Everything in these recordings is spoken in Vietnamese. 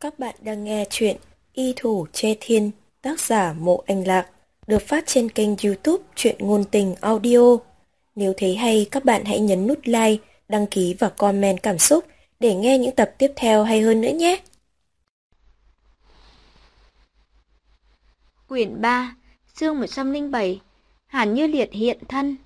Các bạn đang nghe chuyện Y Thủ Che Thiên, tác giả Mộ Anh Lạc, được phát trên kênh YouTube Truyện Ngôn Tình Audio. Nếu thấy hay, các bạn hãy nhấn nút like, đăng ký và comment cảm xúc để nghe những tập tiếp theo hay hơn nữa nhé. Quyển 3, chương 107, Hàn Như Liệt hiện thân.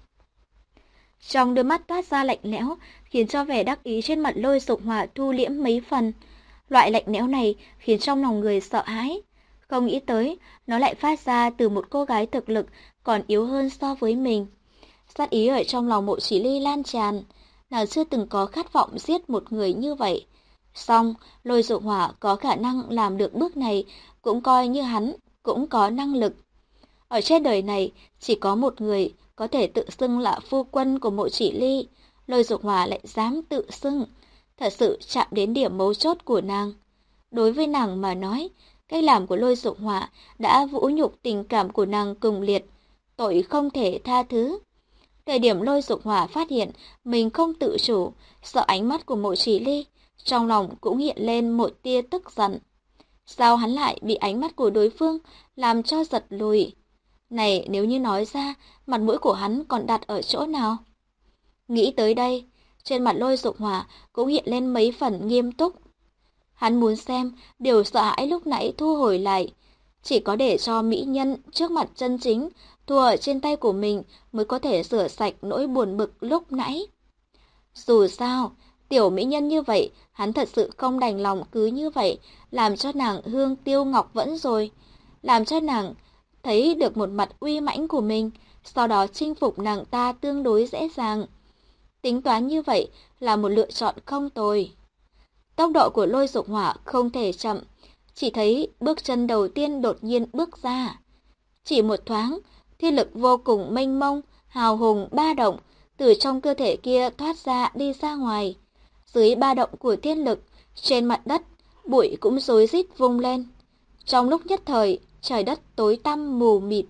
Trong đôi mắt toát ra lạnh lẽo, khiến cho vẻ đắc ý trên mặt Lôi Dục Hỏa thu liễm mấy phần. Loại lạnh lẽo này khiến trong lòng người sợ hãi. Không nghĩ tới, nó lại phát ra từ một cô gái thực lực còn yếu hơn so với mình. Sát ý ở trong lòng Mộ Chỉ Ly lan tràn, nàng chưa từng có khát vọng giết một người như vậy. Song, Lôi Dục Hỏa có khả năng làm được bước này, cũng coi như hắn cũng có năng lực. Ở trên đời này, chỉ có một người có thể tự xưng là phu quân của Mộ Chỉ Ly, Lôi Dục Hỏa lại dám tự xưng, thật sự chạm đến điểm mấu chốt của nàng. Đối với nàng mà nói, cách làm của Lôi Dục Hỏa đã vũ nhục tình cảm của nàng cùng liệt, tội không thể tha thứ. Thời điểm Lôi Dục Hỏa phát hiện mình không tự chủ, sợ ánh mắt của Mộ Chỉ Ly, trong lòng cũng hiện lên một tia tức giận. Sao hắn lại bị ánh mắt của đối phương làm cho giật lùi? Này, nếu như nói ra, mặt mũi của hắn còn đặt ở chỗ nào? Nghĩ tới đây, trên mặt Lôi Dục Hỏa cũng hiện lên mấy phần nghiêm túc. Hắn muốn xem điều sợ hãi lúc nãy thu hồi lại. Chỉ có để cho mỹ nhân trước mặt chân chính thua ở trên tay của mình mới có thể rửa sạch nỗi buồn bực lúc nãy. Dù sao, tiểu mỹ nhân như vậy, hắn thật sự không đành lòng cứ như vậy, làm cho nàng hương tiêu ngọc vẫn rồi. Làm cho nàng thấy được một mặt uy mãnh của mình, sau đó chinh phục nàng ta tương đối dễ dàng. Tính toán như vậy là một lựa chọn không tồi. Tốc độ của Lôi Dục Hỏa không thể chậm, chỉ thấy bước chân đầu tiên đột nhiên bước ra. Chỉ một thoáng, thiên lực vô cùng mênh mông, hào hùng ba động, từ trong cơ thể kia thoát ra đi ra ngoài. Dưới ba động của thiên lực, trên mặt đất, bụi cũng rối rít vung lên. Trong lúc nhất thời, trời đất tối tăm mù mịt.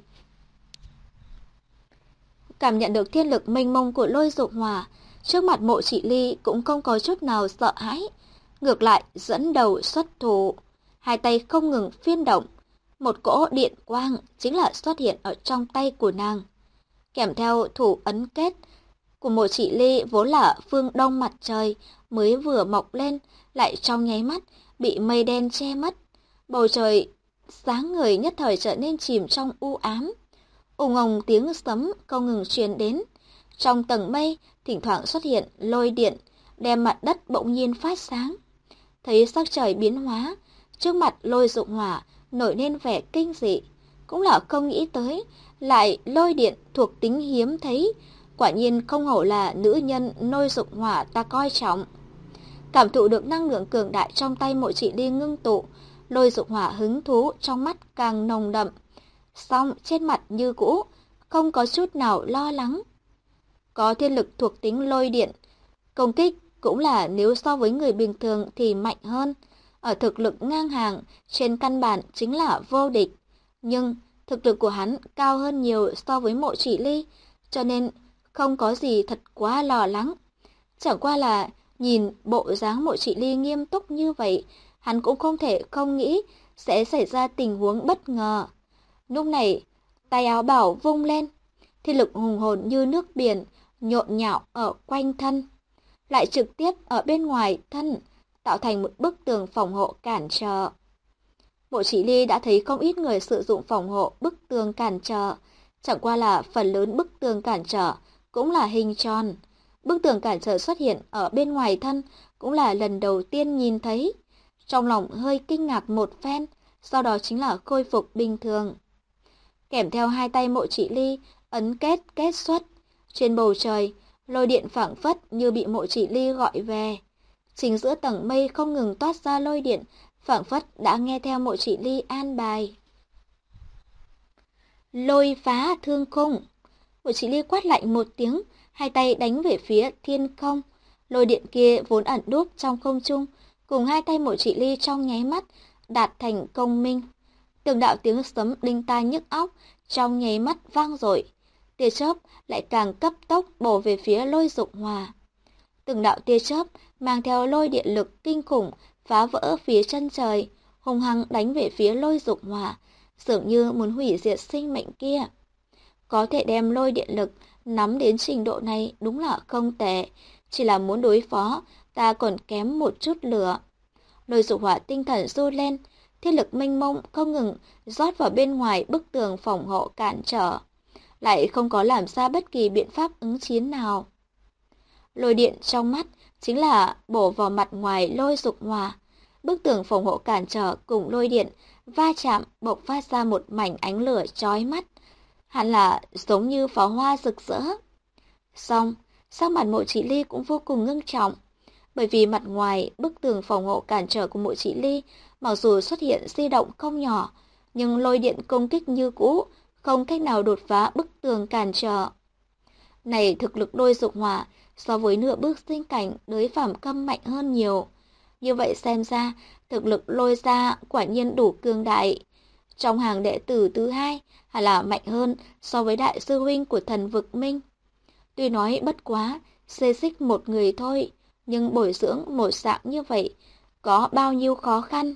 Cảm nhận được thiên lực mênh mông của Lôi Dục Hỏa, trước mặt Mộ Chỉ Ly cũng không có chút nào sợ hãi, ngược lại dẫn đầu xuất thủ, hai tay không ngừng phiên động, một cỗ điện quang chính là xuất hiện ở trong tay của nàng. Kèm theo thủ ấn kết của Mộ Chỉ Ly vốn là phương đông mặt trời mới vừa mọc lên, lại trong nháy mắt bị mây đen che mất, bầu trời sáng ngời nhất thời trở nên chìm trong u ám. Ùng ùng tiếng sấm không ngừng truyền đến, trong tầng mây thỉnh thoảng xuất hiện lôi điện, đem mặt đất bỗng nhiên phát sáng. Thấy sắc trời biến hóa, trước mặt Lôi Dục Hỏa nổi lên vẻ kinh dị, cũng là không nghĩ tới, lại lôi điện thuộc tính hiếm thấy, quả nhiên không hổ là nữ nhân Lôi Dục Hỏa ta coi trọng. Cảm thụ được năng lượng cường đại trong tay Mộ Chỉ Ly ngưng tụ, Lôi Dục Hỏa hứng thú trong mắt càng nồng đậm, song trên mặt như cũ, không có chút nào lo lắng. Có thiên lực thuộc tính lôi điện, công kích cũng là nếu so với người bình thường thì mạnh hơn, ở thực lực ngang hàng, trên căn bản chính là vô địch. Nhưng thực lực của hắn cao hơn nhiều so với Mộ Chỉ Ly, cho nên không có gì thật quá lo lắng. Chẳng qua là nhìn bộ dáng Mộ Chỉ Ly nghiêm túc như vậy, hắn cũng không thể không nghĩ sẽ xảy ra tình huống bất ngờ. Lúc này, tay áo bảo vung lên, thiên lực hùng hồn như nước biển, nhộn nhạo ở quanh thân, lại trực tiếp ở bên ngoài thân, tạo thành một bức tường phòng hộ cản trở. Mộ Chỉ Ly đã thấy không ít người sử dụng phòng hộ bức tường cản trở, chẳng qua là phần lớn bức tường cản trở cũng là hình tròn. Bức tường cản trở xuất hiện ở bên ngoài thân cũng là lần đầu tiên nhìn thấy. Trong lòng hơi kinh ngạc một phen, sau đó chính là khôi phục bình thường. Kèm theo hai tay Mộ Chỉ Ly ấn kết xuất, trên bầu trời, lôi điện phảng phất như bị Mộ Chỉ Ly gọi về. Chính giữa tầng mây không ngừng toát ra lôi điện, phảng phất đã nghe theo Mộ Chỉ Ly an bài. Lôi phá thương khung. Mộ Chỉ Ly quát lạnh một tiếng, hai tay đánh về phía thiên không. Lôi điện kia vốn ẩn núp trong không trung, cùng hai tay Mộ Chỉ Ly trong nháy mắt đạt thành công minh. Từng đạo tiếng sấm đinh tai nhức óc trong nháy mắt vang dội, tia chớp lại càng cấp tốc bổ về phía Lôi Dục Hỏa. Từng đạo tia chớp mang theo lôi điện lực kinh khủng phá vỡ phía chân trời, hung hăng đánh về phía Lôi Dục Hỏa, dường như muốn hủy diệt sinh mệnh kia. Có thể đem lôi điện lực nắm đến trình độ này đúng là không tệ, chỉ là muốn đối phó, ta còn kém một chút lửa. Lôi Dục Hỏa tinh thần sôi lên, thiên lực mênh mông không ngừng rót vào bên ngoài bức tường phòng hộ cản trở, lại không có làm ra bất kỳ biện pháp ứng chiến nào. Lôi điện trong mắt chính là bổ vào mặt ngoài Lôi Dục Hỏa, bức tường phòng hộ cản trở cùng lôi điện va chạm bộc phát ra một mảnh ánh lửa chói mắt, hẳn là giống như pháo hoa rực rỡ. Song, sắc mặt Mộ Chỉ Ly cũng vô cùng ngưng trọng, bởi vì mặt ngoài bức tường phòng hộ cản trở của Mộ Chỉ Ly mặc dù xuất hiện di động không nhỏ, nhưng lôi điện công kích như cũ, không cách nào đột phá bức tường cản trở. Này thực lực Lôi Dục Hỏa so với nửa bước sinh cảnh đới phàm câm mạnh hơn nhiều. Như vậy xem ra, thực lực Lôi gia quả nhiên đủ cường đại. Trong hàng đệ tử thứ hai hẳn là mạnh hơn so với đại sư huynh của Thần Vực Minh. Tuy nói bất quá, xê xích một người thôi, nhưng bồi dưỡng một dạng như vậy, có bao nhiêu khó khăn.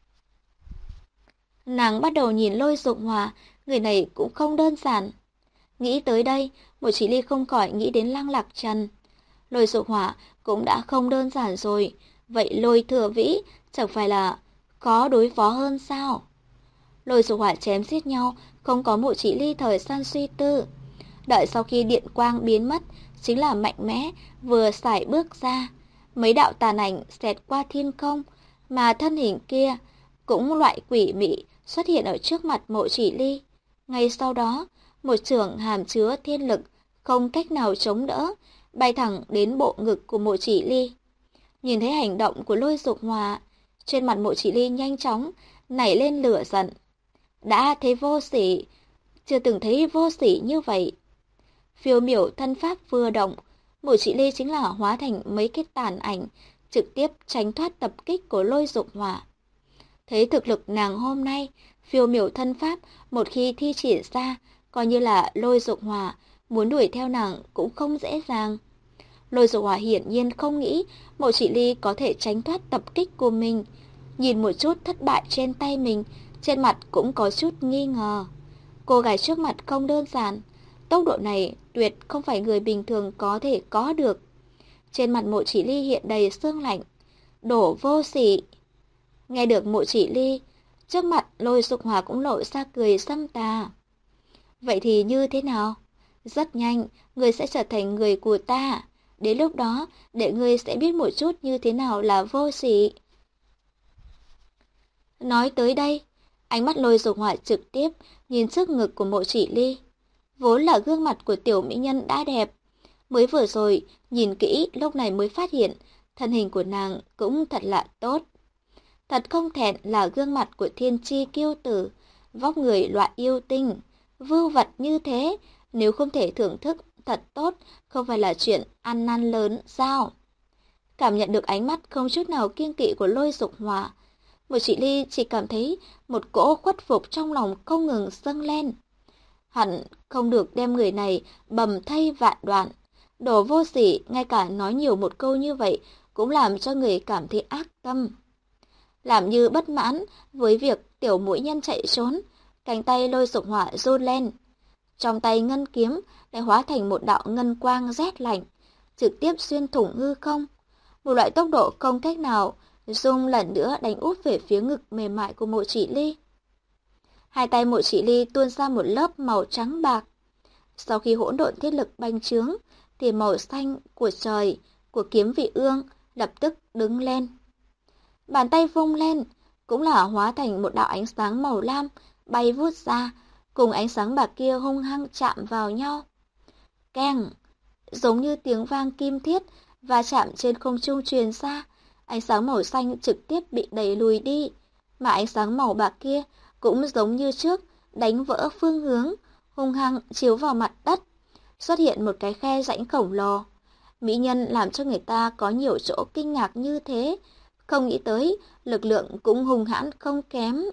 Nàng bắt đầu nhìn Lôi Dục Hỏa, người này cũng không đơn giản. Nghĩ tới đây, Mộ Chỉ Ly không khỏi nghĩ đến Lăng Lạc Trần. Lôi Dục Hỏa cũng đã không đơn giản rồi, vậy Lôi Thừa Vĩ chẳng phải là khó đối phó hơn sao? Lôi Dục Hỏa chém giết nhau, không có Mộ Chỉ Ly thời gian suy tư. Đợi sau khi điện quang biến mất, chính là mạnh mẽ vừa sải bước ra, mấy đạo tàn ảnh xẹt qua thiên không, mà thân hình kia cũng loại quỷ mị xuất hiện ở trước mặt Mộ Chỉ Ly. Ngay sau đó, một chưởng hàm chứa thiên lực không cách nào chống đỡ, bay thẳng đến bộ ngực của Mộ Chỉ Ly. Nhìn thấy hành động của Lôi Dục Hỏa, trên mặt Mộ Chỉ Ly nhanh chóng nảy lên lửa giận. Đã thấy vô sỉ, chưa từng thấy vô sỉ như vậy. Phiêu miểu thân pháp vừa động, Mộ Chỉ Ly chính là hóa thành mấy cái tàn ảnh, trực tiếp tránh thoát tập kích của Lôi Dục Hỏa. Thấy thực lực nàng hôm nay, phiêu miểu thân pháp một khi thi triển ra, coi như là Lôi Dục Hỏa muốn đuổi theo nàng cũng không dễ dàng. Lôi Dục Hỏa hiển nhiên không nghĩ Mộ Chỉ Ly có thể tránh thoát tập kích của mình. Nhìn một chút thất bại trên tay mình, trên mặt cũng có chút nghi ngờ. Cô gái trước mặt không đơn giản, tốc độ này tuyệt không phải người bình thường có thể có được. Trên mặt Mộ Chỉ Ly hiện đầy sương lạnh, đổ vô sỉ. Nghe được Mộ Chỉ Ly, trước mặt Lôi Dục Hỏa cũng lộ ra cười sâm tà. Vậy thì như thế nào? Rất nhanh, ngươi sẽ trở thành người của ta. Đến lúc đó, để ngươi sẽ biết một chút như thế nào là vô sỉ. Nói tới đây, ánh mắt Lôi Dục Hỏa trực tiếp nhìn trước ngực của Mộ Chỉ Ly. Vốn là gương mặt của tiểu mỹ nhân đã đẹp, mới vừa rồi nhìn kỹ lúc này mới phát hiện thân hình của nàng cũng thật là tốt. Thật không thẹn là gương mặt của thiên chi kiêu tử, vóc người loại yêu tinh, vưu vật như thế, nếu không thể thưởng thức thật tốt, không phải là chuyện ăn năn lớn sao? Cảm nhận được ánh mắt không chút nào kiêng kỵ của Lôi Dục Hỏa, Mộ Chỉ Ly chỉ cảm thấy một cỗ khuất phục trong lòng không ngừng dâng lên. Hẳn không được đem người này bầm thây vạn đoạn. Đồ vô sỉ, ngay cả nói nhiều một câu như vậy cũng làm cho người cảm thấy ác tâm. Làm như bất mãn với việc tiểu mũi nhân chạy trốn, cánh tay Lôi Dục Hỏa run lên. Trong tay ngân kiếm lại hóa thành một đạo ngân quang rét lạnh, trực tiếp xuyên thủng hư không. Một loại tốc độ không cách nào dung lần nữa đánh úp về phía ngực mềm mại của Mộ Chỉ Ly. Hai tay Mộ Chỉ Ly tuôn ra một lớp màu trắng bạc. Sau khi hỗn độn thiết lực bành trướng, thì màu xanh của trời, của kiếm vị ương lập tức đứng lên. Bàn tay vung lên, cũng là hóa thành một đạo ánh sáng màu lam bay vút ra, cùng ánh sáng bạc kia hung hăng chạm vào nhau. Keng! Giống như tiếng vang kim thiết và chạm trên không trung truyền ra, ánh sáng màu xanh trực tiếp bị đẩy lùi đi, mà ánh sáng màu bạc kia cũng giống như trước, đánh vỡ phương hướng, hung hăng chiếu vào mặt đất, xuất hiện một cái khe rãnh khổng lồ. Mỹ nhân làm cho người ta có nhiều chỗ kinh ngạc như thế, không nghĩ tới lực lượng cũng hung hãn không kém.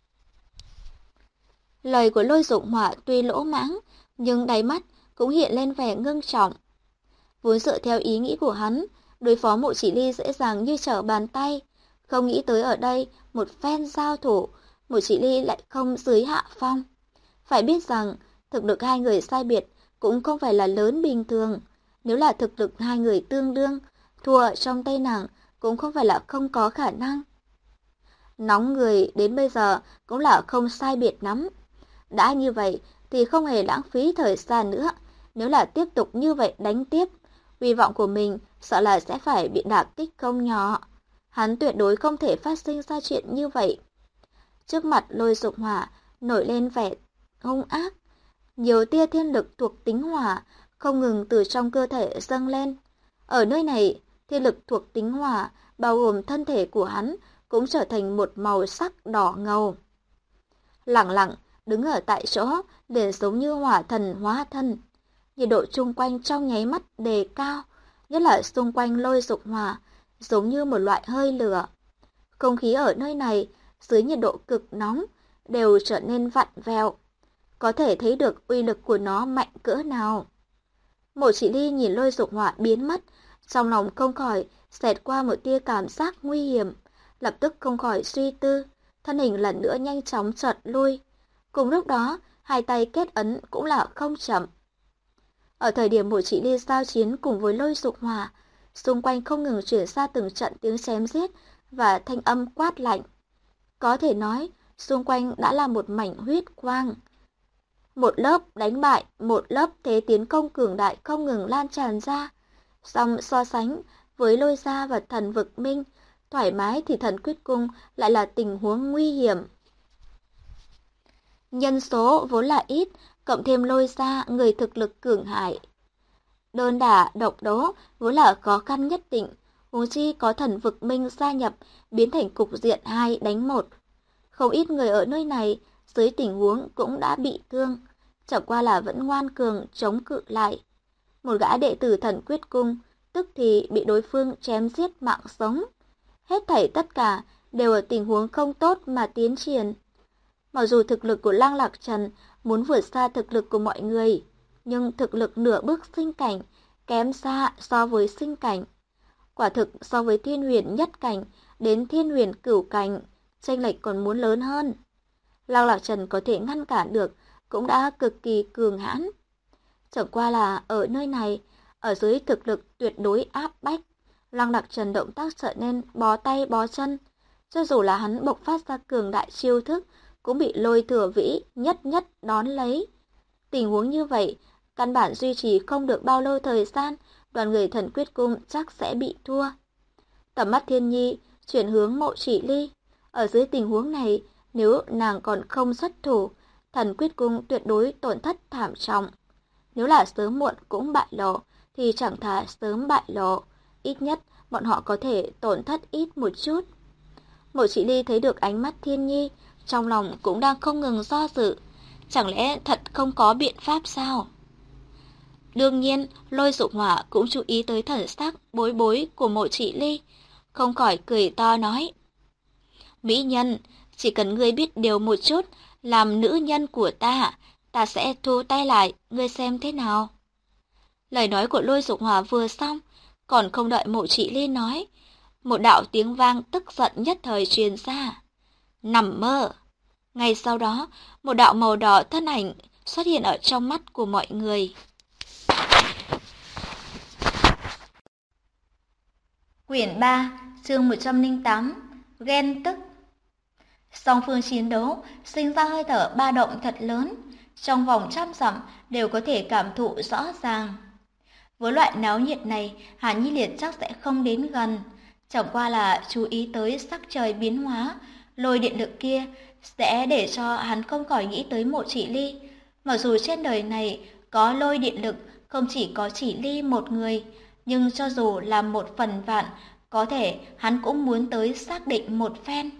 Lời của Lôi Dục Hỏa tuy lỗ mãng, nhưng đáy mắt cũng hiện lên vẻ ngưng trọng. Vốn dựa theo ý nghĩ của hắn, đối phó Mộ Chỉ Ly dễ dàng như trở bàn tay, Không nghĩ tới ở đây, một phen giao thủ, một chị Ly lại không dưới hạ phong. Phải biết rằng, thực lực hai người sai biệt cũng không phải là lớn bình thường. Nếu là thực lực hai người tương đương, thua trong tay nàng cũng không phải là không có khả năng. Nóng người đến bây giờ cũng là không sai biệt lắm. Đã như vậy thì không hề lãng phí thời gian nữa. Nếu là tiếp tục như vậy đánh tiếp, hy vọng của mình sợ là sẽ phải bị đả kích không nhỏ. Hắn tuyệt đối không thể phát sinh ra chuyện như vậy. Trước mặt Lôi Dục Hỏa nổi lên vẻ hung ác. Nhiều tia thiên lực thuộc tính hỏa không ngừng từ trong cơ thể dâng lên. Ở nơi này, thiên lực thuộc tính hỏa bao gồm thân thể của hắn cũng trở thành một màu sắc đỏ ngầu. Lẳng lặng đứng ở tại chỗ liền giống như hỏa thần hóa thân. Nhiệt độ chung quanh trong nháy mắt đề cao, nhất là xung quanh Lôi Dục Hỏa, giống như một loại hơi lửa. Không khí ở nơi này, dưới nhiệt độ cực nóng, đều trở nên vặn vẹo. Có thể thấy được uy lực của nó mạnh cỡ nào. Mộ Chỉ Ly nhìn Lôi Dục Hỏa biến mất, trong lòng không khỏi xẹt qua một tia cảm giác nguy hiểm, lập tức không khỏi suy tư, thân hình lần nữa nhanh chóng chợt lui. Cùng lúc đó, hai tay kết ấn cũng là không chậm. Ở thời điểm Mộ Chỉ Ly giao chiến cùng với Lôi Dục Hỏa, xung quanh không ngừng chuyển ra từng trận tiếng chém giết và thanh âm quát lạnh. Có thể nói, xung quanh đã là một mảnh huyết quang. Một lớp đánh bại, một lớp thế tiến công cường đại không ngừng lan tràn ra. Song so sánh với Lôi Gia và Thần Vực Minh, thoải mái thì Thần Quyết Cung lại là tình huống nguy hiểm. Nhân số vốn là ít, cộng thêm Lôi Gia người thực lực cường hại. Đơn đả độc đấu vốn là khó khăn nhất định, huống chi có Thần Vực Minh gia nhập biến thành cục diện 2 đánh 1. Không ít người ở nơi này dưới tình huống cũng đã bị thương, chẳng qua là vẫn ngoan cường chống cự lại. Một gã đệ tử Thần Quyết Cung tức thì bị đối phương chém giết mạng sống. Hết thảy tất cả đều ở tình huống không tốt mà tiến triển. Mặc dù thực lực của Lăng Lạc Trần muốn vượt xa thực lực của mọi người, nhưng thực lực nửa bước sinh cảnh kém xa so với sinh cảnh. Quả thực so với Thiên Huyền nhất cảnh đến Thiên Huyền cửu cảnh, chênh lệch còn muốn lớn hơn. Lăng Lạc Trần có thể ngăn cản được cũng đã cực kỳ cường hãn. Chẳng qua là ở nơi này, ở dưới thực lực tuyệt đối áp bách, Lăng Lạc Trần động tác trở nên bó tay bó chân. Cho dù là hắn bộc phát ra cường đại chiêu thức, cũng bị Lôi Thừa Vĩ nhất nhất đón lấy. Tình huống như vậy, căn bản duy trì không được bao lâu thời gian, đoàn người Thần Quyết Cung chắc sẽ bị thua. Tầm mắt Thiên Nhi chuyển hướng Mộ Chỉ Ly. Ở dưới tình huống này, nếu nàng còn không xuất thủ, Thần Quyết Cung tuyệt đối tổn thất thảm trọng. Nếu là sớm muộn cũng bại lộ, thì chẳng thà sớm bại lộ. Ít nhất, bọn họ có thể tổn thất ít một chút. Mộ Chỉ Ly thấy được ánh mắt Thiên Nhi, trong lòng cũng đang không ngừng do dự. Chẳng lẽ thật không có biện pháp sao? Đương nhiên, Lôi Dục Hỏa cũng chú ý tới thần sắc bối bối của Mộ Chỉ Ly, không khỏi cười to nói. Mỹ nhân, chỉ cần ngươi biết điều một chút, làm nữ nhân của ta sẽ thu tay lại, ngươi xem thế nào. Lời nói của Lôi Dục Hỏa vừa xong, còn không đợi Mộ Chỉ Ly nói, một đạo tiếng vang tức giận nhất thời truyền ra. Nằm mơ! Ngay sau đó, một đạo màu đỏ thân ảnh xuất hiện ở trong mắt của mọi người. Quyển 3, chương 108, Ghen tức. Song phương chiến đấu sinh ra hơi thở ba động thật lớn, trong vòng trăm dặm đều có thể cảm thụ rõ ràng. Với loại náo nhiệt này, Hàn Nhi Liệt chắc sẽ không đến gần, chẳng qua là chú ý tới sắc trời biến hóa, lôi điện lực kia sẽ để cho hắn không khỏi nghĩ tới Mộ Chỉ Ly. Mặc dù trên đời này có lôi điện lực không chỉ có Chỉ Ly một người, nhưng cho dù là 1/1000, có thể hắn cũng muốn tới xác định một phen.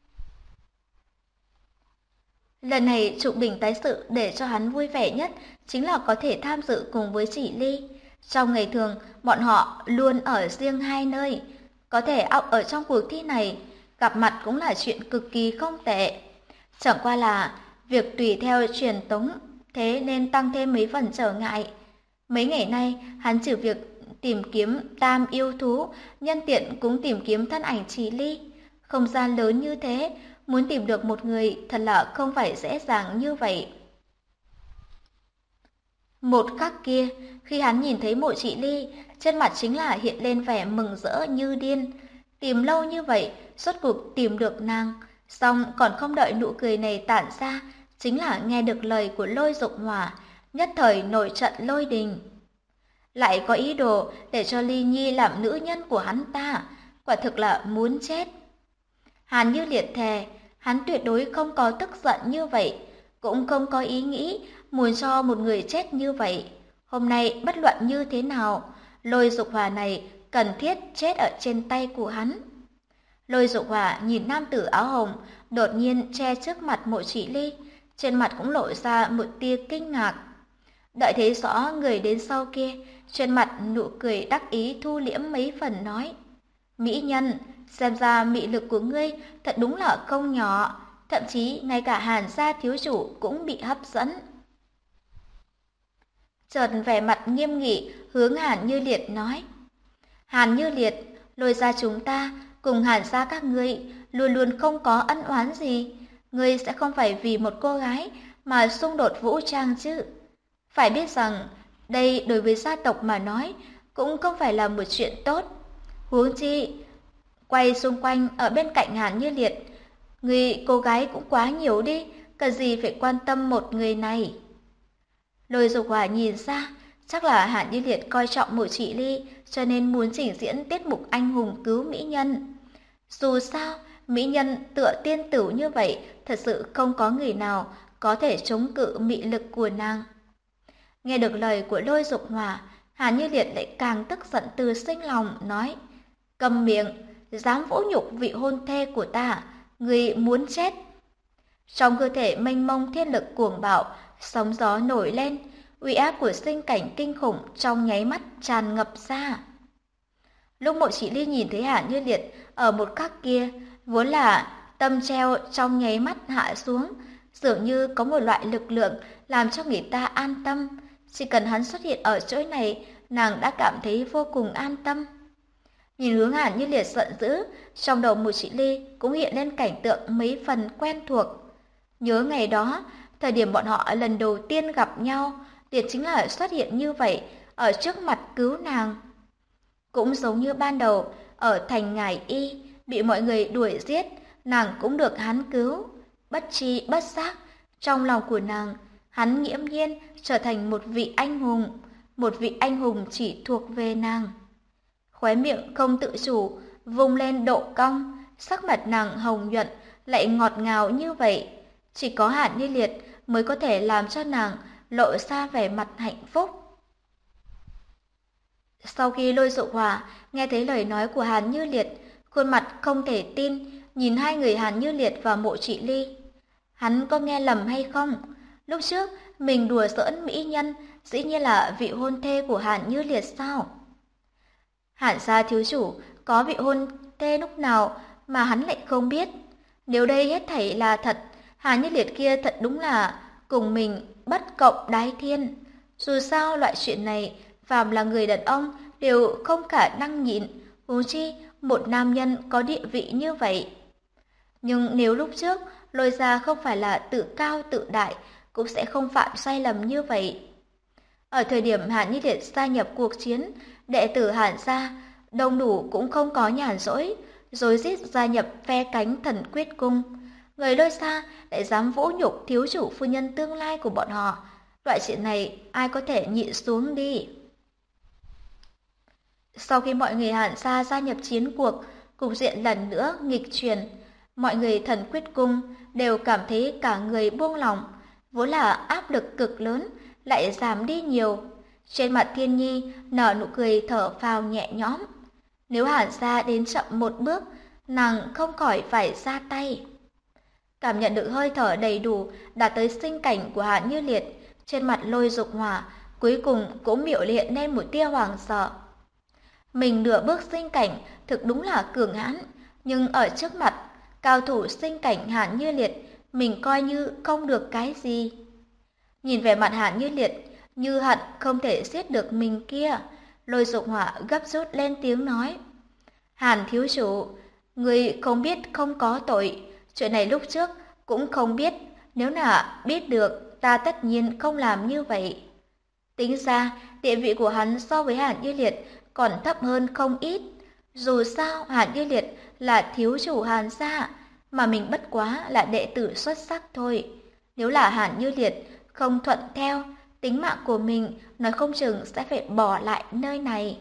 Lần này Trục Bình tái sự để cho hắn vui vẻ nhất chính là có thể tham dự cùng với Chỉ Ly. Trong ngày thường, bọn họ luôn ở riêng hai nơi, có thể ở trong cuộc thi này, gặp mặt cũng là chuyện cực kỳ không tệ. Chẳng qua là việc tùy theo truyền tống, thế nên tăng thêm mấy phần trở ngại. Mấy ngày nay, hắn trừ việc tìm kiếm tam yêu thú, nhân tiện cũng tìm kiếm thân ảnh Chỉ Ly. không gian lớn như thế, muốn tìm được một người thật là không phải dễ dàng như vậy. Một khắc kia, khi hắn nhìn thấy Mộ Chỉ Ly, trên mặt chính là hiện lên vẻ mừng rỡ như điên. Tìm lâu như vậy, rốt cuộc tìm được nàng, xong còn không đợi nụ cười này tản ra, chính là nghe được lời của Lôi Dục Hỏa, nhất thời nổi trận lôi đình. Lại có ý đồ để cho Ly Nhi làm nữ nhân của hắn ta, quả thực là muốn chết. Hàn Như Liệt thề, hắn tuyệt đối không có tức giận như vậy, cũng không có ý nghĩ muốn cho một người chết như vậy. Hôm nay bất luận như thế nào, Lôi Dục Hỏa này cần thiết chết ở trên tay của hắn. Lôi Dục Hỏa nhìn nam tử áo hồng đột nhiên che trước mặt Mộ Chỉ Ly, trên mặt cũng lộ ra một tia kinh ngạc. Đợi thấy rõ người đến sau kia, trên mặt nụ cười đắc ý thu liễm mấy phần nói: Mỹ nhân, xem ra mị lực của ngươi thật đúng là không nhỏ, thậm chí ngay cả Hàn gia thiếu chủ cũng bị hấp dẫn. Chợt vẻ mặt nghiêm nghị hướng Hàn Như Liệt nói: Hàn Như Liệt, Lôi gia chúng ta cùng Hàn gia các ngươi luôn luôn không có ân oán gì, ngươi sẽ không phải vì một cô gái mà xung đột vũ trang chứ? Phải biết rằng đây đối với gia tộc mà nói cũng không phải là một chuyện tốt. Huống chi quay xung quanh ở bên cạnh Hàn Như Liệt, người cô gái cũng quá nhiều đi, cần gì phải quan tâm một người này. Lôi Dục Hỏa nhìn ra, chắc là Hàn Như Liệt coi trọng Mộ Chỉ Ly, cho nên muốn trình diễn tiết mục anh hùng cứu mỹ nhân. Dù sao, mỹ nhân tựa tiên tử như vậy, thật sự không có người nào có thể chống cự mị lực của nàng. Nghe được lời của Lôi Dục Hỏa, Hàn Như Liệt lại càng tức giận từ sinh lòng, nói: Câm miệng, dám vũ nhục vị hôn thê của ta, người muốn chết. Trong cơ thể mênh mông thiên lực cuồng bạo, sóng gió nổi lên, uy áp của sinh cảnh kinh khủng trong nháy mắt tràn ngập ra. Lúc Mộ Chỉ Ly nhìn thấy Hàn Như Liệt ở một khắc kia, vốn là tâm treo trong nháy mắt hạ xuống, dường như có một loại lực lượng làm cho người ta an tâm. Chỉ cần hắn xuất hiện ở chỗ này, nàng đã cảm thấy vô cùng an tâm. Nhìn hướng Hàn Như Liệt giận dữ, trong đầu Mộ Chỉ Ly cũng hiện lên cảnh tượng mấy phần quen thuộc. Nhớ ngày đó, thời điểm bọn họ lần đầu tiên gặp nhau, Liệt chính là xuất hiện như vậy, ở trước mặt cứu nàng. Cũng giống như ban đầu, ở thành Ngải Y, bị mọi người đuổi giết, nàng cũng được hắn cứu. Bất tri bất giác, trong lòng của nàng, hắn nghiễm nhiên trở thành một vị anh hùng chỉ thuộc về nàng. Khóe miệng không tự chủ, vung lên độ cong, sắc mặt nàng hồng nhuận, lại ngọt ngào như vậy. Chỉ có Hàn Như Liệt mới có thể làm cho nàng lộ ra vẻ mặt hạnh phúc. Sau khi Lôi Dục Hỏa nghe thấy lời nói của Hàn Như Liệt, khuôn mặt không thể tin, nhìn hai người Hàn Như Liệt và Mộ Chỉ Ly. Hắn có nghe lầm hay không? Lúc trước, mình đùa giỡn mỹ nhân, dĩ nhiên là vị hôn thê của Hàn Như Liệt sao? Hàn gia thiếu chủ có vị hôn thê lúc nào mà hắn lại không biết? Nếu đây hết thảy là thật, Hàn Như Liệt kia thật đúng là cùng mình bất cộng đái thiên. Dù sao loại chuyện này, phàm là người đàn ông đều không khả năng nhịn, huống chi một nam nhân có địa vị như vậy. Nhưng nếu lúc trước Lôi gia không phải là tự cao tự đại, cũng sẽ không phạm sai lầm như vậy. Ở thời điểm Hàn Như Liệt gia nhập cuộc chiến, đệ tử Hàn gia đông đủ cũng không có nhàn rỗi, rối rít gia nhập phe cánh Thần Quyết Cung. Người Lôi gia lại dám vũ nhục thiếu chủ phu nhân tương lai của bọn họ, loại chuyện này ai có thể nhịn xuống đi. Sau khi mọi người Hàn gia gia nhập chiến cuộc, cục diện lần nữa nghịch chuyển. Mọi người Thần Quyết Cung đều cảm thấy cả người buông lỏng, vốn là áp lực cực lớn lại giảm đi nhiều. Trên mặt Thiên Nhi nở nụ cười thở phào nhẹ nhõm. Nếu Hàn gia đến chậm một bước, nàng không khỏi phải ra tay. Cảm nhận được hơi thở đầy đủ đạt tới sinh cảnh của Hàn Như Liệt, trên mặt Lôi Dục Hỏa cuối cùng cũng biểu hiện lên một tia hoảng sợ. Mình nửa bước sinh cảnh thực đúng là cường hãn, nhưng ở trước mặt cao thủ sinh cảnh Hàn Như Liệt, mình coi như không được cái gì. Nhìn vẻ mặt Hàn Như Liệt như hận không thể giết được mình kia, Lôi Dục Hỏa gấp rút lên tiếng nói: Hàn thiếu chủ, Ngươi không biết không có tội, chuyện này lúc trước cũng không biết, nếu là biết được ta tất nhiên không làm như vậy. Tính ra, địa vị của hắn so với Hàn Như Liệt còn thấp hơn không ít. Dù sao, Hàn Như Liệt là thiếu chủ Hàn gia, mà mình bất quá là đệ tử xuất sắc thôi. Nếu là Hàn Như Liệt không thuận theo, tính mạng của mình nói không chừng sẽ phải bỏ lại nơi này.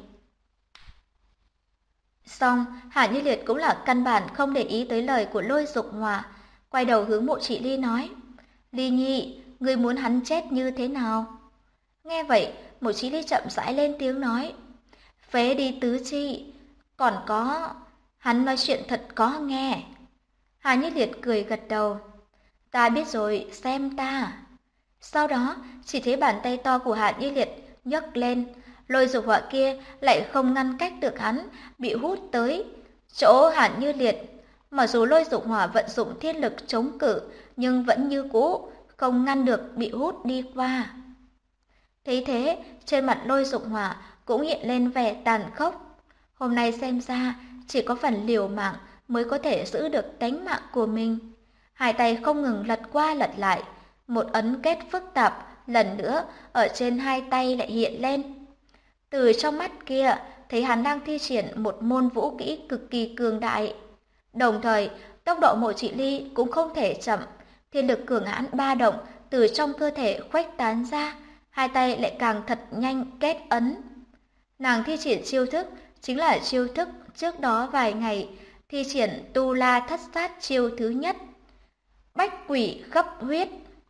Xong, Hàn Như Liệt cũng là căn bản không để ý tới lời của Lôi Dục Hòa, quay đầu hướng Mộ Chỉ Ly nói: "Ly Nhi, ngươi muốn hắn chết như thế nào?" Nghe vậy, Mộ Chí Ly chậm rãi lên tiếng nói: "Phế đi tứ chi, còn có, hắn nói chuyện thật có nghe." Hà Như Liệt cười gật đầu: "Ta biết rồi, xem ta." Sau đó, chỉ thấy bàn tay to của Hà Như Liệt nhấc lên, Lôi Dục Hỏa kia lại không ngăn cách được hắn, bị hút tới chỗ Hà Như Liệt. Mặc dù Lôi Dục Hỏa vận dụng thiên lực chống cự, nhưng vẫn như cũ không ngăn được bị hút đi qua. Thấy thế, trên mặt Lôi Dục Hỏa cũng hiện lên vẻ tàn khốc. Hôm nay xem ra, chỉ có phần liều mạng mới có thể giữ được tánh mạng của mình. Hai tay không ngừng lật qua lật lại, một ấn kết phức tạp lần nữa ở trên hai tay lại hiện lên. Từ trong mắt kia, thấy hắn đang thi triển một môn vũ kỹ cực kỳ cường đại. Đồng thời, tốc độ Mộ Chỉ Ly cũng không thể chậm, thiên lực cường hãn ba động từ trong cơ thể khuếch tán ra, hai tay lại càng thật nhanh kết ấn. Nàng thi triển chiêu thức chính là chiêu thức trước đó vài ngày thi triển Tu La Thất Sát chiêu thứ nhất, Bách Quỷ Gấp Huyết.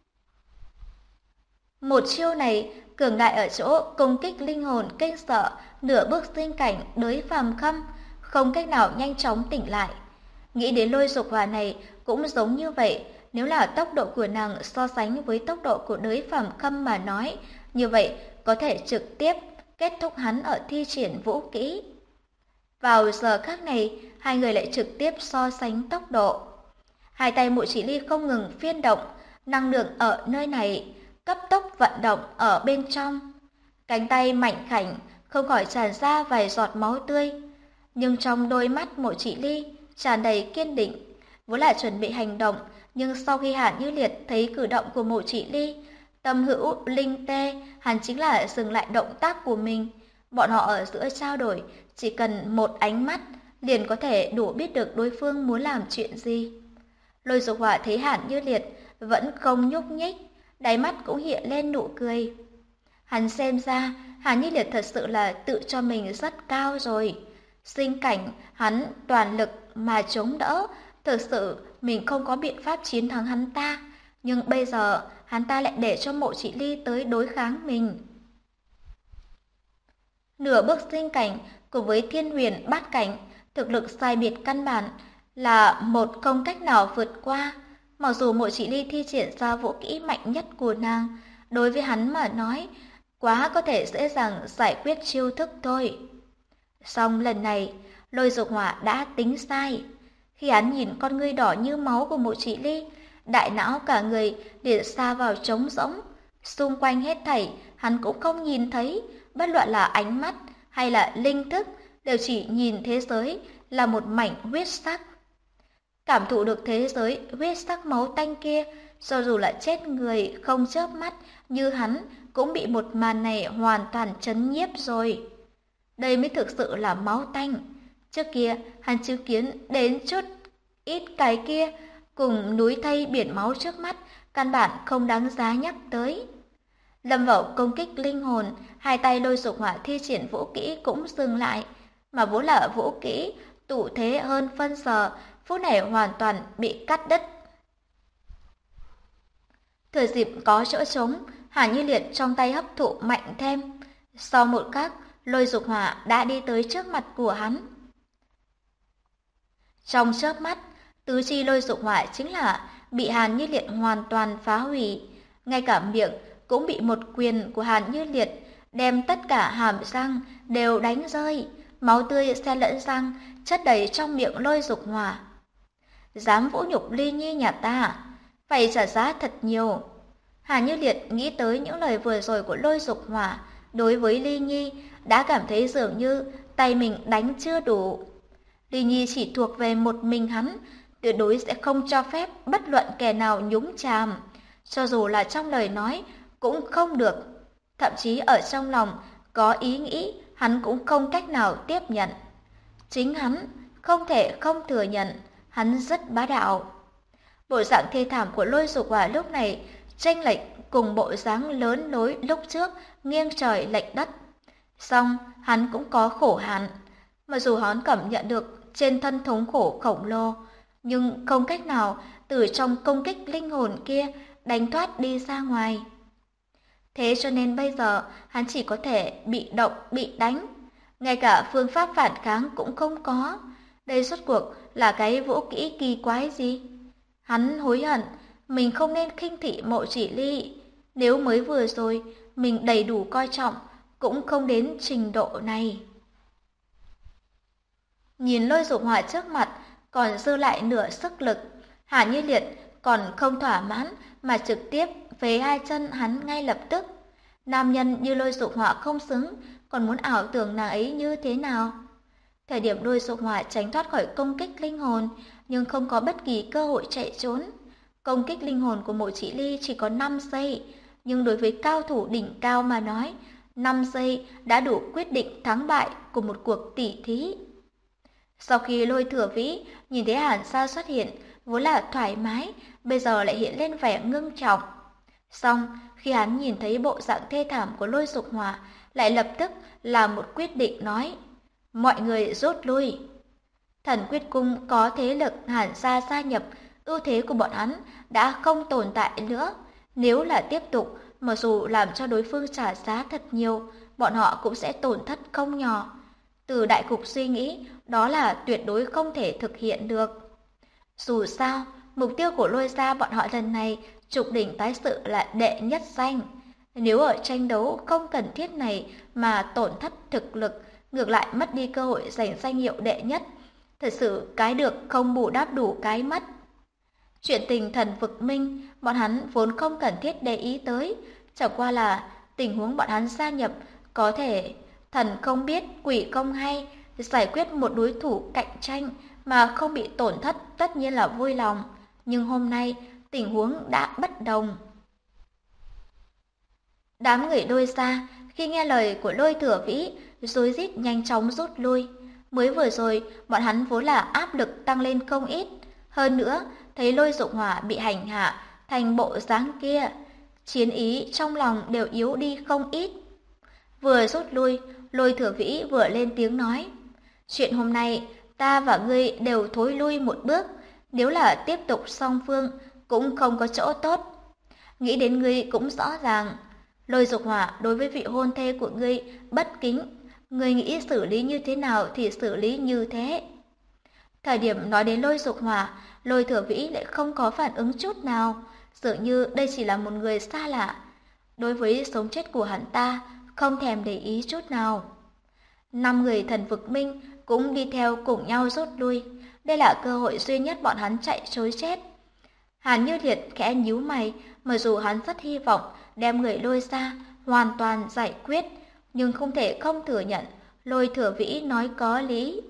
Một chiêu này cường đại ở chỗ công kích linh hồn kinh sợ nửa bước sinh cảnh đới phàm khâm, không cách nào nhanh chóng tỉnh lại. Nghĩ đến Lôi Dục Hỏa này cũng giống như vậy, nếu là tốc độ của nàng so sánh với tốc độ của đới phàm khâm mà nói, như vậy có thể trực tiếp kết thúc hắn ở thi triển vũ kỹ. Vào giờ khắc này, hai người lại trực tiếp so sánh tốc độ. Hai tay Mộ Chỉ Ly không ngừng phiên động, năng lượng ở nơi này cấp tốc vận động ở bên trong. Cánh tay mạnh khảnh không khỏi tràn ra vài giọt máu tươi, nhưng trong đôi mắt Mộ Chỉ Ly tràn đầy kiên định, vốn là chuẩn bị hành động, nhưng sau khi Hàn Như Liệt thấy cử động của Mộ Chỉ Ly, tâm hữu linh tê, hắn chính là dừng lại động tác của mình. Bọn họ ở giữa trao đổi, chỉ cần một ánh mắt liền có thể đủ biết được đối phương muốn làm chuyện gì. Lôi Dục Hỏa thấy Hàn Như Liệt vẫn không nhúc nhích, đáy mắt cũng hiện lên nụ cười. Hắn xem ra Hàn Như Liệt thật sự là tự cho mình rất cao rồi. Sinh cảnh hắn toàn lực mà chống đỡ, thực sự mình không có biện pháp chiến thắng hắn ta, nhưng bây giờ hắn ta lại để cho Mộ Chỉ Ly tới đối kháng mình. Nửa bước sinh cảnh cùng với thiên huyền bát cảnh, thực lực sai biệt căn bản là một không cách nào vượt qua. Mặc dù Mộ Chỉ Ly thi triển ra vũ kỹ mạnh nhất của nàng, đối với hắn mà nói, quá có thể dễ dàng giải quyết chiêu thức thôi. Song lần này, Lôi Dục Hỏa đã tính sai. Khi hắn nhìn con ngươi đỏ như máu của Mộ Chỉ Ly, đại não cả người liền sa vào trống rỗng. Xung quanh hết thảy, hắn cũng không nhìn thấy, bất luận là ánh mắt hay là linh thức, đều chỉ nhìn thế giới là một mảnh huyết sắc. Cảm thụ được thế giới huyết sắc máu tanh kia, cho dù là chết người không chớp mắt như hắn, cũng bị một màn này hoàn toàn chấn nhiếp rồi. Đây mới thực sự là máu tanh. Trước kia, hắn chứng kiến đến chút ít cái kia, cùng núi thây biển máu trước mắt, căn bản không đáng giá nhắc tới. Lâm vào công kích linh hồn, hai tay Lôi Dục Hỏa thi triển vũ kỹ cũng dừng lại, mà vốn là vũ kỹ tụ thế hơn phân giờ, phút này hoàn toàn bị cắt đứt. Thời dịp có chỗ trống, Hàn Như Liệt trong tay hấp thụ mạnh thêm. Sau một khắc, Lôi Dục Hỏa đã đi tới trước mặt của hắn. Trong chớp mắt, tứ chi Lôi Dục Hỏa chính là bị Hàn Như Liệt hoàn toàn phá hủy, ngay cả miệng cũng bị một quyền của Hàn Như Liệt đem tất cả hàm răng đều đánh rơi, máu tươi xen lẫn răng chất đầy trong miệng Lôi Dục Hỏa. Dám vũ nhục Ly Nhi nhà ta, phải trả giá thật nhiều. Hàn Như Liệt nghĩ tới những lời vừa rồi của Lôi Dục Hỏa đối với Ly Nhi, đã cảm thấy dường như tay mình đánh chưa đủ. Ly Nhi chỉ thuộc về một mình hắn, tuyệt đối sẽ không cho phép bất luận kẻ nào nhúng chàm. Cho dù là trong lời nói, cũng không được. Thậm chí ở trong lòng có ý nghĩ, hắn cũng không cách nào tiếp nhận. Chính hắn không thể không thừa nhận, hắn rất bá đạo. Bộ dạng thê thảm của Lôi Dục Hỏa lúc này chênh lệch cùng bộ dáng lớn lối lúc trước nghiêng trời lệch đất. Song hắn cũng có khổ hạn, mặc dù hắn cảm nhận được trên thân thống khổ khổng lồ, nhưng không cách nào từ trong công kích linh hồn kia đánh thoát đi ra ngoài. Thế cho nên bây giờ hắn chỉ có thể bị động, bị đánh, ngay cả phương pháp phản kháng cũng không có. Đây rốt cuộc là cái vũ kỹ kỳ quái gì? Hắn hối hận, mình không nên khinh thị Mộ Chỉ Ly. Nếu mới vừa rồi mình đầy đủ coi trọng, cũng không đến trình độ này. Nhìn Lôi Dục Hỏa trước mặt, còn dư lại nửa sức lực, Hạ Như Liệt còn không thỏa mãn mà trực tiếp phế hai chân hắn ngay lập tức. Nam nhân như Lôi Dục Hỏa không xứng, còn muốn ảo tưởng nàng ấy như thế nào? Thời điểm Lôi Dục Hỏa tránh thoát khỏi công kích linh hồn, nhưng không có bất kỳ cơ hội chạy trốn. Công kích linh hồn của Mộ Chỉ Ly chỉ có 5 giây, nhưng đối với cao thủ đỉnh cao mà nói, 5 giây đã đủ quyết định thắng bại của một cuộc tỉ thí. Sau khi Lôi Thừa Vĩ nhìn thấy Hàn Sa xuất hiện, vốn là thoải mái, bây giờ lại hiện lên vẻ ngưng trọng. Song khi hắn nhìn thấy bộ dạng thê thảm của Lôi Dục Hỏa, lại lập tức là một quyết định nói: mọi người rút lui. Thần Quyết Cung có thế lực Hàn Sa gia nhập, ưu thế của bọn hắn đã không tồn tại nữa. Nếu là tiếp tục, mặc dù làm cho đối phương trả giá thật nhiều, bọn họ cũng sẽ tổn thất không nhỏ. Từ đại cục suy nghĩ, đó là tuyệt đối không thể thực hiện được. Dù sao, mục tiêu của Lôi gia bọn họ lần này trục đỉnh tái sự là đệ nhất danh. Nếu ở tranh đấu không cần thiết này mà tổn thất thực lực, ngược lại mất đi cơ hội giành danh hiệu đệ nhất, thật sự cái được không bù đắp đủ cái mất. Chuyện tình thần vực minh, bọn hắn vốn không cần thiết để ý tới, chẳng qua là tình huống bọn hắn gia nhập có thể thần không biết quỷ không hay, giải quyết một đối thủ cạnh tranh mà không bị tổn thất tất nhiên là vui lòng. Nhưng hôm nay tình huống đã bất đồng. Đám người Lôi gia khi nghe lời của Lôi Thừa Vĩ, rối rít nhanh chóng rút lui. Mới vừa rồi, bọn hắn vốn là áp lực tăng lên không ít. Hơn nữa, thấy Lôi Dục Hỏa bị hành hạ thành bộ dáng kia, chiến ý trong lòng đều yếu đi không ít. Vừa rút lui, Lôi Thừa Vĩ vừa lên tiếng nói: chuyện hôm nay, ta và ngươi đều thối lui một bước, nếu là tiếp tục song phương, cũng không có chỗ tốt. Nghĩ đến ngươi cũng rõ ràng, Lôi Dục Hỏa đối với vị hôn thê của ngươi bất kính, ngươi nghĩ xử lý như thế nào thì xử lý như thế. Thời điểm nói đến Lôi Dục Hỏa, Lôi Thừa Vĩ lại không có phản ứng chút nào, dường như đây chỉ là một người xa lạ. Đối với sống chết của hắn ta, không thèm để ý chút nào. 5 người thần vực minh cũng đi theo cùng nhau rút lui. Đây là cơ hội duy nhất bọn hắn chạy trối chết. Hàn Như Liệt khẽ nhíu mày, mặc dù hắn rất hy vọng đem người Lôi ra hoàn toàn giải quyết, nhưng không thể không thừa nhận Lôi Thừa Vĩ nói có lý.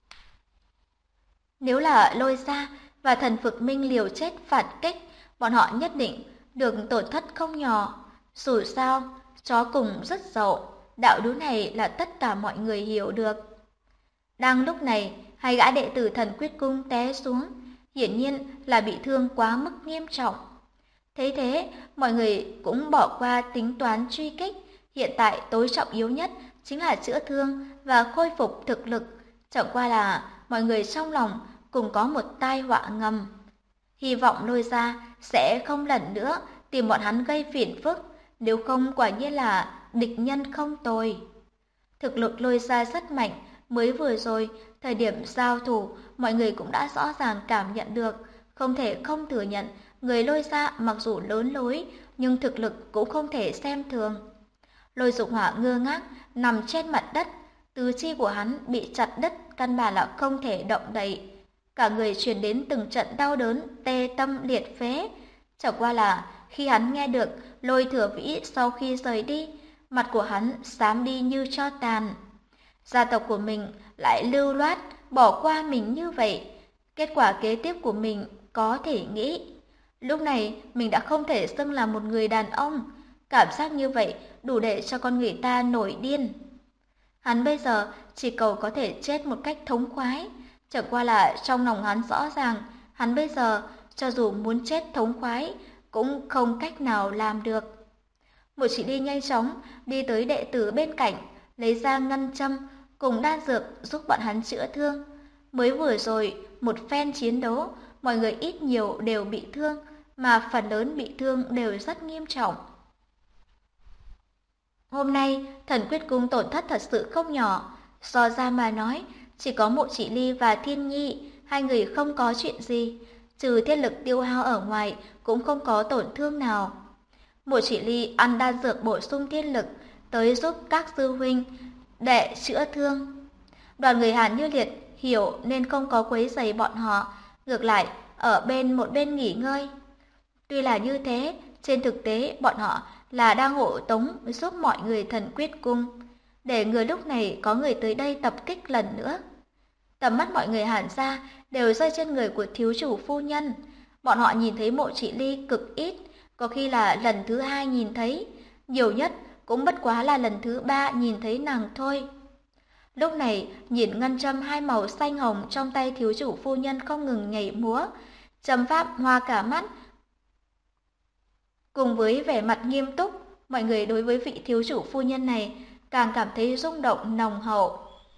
Nếu là Lôi ra và thần vực minh liều chết phản kích, bọn họ nhất định được tổn thất không nhỏ. Dù sao, chó cùng rất dậu, đạo lý này là tất cả mọi người hiểu được. Đang lúc này, hai gã đệ tử Thần Quyết Cung té xuống, hiển nhiên là bị thương quá mức nghiêm trọng. Thế thế, mọi người cũng bỏ qua tính toán truy kích, hiện tại tối trọng yếu nhất chính là chữa thương và khôi phục thực lực, chẳng qua là mọi người trong lòng cùng có một tai họa ngầm. Hy vọng Lôi gia sẽ không lần nữa tìm bọn hắn gây phiền phức, nếu không quả nhiên là địch nhân không tồi. Thực lực Lôi gia rất mạnh, mới vừa rồi, thời điểm giao thủ, mọi người cũng đã rõ ràng cảm nhận được, không thể không thừa nhận, người Lôi gia mặc dù lớn lối, nhưng thực lực cũng không thể xem thường. Lôi Dục Hỏa ngơ ngác nằm trên mặt đất, tứ chi của hắn bị chặt đứt, căn bản là không thể động đậy. Cả người truyền đến từng trận đau đớn, tê tâm liệt phế. Chẳng qua là khi hắn nghe được Lôi Thừa Vĩ sau khi rời đi, mặt của hắn xám đi như tro tàn. Gia tộc của mình lại lưu loát bỏ qua mình như vậy, kết quả kế tiếp của mình có thể nghĩ. Lúc này mình đã không thể xưng là một người đàn ông, cảm giác như vậy đủ để cho con người ta nổi điên. Hắn bây giờ chỉ cầu có thể chết một cách thống khoái, chẳng qua là trong lòng hắn rõ ràng, hắn bây giờ cho dù muốn chết thống khoái cũng không cách nào làm được. Một chị đi nhanh chóng đi tới đệ tử bên cạnh, lấy ra ngân châm cùng đan dược giúp bọn hắn chữa thương. Mới vừa rồi một phen chiến đấu, mọi người ít nhiều đều bị thương, mà phần lớn bị thương đều rất nghiêm trọng. Hôm nay, Thần Quyết Cung tổn thất thật sự không nhỏ. So ra mà nói, chỉ có Mộ Chỉ Ly và Thiên Nhi, hai người không có chuyện gì. Trừ thiết lực tiêu hao ở ngoài, cũng không có tổn thương nào. Mộ Chỉ Ly ăn đan dược bổ sung thiên lực, tới giúp các sư huynh đệ chữa thương. Đoàn người Hàn Như Liệt hiểu nên không có quấy rầy bọn họ, ngược lại ở một bên nghỉ ngơi. Tuy là như thế, trên thực tế bọn họ là đang hộ tống giúp mọi người Thần Quyết Cung, để người lúc này có người tới đây tập kích lần nữa. Tầm mắt mọi người Hàn gia đều rơi trên người của thiếu chủ phu nhân. Bọn họ nhìn thấy Mộ Chỉ Ly cực ít, có khi là lần thứ hai nhìn thấy, nhiều nhất cũng bất quá là lần thứ ba nhìn thấy nàng thôi. Lúc này, nhìn ngân châm hai màu xanh hồng trong tay thiếu chủ phu nhân không ngừng nhảy múa, châm pháp hoa cả mắt. Cùng với vẻ mặt nghiêm túc, mọi người đối với vị thiếu chủ phu nhân này càng cảm thấy rung động nồng hậu.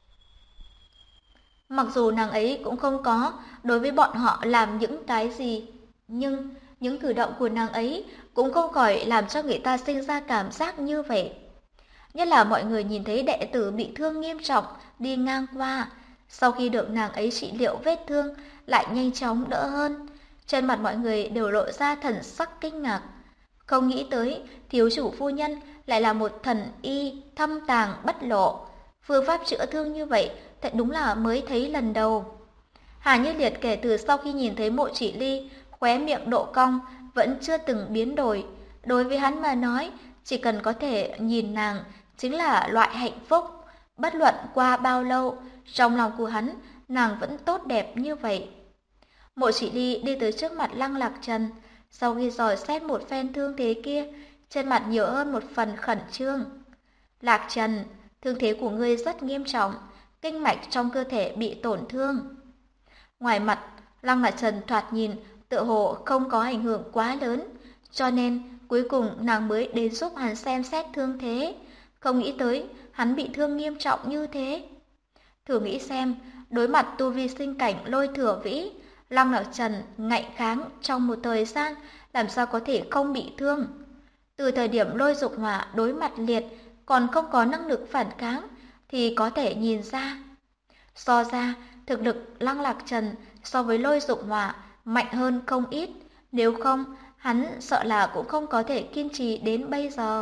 Mặc dù nàng ấy cũng không có đối với bọn họ làm những cái gì, nhưng những cử động của nàng ấy cũng không khỏi làm cho người ta sinh ra cảm giác như vậy. Nhất là mọi người nhìn thấy đệ tử bị thương nghiêm trọng đi ngang qua, sau khi được nàng ấy trị liệu vết thương lại nhanh chóng đỡ hơn. Trên mặt mọi người đều lộ ra thần sắc kinh ngạc. Không nghĩ tới thiếu chủ phu nhân lại là một thần y thâm tàng bất lộ. Phương pháp chữa thương như vậy thật đúng là mới thấy lần đầu. Hà Như Liệt kể từ sau khi nhìn thấy Mộ Chỉ Ly, khóe miệng độ cong vẫn chưa từng biến đổi. Đối với hắn mà nói, chỉ cần có thể nhìn nàng chính là loại hạnh phúc. Bất luận qua bao lâu, trong lòng của hắn, nàng vẫn tốt đẹp như vậy. Mộ Chỉ Ly đi tới trước mặt Lăng Lạc Trần, sau khi dò xét một phen thương thế kia, trên mặt nhiều hơn một phần khẩn trương. Lạc Trần, thương thế của ngươi rất nghiêm trọng, kinh mạch trong cơ thể bị tổn thương. Ngoài mặt, Lăng Lạc Trần thoạt nhìn tựa hồ không có ảnh hưởng quá lớn, cho nên cuối cùng nàng mới đến giúp hắn xem xét thương thế. Không nghĩ tới hắn bị thương nghiêm trọng như thế. Thử nghĩ xem, đối mặt tu vi sinh cảnh Lôi Thừa Vĩ, Lăng Lạc Trần ngạnh kháng trong một thời gian làm sao có thể không bị thương. Từ thời điểm Lôi Dục Hỏa đối mặt liệt còn không có năng lực phản kháng thì có thể nhìn ra. So ra, thực lực Lăng Lạc Trần so với Lôi Dục Hỏa mạnh hơn không ít, nếu không hắn sợ là cũng không có thể kiên trì đến bây giờ.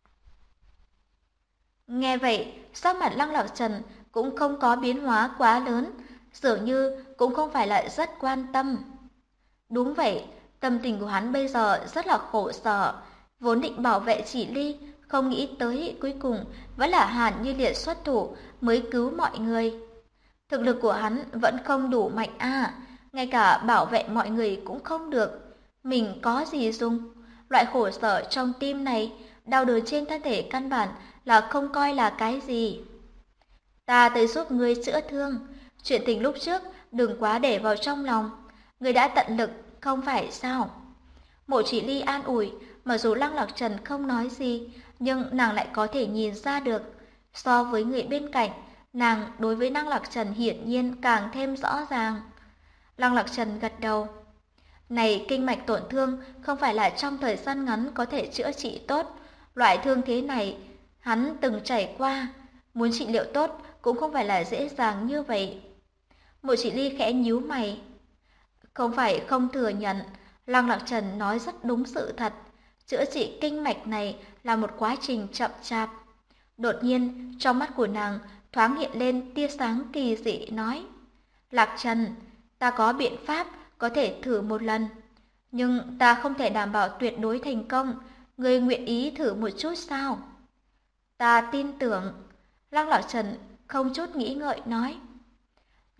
Nghe vậy, sắc mặt Lăng Lạc Trần cũng không có biến hóa quá lớn, dường như cũng không phải là rất quan tâm. Đúng vậy, tâm tình của hắn bây giờ rất là khổ sở, vốn định bảo vệ Chỉ Ly, không nghĩ tới cuối cùng vẫn là Hàn Như Liệt xuất thủ mới cứu mọi người. Thực lực của hắn vẫn không đủ mạnh ngay cả bảo vệ mọi người cũng không được. Mình có gì dùng? Loại khổ sở trong tim này, đau đớn trên thân thể căn bản là không coi là cái gì. Ta tới giúp ngươi chữa thương, chuyện tình lúc trước đừng quá để vào trong lòng. Ngươi đã tận lực, không phải sao? Mộ Chỉ Ly an ủi, mặc dù Lăng Lạc Trần không nói gì, nhưng nàng lại có thể nhìn ra được. So với người bên cạnh, nàng đối với Lăng Lạc Trần hiển nhiên càng thêm rõ ràng. Lăng Lạc Trần gật đầu. Này, kinh mạch tổn thương không phải là trong thời gian ngắn có thể chữa trị tốt. Loại thương thế này hắn từng trải qua, muốn trị liệu tốt cũng không phải là dễ dàng như vậy. Mộ Chỉ Ly khẽ nhíu mày. Không phải không thừa nhận, Lăng Lạc Trần nói rất đúng sự thật. Chữa trị kinh mạch này là một quá trình chậm chạp. Đột nhiên, trong mắt của nàng thoáng hiện lên tia sáng kỳ dị nói. Lạc Trần, ta có biện pháp có thể thử một lần. Nhưng ta không thể đảm bảo tuyệt đối thành công. Ngươi nguyện ý thử một chút sao? Ta tin tưởng. Lăng Lạc Trần không chút nghĩ ngợi nói.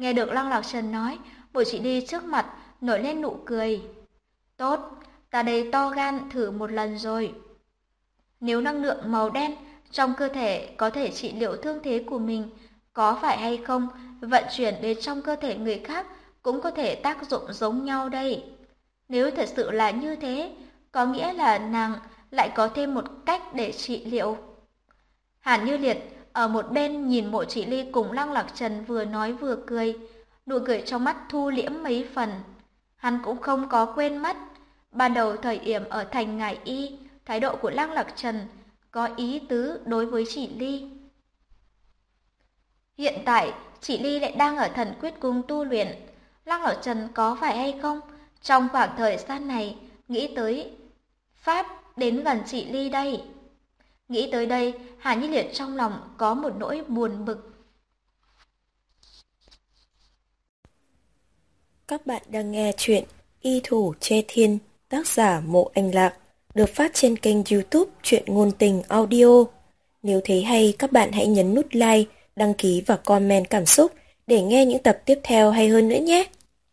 Nghe được Lăng Lạc Trần nói, Mộ Chỉ Ly trước mặt nổi lên nụ cười. Tốt, ta đây to gan thử một lần rồi. Nếu năng lượng màu đen trong cơ thể có thể trị liệu thương thế của mình, có phải hay không vận chuyển đến trong cơ thể người khác cũng có thể tác dụng giống nhau đây. Nếu thật sự là như thế, có nghĩa là nàng lại có thêm một cách để trị liệu. Hàn Như Liệt ở một bên nhìn Mộ Chỉ Ly cùng Lăng Lạc Trần vừa nói vừa cười, nụ cười trong mắt thu liễm mấy phần. Hắn cũng không có quên mất, ban đầu thời điểm ở thành Ngải Y, thái độ của Lăng Lạc Trần có ý tứ đối với Chỉ Ly. Hiện tại, Chỉ Ly lại đang ở Thần Quyết Cung tu luyện. Lăng Lạc Trần có phải hay không, trong khoảng thời gian này, nghĩ tới Pháp đến gần Chỉ Ly đây. Nghĩ tới đây, Hà Như Liệt trong lòng có một nỗi buồn bực. Các bạn đang nghe chuyện Y Thủ Chê Thiên, tác giả Mộ Anh Lạc, được phát trên kênh YouTube Truyện Ngôn Tình Audio. Nếu thấy hay, các bạn hãy nhấn nút like, đăng ký và comment cảm xúc để nghe những tập tiếp theo hay hơn nữa nhé.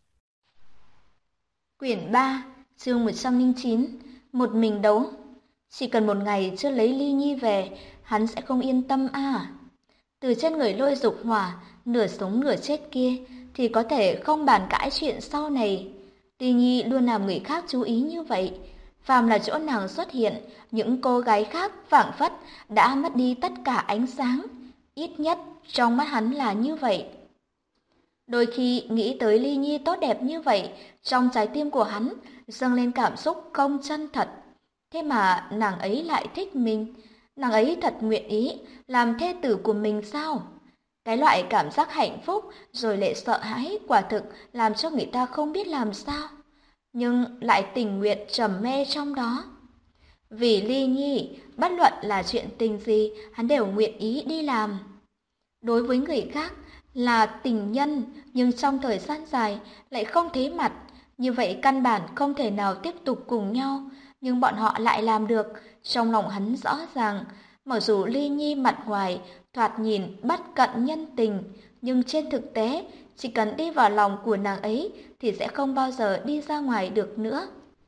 Quyển 3, chương 109, một mình đấu. Chỉ cần một ngày chưa lấy Ly Nhi về, hắn sẽ không yên tâm à. Từ trên người Lôi Dục Hỏa, nửa sống nửa chết kia, thì có thể không bàn cãi chuyện sau này. Ly Nhi luôn làm người khác chú ý như vậy. Phàm là chỗ nàng xuất hiện, những cô gái khác phảng phất đã mất đi tất cả ánh sáng. Ít nhất trong mắt hắn là như vậy. Đôi khi nghĩ tới Ly Nhi tốt đẹp như vậy, trong trái tim của hắn dâng lên cảm xúc không chân thật. Thế mà nàng ấy lại thích mình, nàng ấy thật nguyện ý làm thê tử của mình sao? Cái loại cảm giác hạnh phúc rồi lại sợ hãi quả thực làm cho người ta không biết làm sao, nhưng lại tình nguyện trầm mê trong đó. Vì Ly Nhi, bất luận là chuyện tình gì, hắn đều nguyện ý đi làm. Đối với người khác là tình nhân, nhưng trong thời gian dài lại không thấy mặt, như vậy căn bản không thể nào tiếp tục cùng nhau, nhưng bọn họ lại làm được. Trong lòng hắn rõ ràng, mặc dù Ly Nhi mặt ngoài thoạt nhìn bất cận nhân tình, nhưng trên thực tế, chỉ cần đi vào lòng của nàng ấy thì sẽ không bao giờ đi ra ngoài được nữa.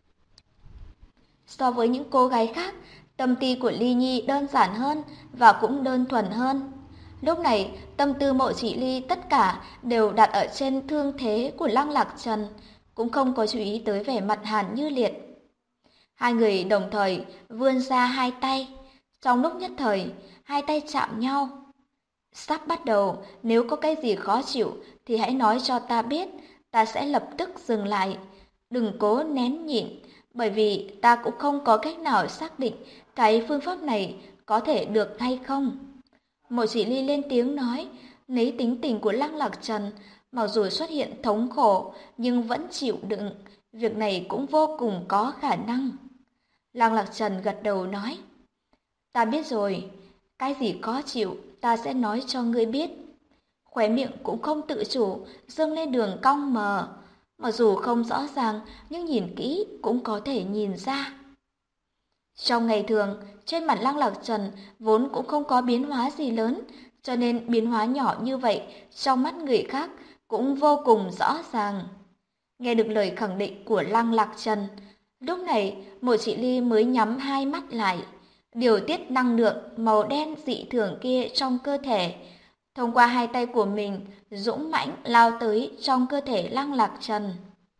So với những cô gái khác, tâm tư của Ly Nhi đơn giản hơn và cũng đơn thuần hơn. Lúc này, tâm tư Mộ Chỉ Ly tất cả đều đặt ở trên thương thế của Lăng Lạc Trần, cũng không có chú ý tới vẻ mặt Hàn Như Liệt. Hai người đồng thời vươn ra hai tay. Trong lúc nhất thời, hai tay chạm nhau. Sắp bắt đầu, nếu có cái gì khó chịu thì hãy nói cho ta biết, ta sẽ lập tức dừng lại. Đừng cố nén nhịn, bởi vì ta cũng không có cách nào xác định cái phương pháp này có thể được hay không. Mộ Chỉ Ly lên tiếng nói, lấy tính tình của Lăng Lạc Trần, mặc dù xuất hiện thống khổ nhưng vẫn chịu đựng, việc này cũng vô cùng có khả năng. Lăng Lạc Trần gật đầu nói, ta biết rồi, cái gì khó chịu ta sẽ nói cho ngươi biết. Khóe miệng cũng không tự chủ dâng lên đường cong mờ, mặc dù không rõ ràng nhưng nhìn kỹ cũng có thể nhìn ra. Trong ngày thường, trên mặt Lăng Lạc Trần vốn cũng không có biến hóa gì lớn, cho nên biến hóa nhỏ như vậy trong mắt người khác cũng vô cùng rõ ràng. Nghe được lời khẳng định của Lăng Lạc Trần, lúc này Mộ Chỉ Ly mới nhắm hai mắt lại, điều tiết năng lượng màu đen dị thường kia trong cơ thể, thông qua hai tay của mình dũng mãnh lao tới trong cơ thể Lăng Lạc Trần.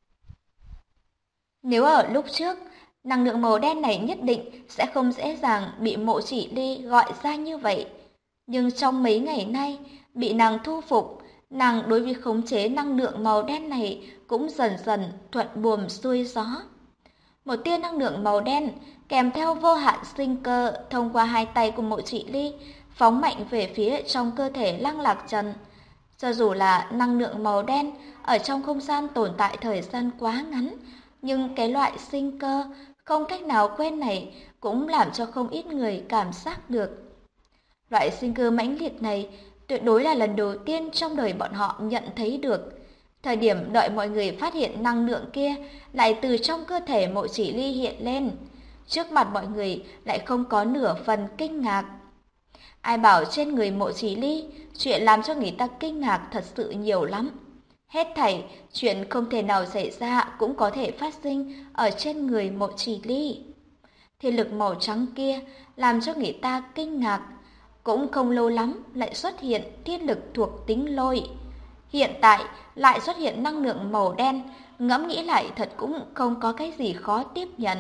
Nếu ở lúc trước, năng lượng màu đen này nhất định sẽ không dễ dàng bị Mộ Chỉ Ly gọi ra như vậy. Nhưng trong mấy ngày nay, bị nàng thu phục, nàng đối với khống chế năng lượng màu đen này cũng dần dần thuận buồm xuôi gió. Một tia năng lượng màu đen kèm theo vô hạn sinh cơ thông qua hai tay của Mộ Chỉ Ly phóng mạnh về phía trong cơ thể Lăng Lạc Trần. Cho dù là năng lượng màu đen ở trong không gian tồn tại thời gian quá ngắn, nhưng cái loại sinh cơ không cách nào quen này cũng làm cho không ít người cảm giác được. Loại sinh cơ mãnh liệt này tuyệt đối là lần đầu tiên trong đời bọn họ nhận thấy được. Thời điểm đợi mọi người phát hiện năng lượng kia lại từ trong cơ thể Mộ Chỉ Ly hiện lên, trước mặt mọi người lại không có nửa phần kinh ngạc. Ai bảo trên người Mộ Chỉ Ly chuyện làm cho người ta kinh ngạc thật sự nhiều lắm. Hết thảy chuyện không thể nào xảy ra cũng có thể phát sinh ở trên người Mộ Chỉ Ly. Thiên lực màu trắng kia làm cho người ta kinh ngạc, cũng không lâu lắm lại xuất hiện thiên lực thuộc tính lôi. Hiện tại lại xuất hiện năng lượng màu đen, ngẫm nghĩ lại thật cũng không có cái gì khó tiếp nhận.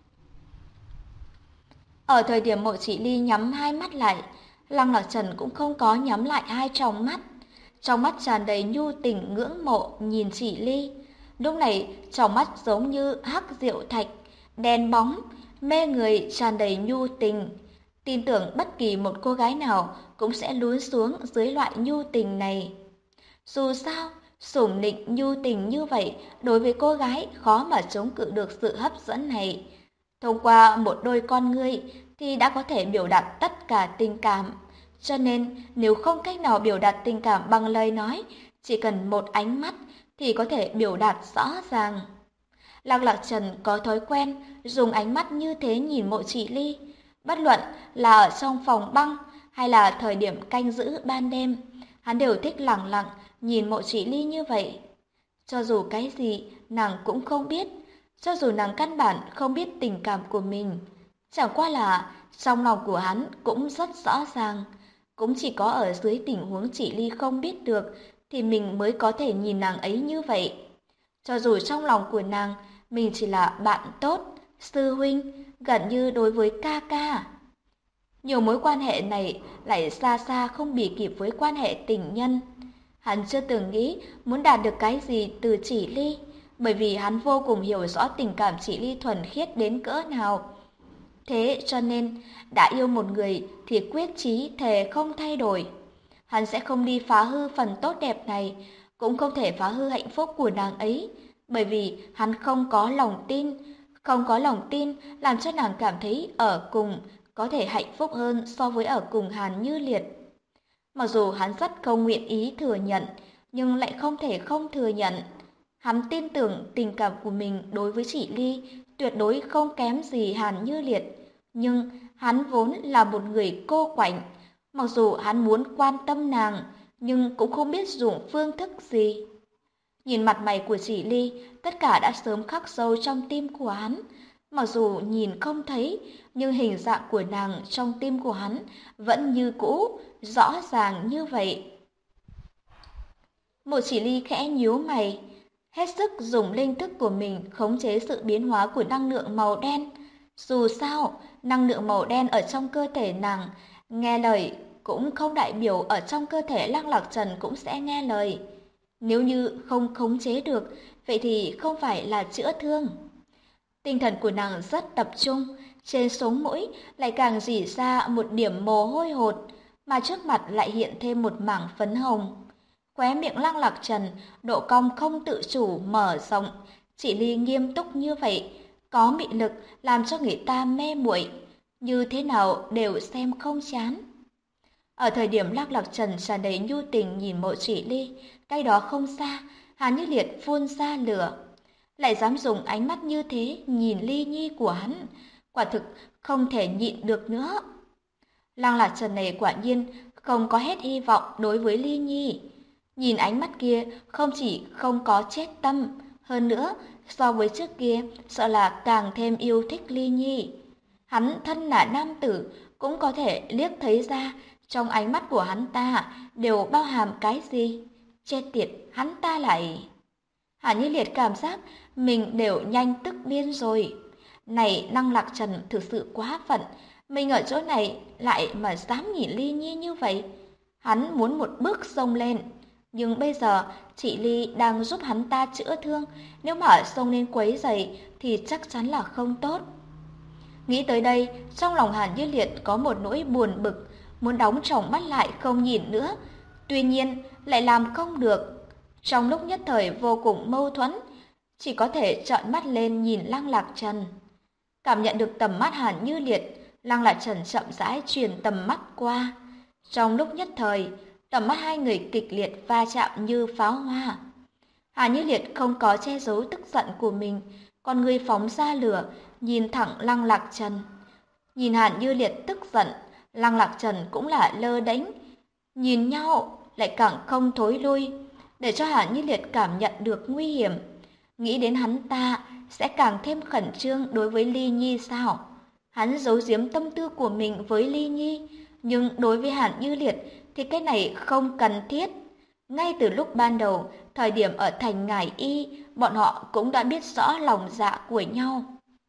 Ở thời điểm Mộ Chỉ Ly nhắm hai mắt lại, Lăng Lạc Trần cũng không có nhắm lại hai tròng mắt. Trong mắt tràn đầy nhu tình ngưỡng mộ nhìn Chỉ Ly. Lúc này trong mắt giống như hắc diệu thạch, đen bóng, mê người tràn đầy nhu tình. Tin tưởng bất kỳ một cô gái nào cũng sẽ lún xuống dưới loại nhu tình này. Dù sao, sủng nịnh nhu tình như vậy đối với cô gái khó mà chống cự được sự hấp dẫn này. Thông qua một đôi con ngươi thì đã có thể biểu đạt tất cả tình cảm. Cho nên nếu không cách nào biểu đạt tình cảm bằng lời nói, chỉ cần một ánh mắt thì có thể biểu đạt rõ ràng. Lăng Lạc Trần có thói quen dùng ánh mắt như thế nhìn Mộ Chỉ Ly, bất luận là ở trong phòng băng hay là thời điểm canh giữ ban đêm, hắn đều thích lẳng lặng nhìn Mộ Chỉ Ly như vậy. Cho dù cái gì nàng cũng không biết, cho dù nàng căn bản không biết tình cảm của mình, chẳng qua là trong lòng của hắn cũng rất rõ ràng, cũng chỉ có ở dưới tình huống Chỉ Ly không biết được thì mình mới có thể nhìn nàng ấy như vậy. Cho dù trong lòng của nàng mình chỉ là bạn tốt, sư huynh, gần như đối với ca ca. Nhiều mối quan hệ này lại xa xa không bì kịp với quan hệ tình nhân. Hắn chưa từng nghĩ muốn đạt được cái gì từ Chỉ Ly, bởi vì hắn vô cùng hiểu rõ tình cảm Chỉ Ly thuần khiết đến cỡ nào. Thế cho nên, đã yêu một người thì quyết chí thề không thay đổi. Hắn sẽ không đi phá hư phần tốt đẹp này, cũng không thể phá hư hạnh phúc của nàng ấy, bởi vì hắn không có lòng tin. Không có lòng tin làm cho nàng cảm thấy ở cùng có thể hạnh phúc hơn so với ở cùng Hàn Như Liệt. Mặc dù hắn rất không nguyện ý thừa nhận, nhưng lại không thể không thừa nhận. Hắn tin tưởng tình cảm của mình đối với Chỉ Ly tuyệt đối không kém gì Hàn Như Liệt. Nhưng hắn vốn là một người cô quạnh. Mặc dù hắn muốn quan tâm nàng, nhưng cũng không biết dùng phương thức gì. Nhìn mặt mày của Chỉ Ly, tất cả đã sớm khắc sâu trong tim của hắn. Mặc dù nhìn không thấy, nhưng hình dạng của nàng trong tim của hắn vẫn như cũ, rõ ràng như vậy. Mộ Chỉ Ly khẽ nhíu mày, hết sức dùng linh thức của mình khống chế sự biến hóa của năng lượng màu đen. Dù sao, năng lượng màu đen ở trong cơ thể nàng nghe lời cũng không đại biểu ở trong cơ thể Lăng Lạc Trần cũng sẽ nghe lời. Nếu như không khống chế được, vậy thì không phải là chữa thương. Tinh thần của nàng rất tập trung, trên sống mũi lại càng rỉ ra một điểm mồ hôi hột, mà trước mặt lại hiện thêm một mảng phấn hồng. Khóe miệng Lăng Lạc Trần, độ cong không tự chủ mở rộng, Chỉ Ly nghiêm túc như vậy, có mị lực làm cho người ta mê muội, như thế nào đều xem không chán. Ở thời điểm Lăng Lạc Trần tràn đầy nhu tình nhìn Mộ Chỉ Ly, cách đó không xa, Hàn Như Liệt phun ra lửa. Lại dám dùng ánh mắt như thế nhìn Ly Nhi của hắn, quả thực không thể nhịn được nữa. Lăng Lạc Trần này quả nhiên không có hết hy vọng đối với Ly Nhi. Nhìn ánh mắt kia không chỉ không có chết tâm, hơn nữa so với trước kia sợ là càng thêm yêu thích Ly Nhi. Hắn thân là nam tử cũng có thể liếc thấy ra trong ánh mắt của hắn ta đều bao hàm cái gì. Chết tiệt, hắn ta lại... Hàn Như Liệt cảm giác mình đều nhanh tức điên rồi. Này Lăng Lạc Trần thực sự quá phận, mình ở chỗ này lại mà dám nhìn Ly Nhi như vậy. Hắn muốn một bước xông lên, nhưng bây giờ chị Ly đang giúp hắn ta chữa thương, nếu mà xông lên quấy rầy thì chắc chắn là không tốt. Nghĩ tới đây, trong lòng Hàn Như Liệt có một nỗi buồn bực, muốn đóng tròng mắt lại không nhìn nữa, tuy nhiên lại làm không được. Trong lúc nhất thời vô cùng mâu thuẫn, chỉ có thể trợn mắt lên nhìn Lăng Lạc Trần. Cảm nhận được tầm mắt Hàn Như Liệt, Lăng Lạc Trần chậm rãi truyền tầm mắt qua. Trong lúc nhất thời, tầm mắt hai người kịch liệt va chạm như pháo hoa. Hàn Như Liệt không có che giấu tức giận của mình, con người phóng ra lửa, nhìn thẳng Lăng Lạc Trần. Nhìn Hàn Như Liệt tức giận, Lăng Lạc Trần cũng là lơ đễnh. Nhìn nhau lại càng không thối lui. để cho Hạ Như Liệt cảm nhận được nguy hiểm. Nghĩ đến hắn ta sẽ càng thêm khẩn trương đối với Ly Nhi sao? Hắn giấu giếm tâm tư của mình với Ly Nhi, nhưng đối với Hạ Như Liệt thì cái này không cần thiết. Ngay từ lúc ban đầu, thời điểm ở thành Ngải Y, bọn họ cũng đã biết rõ lòng dạ của nhau.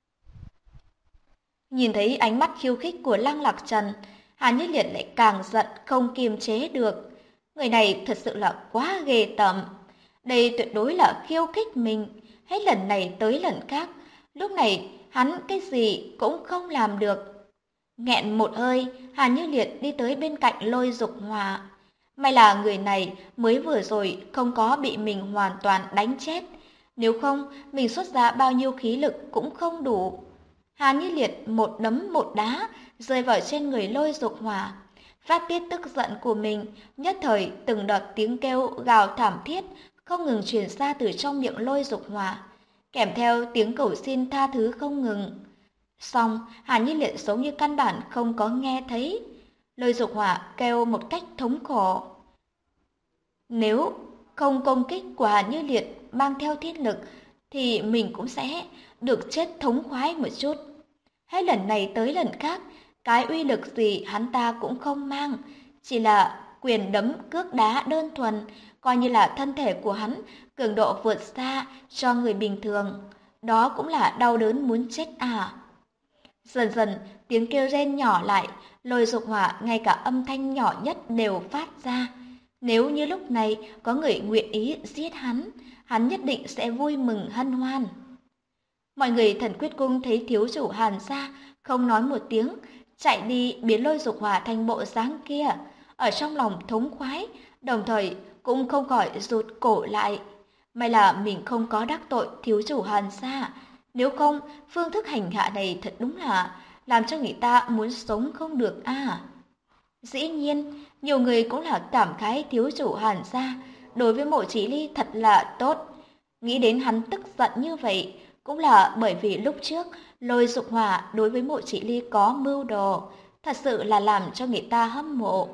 Nhìn thấy ánh mắt khiêu khích của Lăng Lạc Trần, Hạ Như Liệt lại càng giận không kiềm chế được. Người này thật sự là quá ghê tởm. Đây tuyệt đối là khiêu khích mình, hết lần này tới lần khác. Lúc này hắn cái gì cũng không làm được. Nghẹn một hơi, Hạ Như Liệt đi tới bên cạnh Lôi Dục Hòa. May là người này mới vừa rồi không có bị mình hoàn toàn đánh chết. Nếu không, mình xuất ra bao nhiêu khí lực cũng không đủ. Hạ Như Liệt một đấm một đá rơi vào trên người Lôi Dục Hòa. Phát tiết tức giận của mình, nhất thời từng đợt tiếng kêu gào thảm thiết không ngừng truyền ra từ trong miệng Lôi Dục Hòa, kèm theo tiếng cầu xin tha thứ không ngừng. Xong, Hạ Như Liệt giống như căn bản không có nghe thấy. Lôi Dục Hòa kêu một cách thống khổ. Nếu không công kích của Hạ Như Liệt mang theo thiên lực, thì mình cũng sẽ được chết thống khoái một chút. Hết lần này tới lần khác, cái uy lực gì hắn ta cũng không mang, chỉ là quyền đấm cước đá đơn thuần, coi như là thân thể của hắn cường độ vượt xa cho người bình thường. Đó cũng là đau đớn muốn chết à. Dần dần, tiếng kêu rên nhỏ lại, Lôi Dục Hỏa ngay cả âm thanh nhỏ nhất đều phát ra. Nếu như lúc này có người nguyện ý giết hắn nhất định sẽ vui mừng hân hoan. Mọi người Thần Quyết Cung thấy thiếu chủ Hàn gia không nói một tiếng, chạy đi biến Lôi Dục Hỏa thành bộ dáng kia, ở trong lòng thống khoái, đồng thời cũng không khỏi rụt cổ lại. May là mình không có đắc tội thiếu chủ Hàn gia, nếu không phương thức hành hạ này thật đúng là làm cho người ta muốn sống không được à. Dĩ nhiên, nhiều người cũng là cảm khái thiếu chủ Hàn gia đối với Mộ Chỉ Ly thật là tốt. Nghĩ đến hắn tức giận như vậy, cũng là bởi vì lúc trước Lôi Dục Hỏa đối với Mộ Chỉ Ly có mưu đồ, thật sự là làm cho người ta hâm mộ.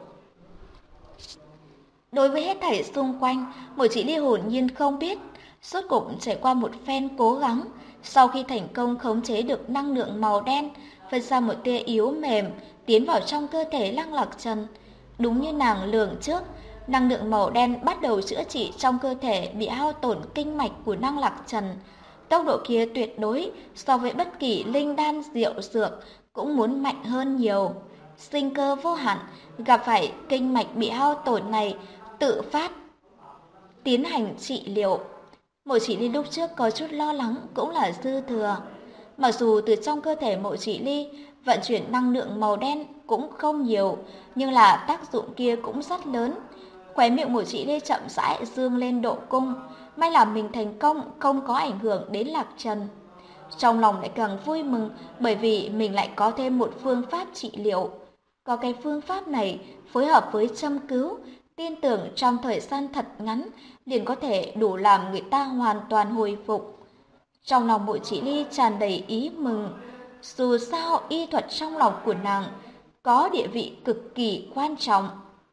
Đối với hết thảy xung quanh, Mộ Chỉ Ly hồn nhiên không biết, rốt cuộc trải qua một phen cố gắng, sau khi thành công khống chế được năng lượng màu đen, phân ra một tia yếu mềm tiến vào trong cơ thể Lăng Lạc Trần. Đúng như nàng lường trước, năng lượng màu đen bắt đầu chữa trị trong cơ thể bị hao tổn kinh mạch của Lăng Lạc Trần. Tốc độ kia tuyệt đối so với bất kỳ linh đan diệu dược cũng muốn mạnh hơn nhiều. Sinh cơ vô hạn, gặp phải kinh mạch bị hao tổn này, tự phát tiến hành trị liệu. Mộ Chỉ Ly lúc trước có chút lo lắng cũng là dư thừa. Mặc dù từ trong cơ thể Mộ Chỉ Ly vận chuyển năng lượng màu đen cũng không nhiều, nhưng là tác dụng kia cũng rất lớn. Khóe miệng Mộ Chỉ Ly chậm rãi dương lên độ cung, may là mình thành công không có ảnh hưởng đến Lạc Trần. Trong lòng lại càng vui mừng bởi vì mình lại có thêm một phương pháp trị liệu. Có cái phương pháp này phối hợp với châm cứu, tin tưởng trong thời gian thật ngắn liền có thể đủ làm người ta hoàn toàn hồi phục. Trong lòng Mộ Chỉ Ly tràn đầy ý mừng, dù sao y thuật trong lòng của nàng có địa vị cực kỳ quan trọng.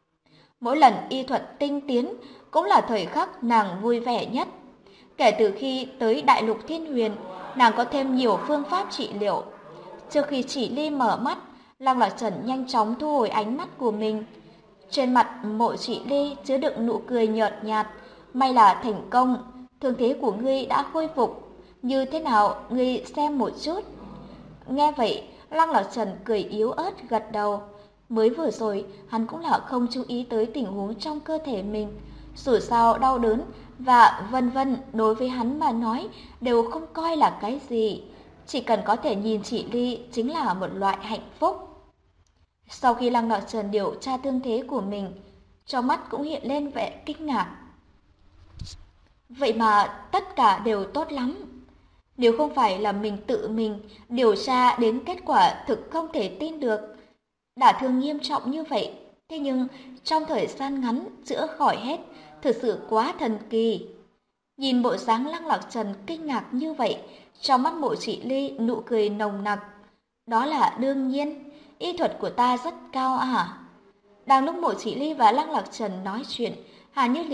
Mỗi lần y thuật tinh tiến cũng là thời khắc nàng vui vẻ nhất. Kể từ khi tới Đại Lục Thiên Huyền, nàng có thêm nhiều phương pháp trị liệu. Trước khi Chỉ Ly mở mắt, Lăng Lạc Trần nhanh chóng thu hồi ánh mắt của mình. Trên mặt Mộ Chỉ Ly chứa đựng nụ cười nhợt nhạt, may là thành công, thương thế của ngươi đã khôi phục, như thế nào ngươi xem một chút. Nghe vậy, Lăng Lạc Trần cười yếu ớt gật đầu. Mới vừa rồi, hắn cũng là không chú ý tới tình huống trong cơ thể mình. Dù sao đau đớn và vân vân đối với hắn mà nói đều không coi là cái gì. Chỉ cần có thể nhìn Chỉ Ly chính là một loại hạnh phúc. Sau khi Lăng Lạc Trần điều tra thương thế của mình, trong mắt cũng hiện lên vẻ kinh ngạc. Vậy mà tất cả đều tốt lắm. Nếu không phải là mình tự mình điều tra đến kết quả thực không thể tin được, đả thương nghiêm trọng như vậy, thế nhưng trong thời gian ngắn chữa khỏi hết, thực sự quá thần kỳ. Nhìn bộ dáng Lăng Lạc Trần kinh ngạc như vậy, trong mắt Mộ Chỉ Ly nụ cười nồng nặc. Đó là đương nhiên, y thuật của ta rất cao à. Đang lúc Mộ Chỉ Ly và Lăng Lạc Trần nói chuyện, Hà Như Liệt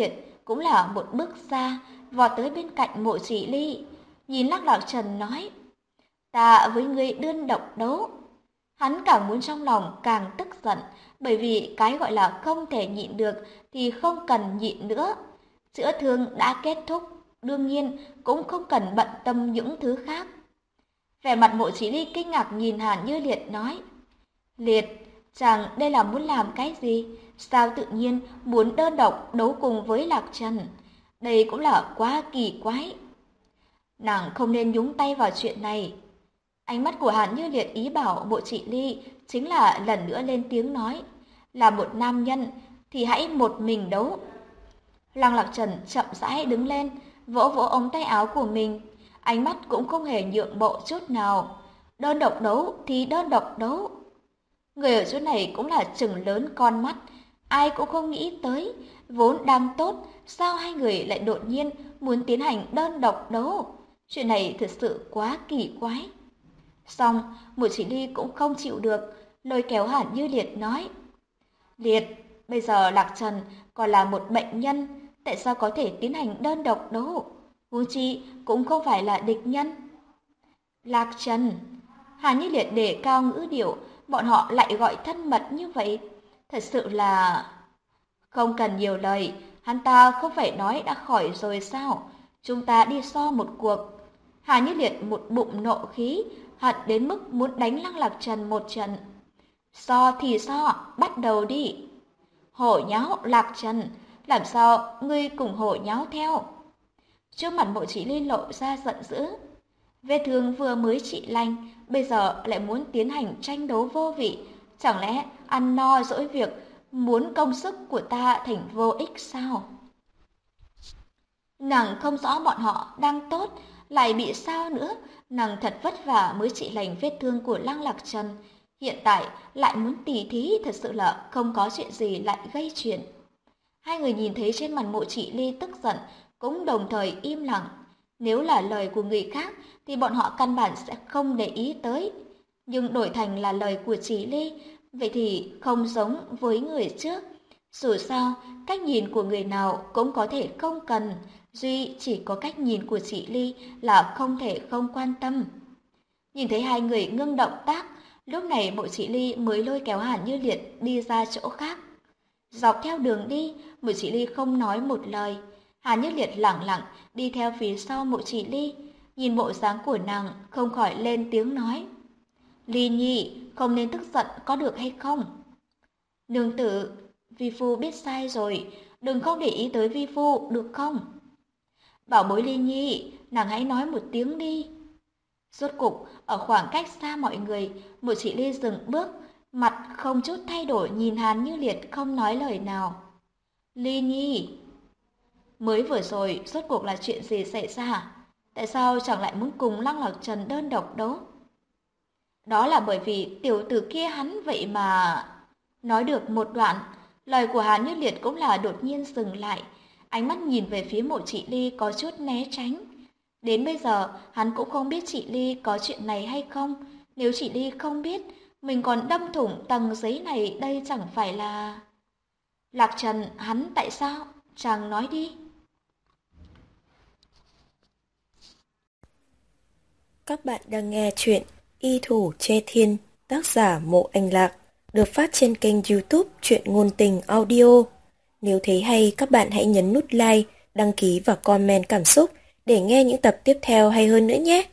cũng là một bước xa, vọt tới bên cạnh Mộ Chỉ Ly, nhìn Lăng Lạc Trần nói: "Ta với ngươi đơn độc đấu." Hắn càng muốn trong lòng càng tức giận, bởi vì cái gọi là không thể nhịn được thì không cần nhịn nữa. Chữa thương đã kết thúc, đương nhiên cũng không cần bận tâm những thứ khác. Vẻ mặt Mộ Chỉ Ly kinh ngạc nhìn Hàn Như Liệt nói: "Liệt, chàng đây là muốn làm cái gì? Sao tự nhiên muốn đơn độc đấu cùng với Lạc Trần? Đây cũng là quá kỳ quái." Nàng không nên nhúng tay vào chuyện này. Ánh mắt của Hàn Như Liệt ý bảo Mộ Chỉ Ly chính là lần nữa lên tiếng nói: "Là một nam nhân thì hãy một mình đấu." Lăng Lạc Trần chậm rãi đứng lên, vỗ vỗ ống tay áo của mình, ánh mắt cũng không hề nhượng bộ chút nào. Đơn độc đấu thì đơn độc đấu. Người ở chỗ này cũng là trừng lớn con mắt, ai cũng không nghĩ tới, vốn đang tốt, sao hai người lại đột nhiên muốn tiến hành đơn độc đấu? Chuyện này thật sự quá kỳ quái. Xong, Mộ Chỉ Ly cũng không chịu được, lôi kéo Hàn Như Liệt nói: "Liệt, bây giờ Lạc Trần còn là một bệnh nhân, tại sao có thể tiến hành đơn độc đấu? Huống chi cũng không phải là địch nhân." Lạc Trần, Hàn Như Liệt đề cao ngữ điệu, bọn họ lại gọi thân mật như vậy, thật sự là... Không cần nhiều lời, hắn ta không phải nói đã khỏi rồi sao? Chúng ta đi so một cuộc. Hàn Như Liệt một bụng nộ khí, hận đến mức muốn đánh Lăng Lạc Trần một trận. So thì so, bắt đầu đi. Hổ nháo Lạc Trần, làm sao ngươi cùng hổ nháo theo? Trước mặt Mộ Chỉ Ly lộ ra giận dữ. Vết thương vừa mới trị lành, bây giờ lại muốn tiến hành tranh đấu vô vị. Chẳng lẽ ăn no dỗi việc, muốn công sức của ta thành vô ích sao? Nàng không rõ bọn họ đang tốt, lại bị sao nữa. Nàng thật vất vả mới trị lành vết thương của Lăng Lạc Trần. Hiện tại lại muốn tỉ thí, thật sự là không có chuyện gì lại gây chuyện. Hai người nhìn thấy trên mặt Mộ Chỉ Ly tức giận, cũng đồng thời im lặng. Nếu là lời của người khác thì bọn họ căn bản sẽ không để ý tới. Nhưng đổi thành là lời của Chỉ Ly, vậy thì không giống với người trước. Dù sao, cách nhìn của người nào cũng có thể không cần, duy chỉ có cách nhìn của Chỉ Ly là không thể không quan tâm. Nhìn thấy hai người ngưng động tác, lúc này Mộ Chỉ Ly mới lôi kéo Hàn Như Liệt đi ra chỗ khác. Dọc theo đường đi, Mộ Chỉ Ly không nói một lời. Hàn Như Liệt lẳng lặng đi theo phía sau Mộ Chỉ Ly, nhìn bộ dáng của nàng không khỏi lên tiếng nói: "Ly Nhi, không nên tức giận có được hay không?" "Nương tử, vi phu biết sai rồi, đừng không để ý tới vi phu được không?" "Bảo bối Ly Nhi, nàng hãy nói một tiếng đi." Rốt cục, ở khoảng cách xa mọi người, Mộ Chỉ Ly dừng bước, mặt không chút thay đổi nhìn Hàn Như Liệt không nói lời nào. "Ly Nhi, mới vừa rồi rốt cuộc là chuyện gì xảy ra? Tại sao chẳng lại muốn cùng Lăng Lạc Trần đơn độc đấu?" "Đó là bởi vì tiểu tử kia hắn vậy mà..." Nói được một đoạn, lời của Hàn Như Liệt cũng là đột nhiên dừng lại, ánh mắt nhìn về phía Mộ Chỉ Ly có chút né tránh. Đến bây giờ, hắn cũng không biết chị Ly có chuyện này hay không. Nếu chị Ly không biết, mình còn đâm thủng tầng giấy này, đây chẳng phải là... Lạc Trần, hắn tại sao? Chàng nói đi. Các bạn đang nghe chuyện Y Thủ Che Thiên, tác giả Mộ Anh Lạc, được phát trên kênh YouTube Truyện Ngôn Tình Audio. Nếu thấy hay, các bạn hãy nhấn nút like, đăng ký và comment cảm xúc để nghe những tập tiếp theo hay hơn nữa nhé.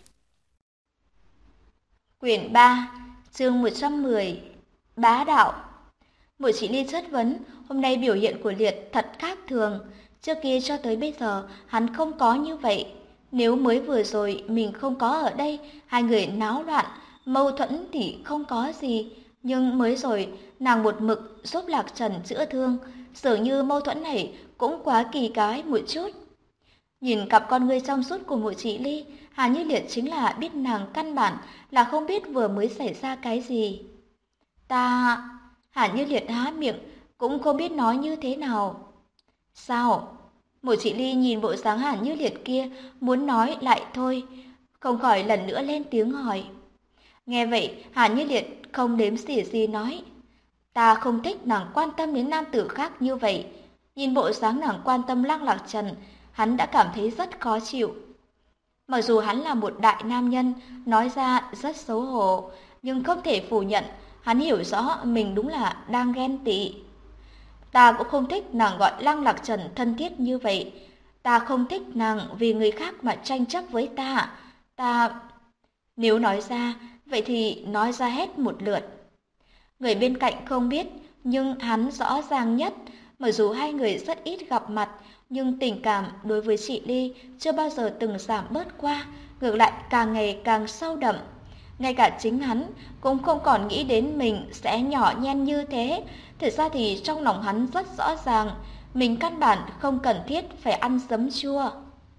Quyển 3, chương 110, Bá Đạo. Mộ Chỉ Ly chất vấn, hôm nay biểu hiện của Liệt thật khác thường. Trước kia cho tới bây giờ, hắn không có như vậy. Nếu mới vừa rồi mình không có ở đây, hai người náo loạn, mâu thuẫn thì không có gì. Nhưng mới rồi, nàng một mực giúp Lạc Trần chữa thương, dường như mâu thuẫn này cũng quá kỳ quái một chút. Nhìn cặp con ngươi trong suốt của Mộ Chỉ Ly, Hàn Như Liệt chính là biết nàng căn bản là không biết vừa mới xảy ra cái gì. Ta... Hàn Như Liệt há miệng, cũng không biết nói như thế nào. Sao? Mộ Chỉ Ly nhìn bộ dáng Hàn Như Liệt kia, muốn nói lại thôi, không khỏi lần nữa lên tiếng hỏi. Nghe vậy, Hàn Như Liệt không đếm xỉa gì nói. Ta không thích nàng quan tâm đến nam tử khác như vậy. Nhìn bộ dáng nàng quan tâm Lăng Lạc Trần, hắn đã cảm thấy rất khó chịu. Mặc dù hắn là một đại nam nhân, nói ra rất xấu hổ, nhưng không thể phủ nhận, hắn hiểu rõ mình đúng là đang ghen tị. Ta cũng không thích nàng gọi Lăng Lạc Trần thân thiết như vậy. Ta không thích nàng vì người khác mà tranh chấp với ta. Ta... Nếu nói ra, vậy thì nói ra hết một lượt. Người bên cạnh không biết, nhưng hắn rõ ràng nhất. Mặc dù hai người rất ít gặp mặt, nhưng tình cảm đối với chị Ly chưa bao giờ từng giảm bớt qua, ngược lại càng ngày càng sâu đậm. Ngay cả chính hắn cũng không còn nghĩ đến mình sẽ nhỏ nhen như thế. Thật ra thì trong lòng hắn rất rõ ràng, mình căn bản không cần thiết phải ăn giấm chua.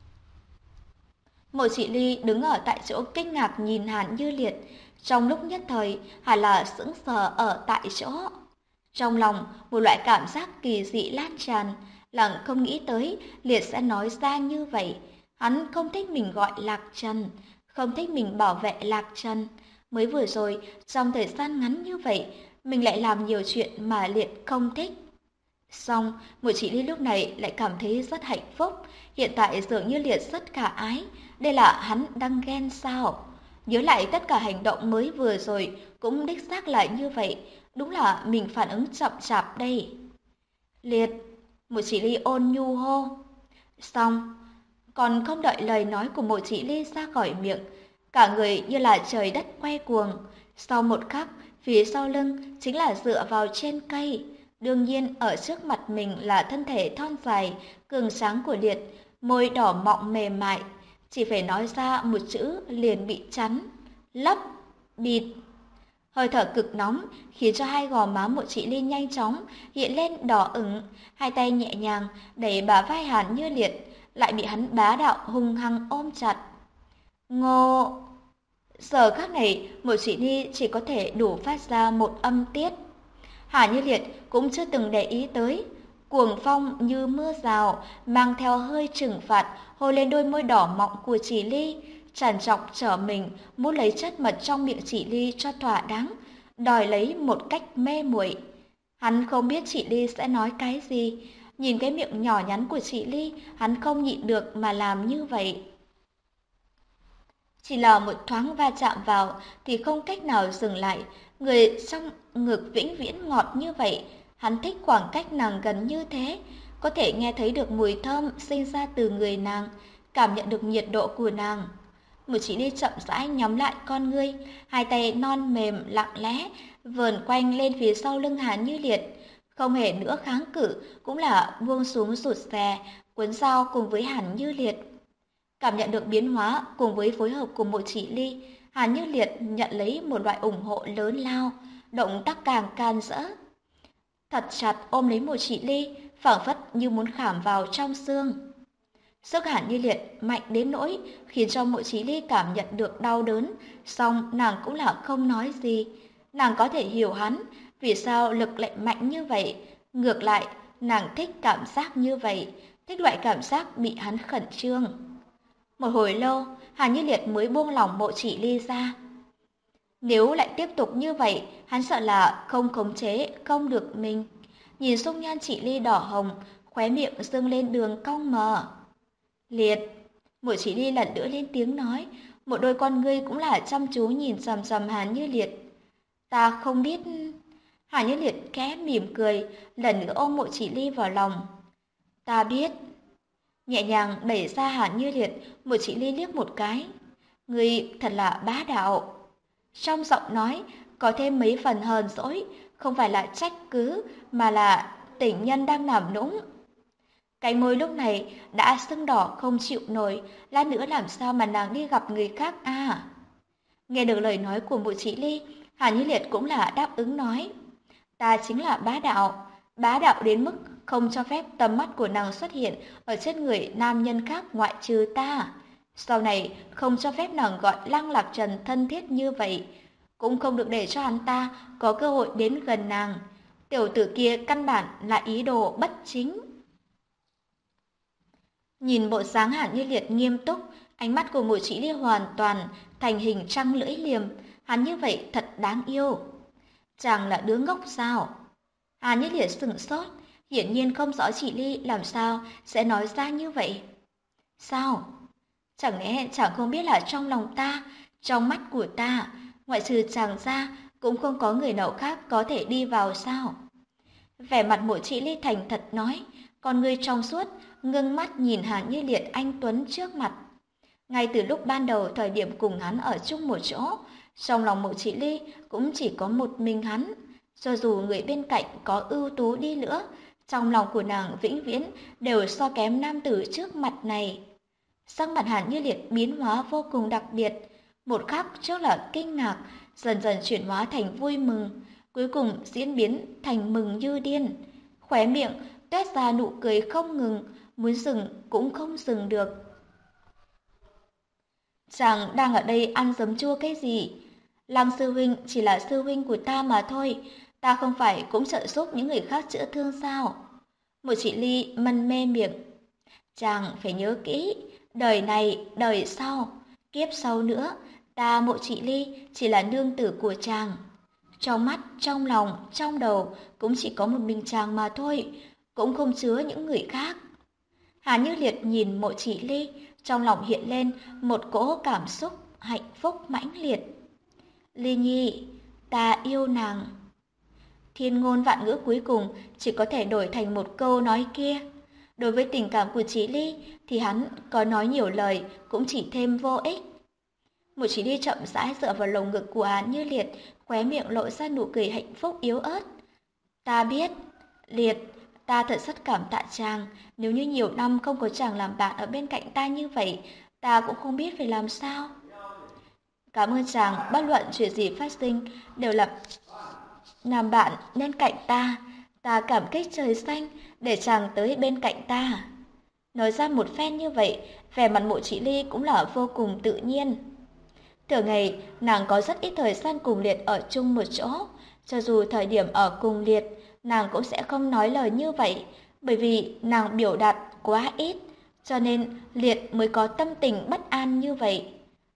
Mộ Chị Ly đứng ở tại chỗ kinh ngạc nhìn Hàn Như Liệt, trong lúc nhất thời Hàn là sững sờ ở tại chỗ. Trong lòng một loại cảm giác kỳ dị lan tràn, lặng không nghĩ tới Liệt sẽ nói ra như vậy. Hắn không thích mình gọi Lạc Trần, không thích mình bảo vệ Lạc Trần. Mới vừa rồi, trong thời gian ngắn như vậy, mình lại làm nhiều chuyện mà Liệt không thích. Xong, Mộ Chị Ly lúc này lại cảm thấy rất hạnh phúc. Hiện tại dường như Liệt rất khả ái. Đây là hắn đang ghen sao? Nhớ lại tất cả hành động mới vừa rồi cũng đích xác lại như vậy. Đúng là mình phản ứng chậm chạp đây. Liệt, Mộ Chỉ Ly ôn nhu hô. Xong, còn không đợi lời nói của Mộ Chỉ Ly ra khỏi miệng, cả người như là trời đất quay cuồng. Sau một khắc, phía sau lưng chính là dựa vào trên cây. Đương nhiên ở trước mặt mình là thân thể thon dài, cường tráng của Liệt, môi đỏ mọng mềm mại. Chỉ phải nói ra một chữ liền bị chắn. Lấp, bịt. Hơi thở cực nóng khiến cho hai gò má Mộ Chị Ly nhanh chóng hiện lên đỏ ửng, hai tay nhẹ nhàng đẩy bả vai Hàn Như Liệt, lại bị hắn bá đạo hung hăng ôm chặt. Ngô! Giờ khắc này, Mộ Chị Ly chỉ có thể đủ phát ra một âm tiết. Hàn Như Liệt cũng chưa từng để ý tới. Cuồng phong như mưa rào, mang theo hơi trừng phạt, hôn lên đôi môi đỏ mọng của Chỉ Ly, trằn trọc trở mình, muốn lấy chất mật trong miệng Chỉ Ly cho thỏa đáng, đòi lấy một cách mê muội. Hắn không biết Chỉ Ly sẽ nói cái gì, nhìn cái miệng nhỏ nhắn của Chỉ Ly, hắn không nhịn được mà làm như vậy. Chỉ là một thoáng va chạm vào thì không cách nào dừng lại, người trong ngực vĩnh viễn ngọt như vậy. Hắn thích khoảng cách nàng gần như thế, có thể nghe thấy được mùi thơm sinh ra từ người nàng, cảm nhận được nhiệt độ của nàng. Một Chỉ Ly chậm rãi nhắm lại con ngươi, hai tay non mềm lặng lẽ vờn quanh lên phía sau lưng Hàn Như Liệt, không hề nữa kháng cự, cũng là buông xuống rụt rè, cuốn dao cùng với Hàn Như Liệt. Cảm nhận được biến hóa cùng với phối hợp của Mộ Chỉ Ly, Hàn Như Liệt nhận lấy một loại ủng hộ lớn lao, động tác càng can rỡ. Thật chặt ôm lấy Mộ Chỉ Ly, phảng phất như muốn khảm vào trong xương. Sức Hàn Như Liệt mạnh đến nỗi khiến cho Mộ Chỉ Ly cảm nhận được đau đớn, song nàng cũng là không nói gì. Nàng có thể hiểu hắn, vì sao lực lệnh mạnh như vậy. Ngược lại, nàng thích cảm giác như vậy, thích loại cảm giác bị hắn khẩn trương. Một hồi lâu, Hàn Như Liệt mới buông lỏng Mộ Chỉ Ly ra. Nếu lại tiếp tục như vậy, hắn sợ là không khống chế, không được mình. Nhìn dung nhan Chỉ Ly đỏ hồng, khóe miệng dương lên đường cong mờ. Liệt! Mộ Chỉ Ly lần nữa lên tiếng nói, một đôi con ngươi cũng là chăm chú nhìn chằm chằm Hàn Như Liệt. Ta không biết... Hàn Như Liệt khẽ mỉm cười, lần nữa ôm Mộ Chỉ Ly vào lòng. Ta biết. Nhẹ nhàng đẩy ra Hàn Như Liệt, Mộ Chỉ Ly liếc một cái. Ngươi thật là bá đạo. Trong giọng nói có thêm mấy phần hờn dỗi, không phải là trách cứ mà là tình nhân đang làm nũng. Cái môi lúc này đã sưng đỏ không chịu nổi, lát nữa làm sao mà nàng đi gặp người khác à? Nghe được lời nói của Mộ Chỉ Ly, Hàn Như Liệt cũng là đáp ứng nói. Ta chính là bá đạo đến mức không cho phép tầm mắt của nàng xuất hiện ở trên người nam nhân khác ngoại trừ ta. Sau này không cho phép nàng gọi Lăng Lạc Trần thân thiết như vậy, cũng không được để cho hắn ta có cơ hội đến gần nàng. Tiểu tử kia căn bản là ý đồ bất chính. Nhìn bộ dáng Hàn Như Liệt nghiêm túc, ánh mắt của Mộ Chỉ Ly hoàn toàn thành hình trăng lưỡi liềm, hắn như vậy thật đáng yêu. Chàng là đứa ngốc sao? Hàn Như Liệt sững sốt, hiển nhiên không rõ chị Ly làm sao sẽ nói ra như vậy. Sao? Chẳng lẽ chàng không biết là trong lòng ta, trong mắt của ta, ngoại trừ chàng ra cũng không có người nào khác có thể đi vào sao? Vẻ mặt Mộ Chị Ly thành thật nói, con ngươi trong suốt, ngưng mắt nhìn Hàn Như Liệt anh tuấn trước mặt. Ngay từ lúc ban đầu thời điểm cùng hắn ở chung một chỗ, trong lòng Mộ Chị Ly cũng chỉ có một mình hắn. Cho dù người bên cạnh có ưu tú đi nữa, trong lòng của nàng vĩnh viễn đều so kém nam tử trước mặt này. Sắc mặt Hàn Như Liệt biến hóa vô cùng đặc biệt, một khắc trước là kinh ngạc, dần dần chuyển hóa thành vui mừng, cuối cùng diễn biến thành mừng như điên. Khóe miệng toét ra nụ cười không ngừng, muốn dừng cũng không dừng được. Chàng đang ở đây ăn giấm chua cái gì? Lăng sư huynh chỉ là sư huynh của ta mà thôi, ta không phải cũng trợ giúp những người khác chữa thương sao? Một chị Ly mân mê miệng. Chàng phải nhớ kỹ, đời này, đời sau, kiếp sau nữa, ta Mộ Chị Ly chỉ là nương tử của chàng. Trong mắt, trong lòng, trong đầu cũng chỉ có một mình chàng mà thôi, cũng không chứa những người khác. Hàn Như Liệt nhìn Mộ Chị Ly, trong lòng hiện lên một cỗ cảm xúc hạnh phúc mãnh liệt. Ly Nhi, ta yêu nàng. Thiên ngôn vạn ngữ cuối cùng chỉ có thể đổi thành một câu nói kia. Đối với tình cảm của Chí Ly thì hắn có nói nhiều lời cũng chỉ thêm vô ích. Một Chí Ly chậm rãi dựa vào lồng ngực của Hàn Như Liệt, khóe miệng lộ ra nụ cười hạnh phúc yếu ớt. Ta biết, Liệt, ta thật rất cảm tạ chàng, nếu như nhiều năm không có chàng làm bạn ở bên cạnh ta như vậy, ta cũng không biết phải làm sao. Cảm ơn chàng, bất luận chuyện gì phát sinh đều là làm bạn bên cạnh ta. Ta cảm kích trời xanh để chàng tới bên cạnh ta. Nói ra một phen như vậy, vẻ mặt Mộ Chị Ly cũng là vô cùng tự nhiên. Thường ngày, nàng có rất ít thời gian cùng Liệt ở chung một chỗ. Cho dù thời điểm ở cùng Liệt, nàng cũng sẽ không nói lời như vậy, bởi vì nàng biểu đạt quá ít, cho nên Liệt mới có tâm tình bất an như vậy.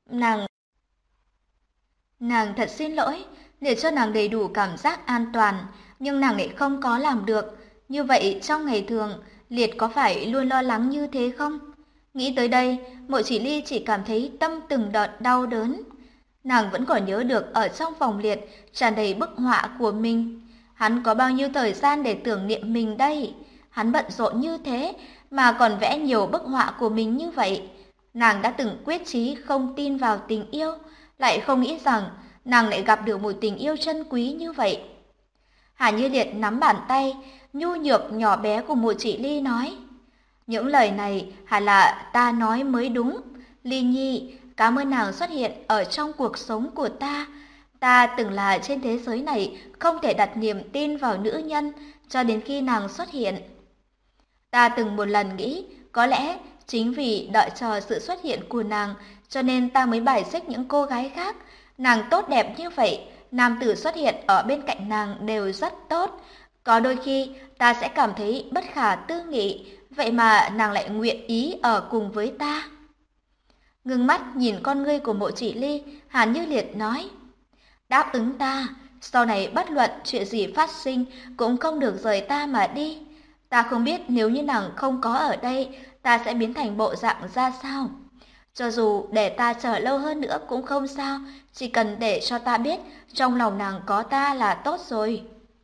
Nàng thật xin lỗi, để cho nàng đầy đủ cảm giác an toàn, nhưng nàng lại không có làm được. Như vậy trong ngày thường, Liệt có phải luôn lo lắng như thế không? Nghĩ tới đây, Mộ Chỉ Ly chỉ cảm thấy tâm từng đợt đau đớn. Nàng vẫn còn nhớ được ở trong phòng Liệt tràn đầy bức họa của mình. Hắn có bao nhiêu thời gian để tưởng niệm mình đây? Hắn bận rộn như thế mà còn vẽ nhiều bức họa của mình như vậy. Nàng đã từng quyết chí không tin vào tình yêu, lại không nghĩ rằng nàng lại gặp được một tình yêu chân quý như vậy. Hà Như Liệt nắm bàn tay, nhu nhược nhỏ bé của Mộ Chỉ Ly nói. Những lời này hẳn là ta nói mới đúng. Ly Nhi, cảm ơn nàng xuất hiện ở trong cuộc sống của ta. Ta từng là trên thế giới này không thể đặt niềm tin vào nữ nhân cho đến khi nàng xuất hiện. Ta từng một lần nghĩ, có lẽ chính vì đợi chờ sự xuất hiện của nàng cho nên ta mới bài xích những cô gái khác. Nàng tốt đẹp như vậy, nam tử xuất hiện ở bên cạnh nàng đều rất tốt. Có đôi khi ta sẽ cảm thấy bất khả tư nghị, vậy mà nàng lại nguyện ý ở cùng với ta. Ngưng mắt nhìn con ngươi của Mộ Chỉ Ly, Hàn Như Liệt nói. Đáp ứng ta, sau này bất luận chuyện gì phát sinh cũng không được rời ta mà đi. Ta không biết nếu như nàng không có ở đây, ta sẽ biến thành bộ dạng ra sao. Cho dù để ta chờ lâu hơn nữa cũng không sao, chỉ cần để cho ta biết trong lòng nàng có ta là tốt rồi.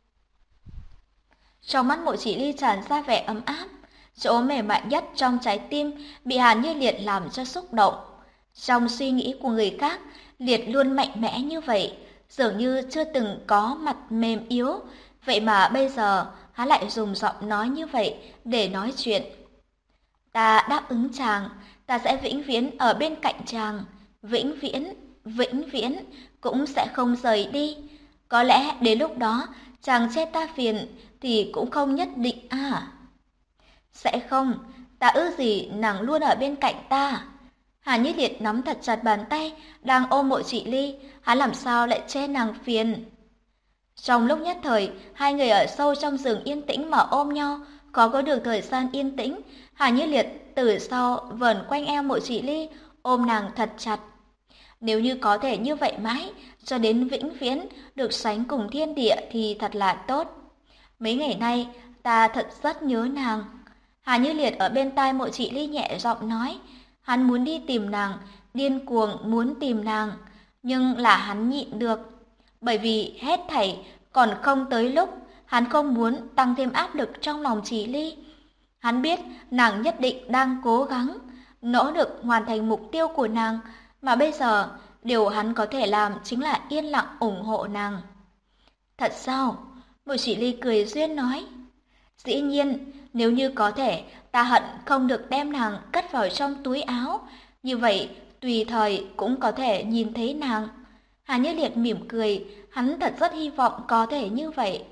Trong mắt Mộ Chỉ Ly tràn ra vẻ ấm áp, chỗ mềm mại nhất trong trái tim bị Hàn Như Liệt làm cho xúc động. Trong suy nghĩ của người khác, Liệt luôn mạnh mẽ như vậy, dường như chưa từng có mặt mềm yếu, vậy mà bây giờ hắn lại dùng giọng nói như vậy để nói chuyện. Ta đáp ứng chàng, ta sẽ vĩnh viễn ở bên cạnh chàng, vĩnh viễn cũng sẽ không rời đi. Có lẽ đến lúc đó chàng chê ta phiền thì cũng không nhất định à. Sẽ không, ta ước gì nàng luôn ở bên cạnh ta. Hà Như Liệt nắm thật chặt bàn tay đang ôm Mộ Chỉ Ly, hắn làm sao lại chê nàng phiền. Trong lúc nhất thời, hai người ở sâu trong rừng yên tĩnh mà ôm nhau, khó có được thời gian yên tĩnh. Hà Như Liệt từ sau vờn quanh eo Mộ Chỉ Ly, ôm nàng thật chặt. Nếu như có thể như vậy mãi, cho đến vĩnh viễn, được sánh cùng thiên địa thì thật là tốt. Mấy ngày nay, ta thật rất nhớ nàng. Hàn Như Liệt ở bên tai Mộ Chỉ Ly nhẹ giọng nói, hắn muốn đi tìm nàng, điên cuồng muốn tìm nàng, nhưng là hắn nhịn được, bởi vì hết thảy còn không tới lúc, hắn không muốn tăng thêm áp lực trong lòng Chỉ Ly. Hắn biết nàng nhất định đang cố gắng, nỗ lực hoàn thành mục tiêu của nàng, mà bây giờ điều hắn có thể làm chính là yên lặng ủng hộ nàng. Thật sao? Mộ Chỉ Ly cười duyên nói. Dĩ nhiên, nếu như có thể, ta hận không được đem nàng cất vào trong túi áo, như vậy tùy thời cũng có thể nhìn thấy nàng. Hàn Như Liệt mỉm cười, hắn thật rất hy vọng có thể như vậy.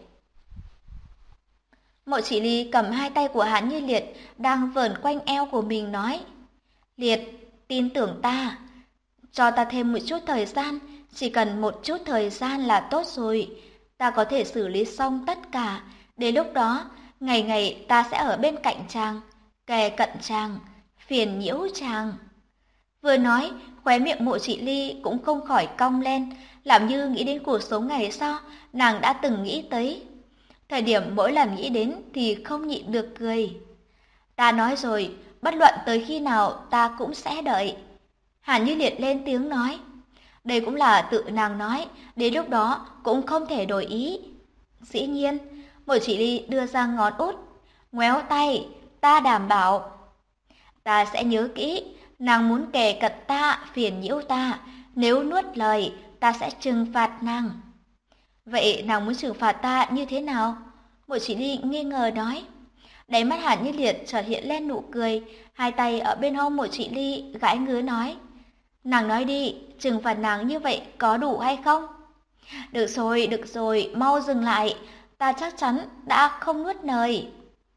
Mộ Chỉ Ly cầm hai tay của Hàn Như Liệt đang vờn quanh eo của mình nói, Liệt, tin tưởng ta, cho ta thêm một chút thời gian, chỉ cần một chút thời gian là tốt rồi, ta có thể xử lý xong tất cả, đến lúc đó, ngày ngày ta sẽ ở bên cạnh chàng, kề cận chàng, phiền nhiễu chàng. Vừa nói, khóe miệng Mộ Chỉ Ly cũng không khỏi cong lên, làm như nghĩ đến cuộc sống ngày sau nàng đã từng nghĩ tới. Thời điểm mỗi lần nghĩ đến thì không nhịn được cười. Ta nói rồi, bất luận tới khi nào ta cũng sẽ đợi. Hàn Như Liệt lên tiếng nói. Đây cũng là tự nàng nói, đến lúc đó cũng không thể đổi ý. Dĩ nhiên, Mộ Chỉ Ly đưa ra ngón út, ngoéo tay, ta đảm bảo. Ta sẽ nhớ kỹ, nàng muốn kề cận ta, phiền nhiễu ta, nếu nuốt lời, ta sẽ trừng phạt nàng. Vậy nàng muốn trừng phạt ta như thế nào? Mộ Chỉ Ly nghi ngờ nói. Đáy mắt Hàn Như Liệt chợt hiện lên nụ cười, hai tay ở bên hông Mộ Chỉ Ly gãi ngứa nói. Nàng nói đi, trừng phạt nàng như vậy có đủ hay không? Được rồi, mau dừng lại, ta chắc chắn đã không nuốt lời.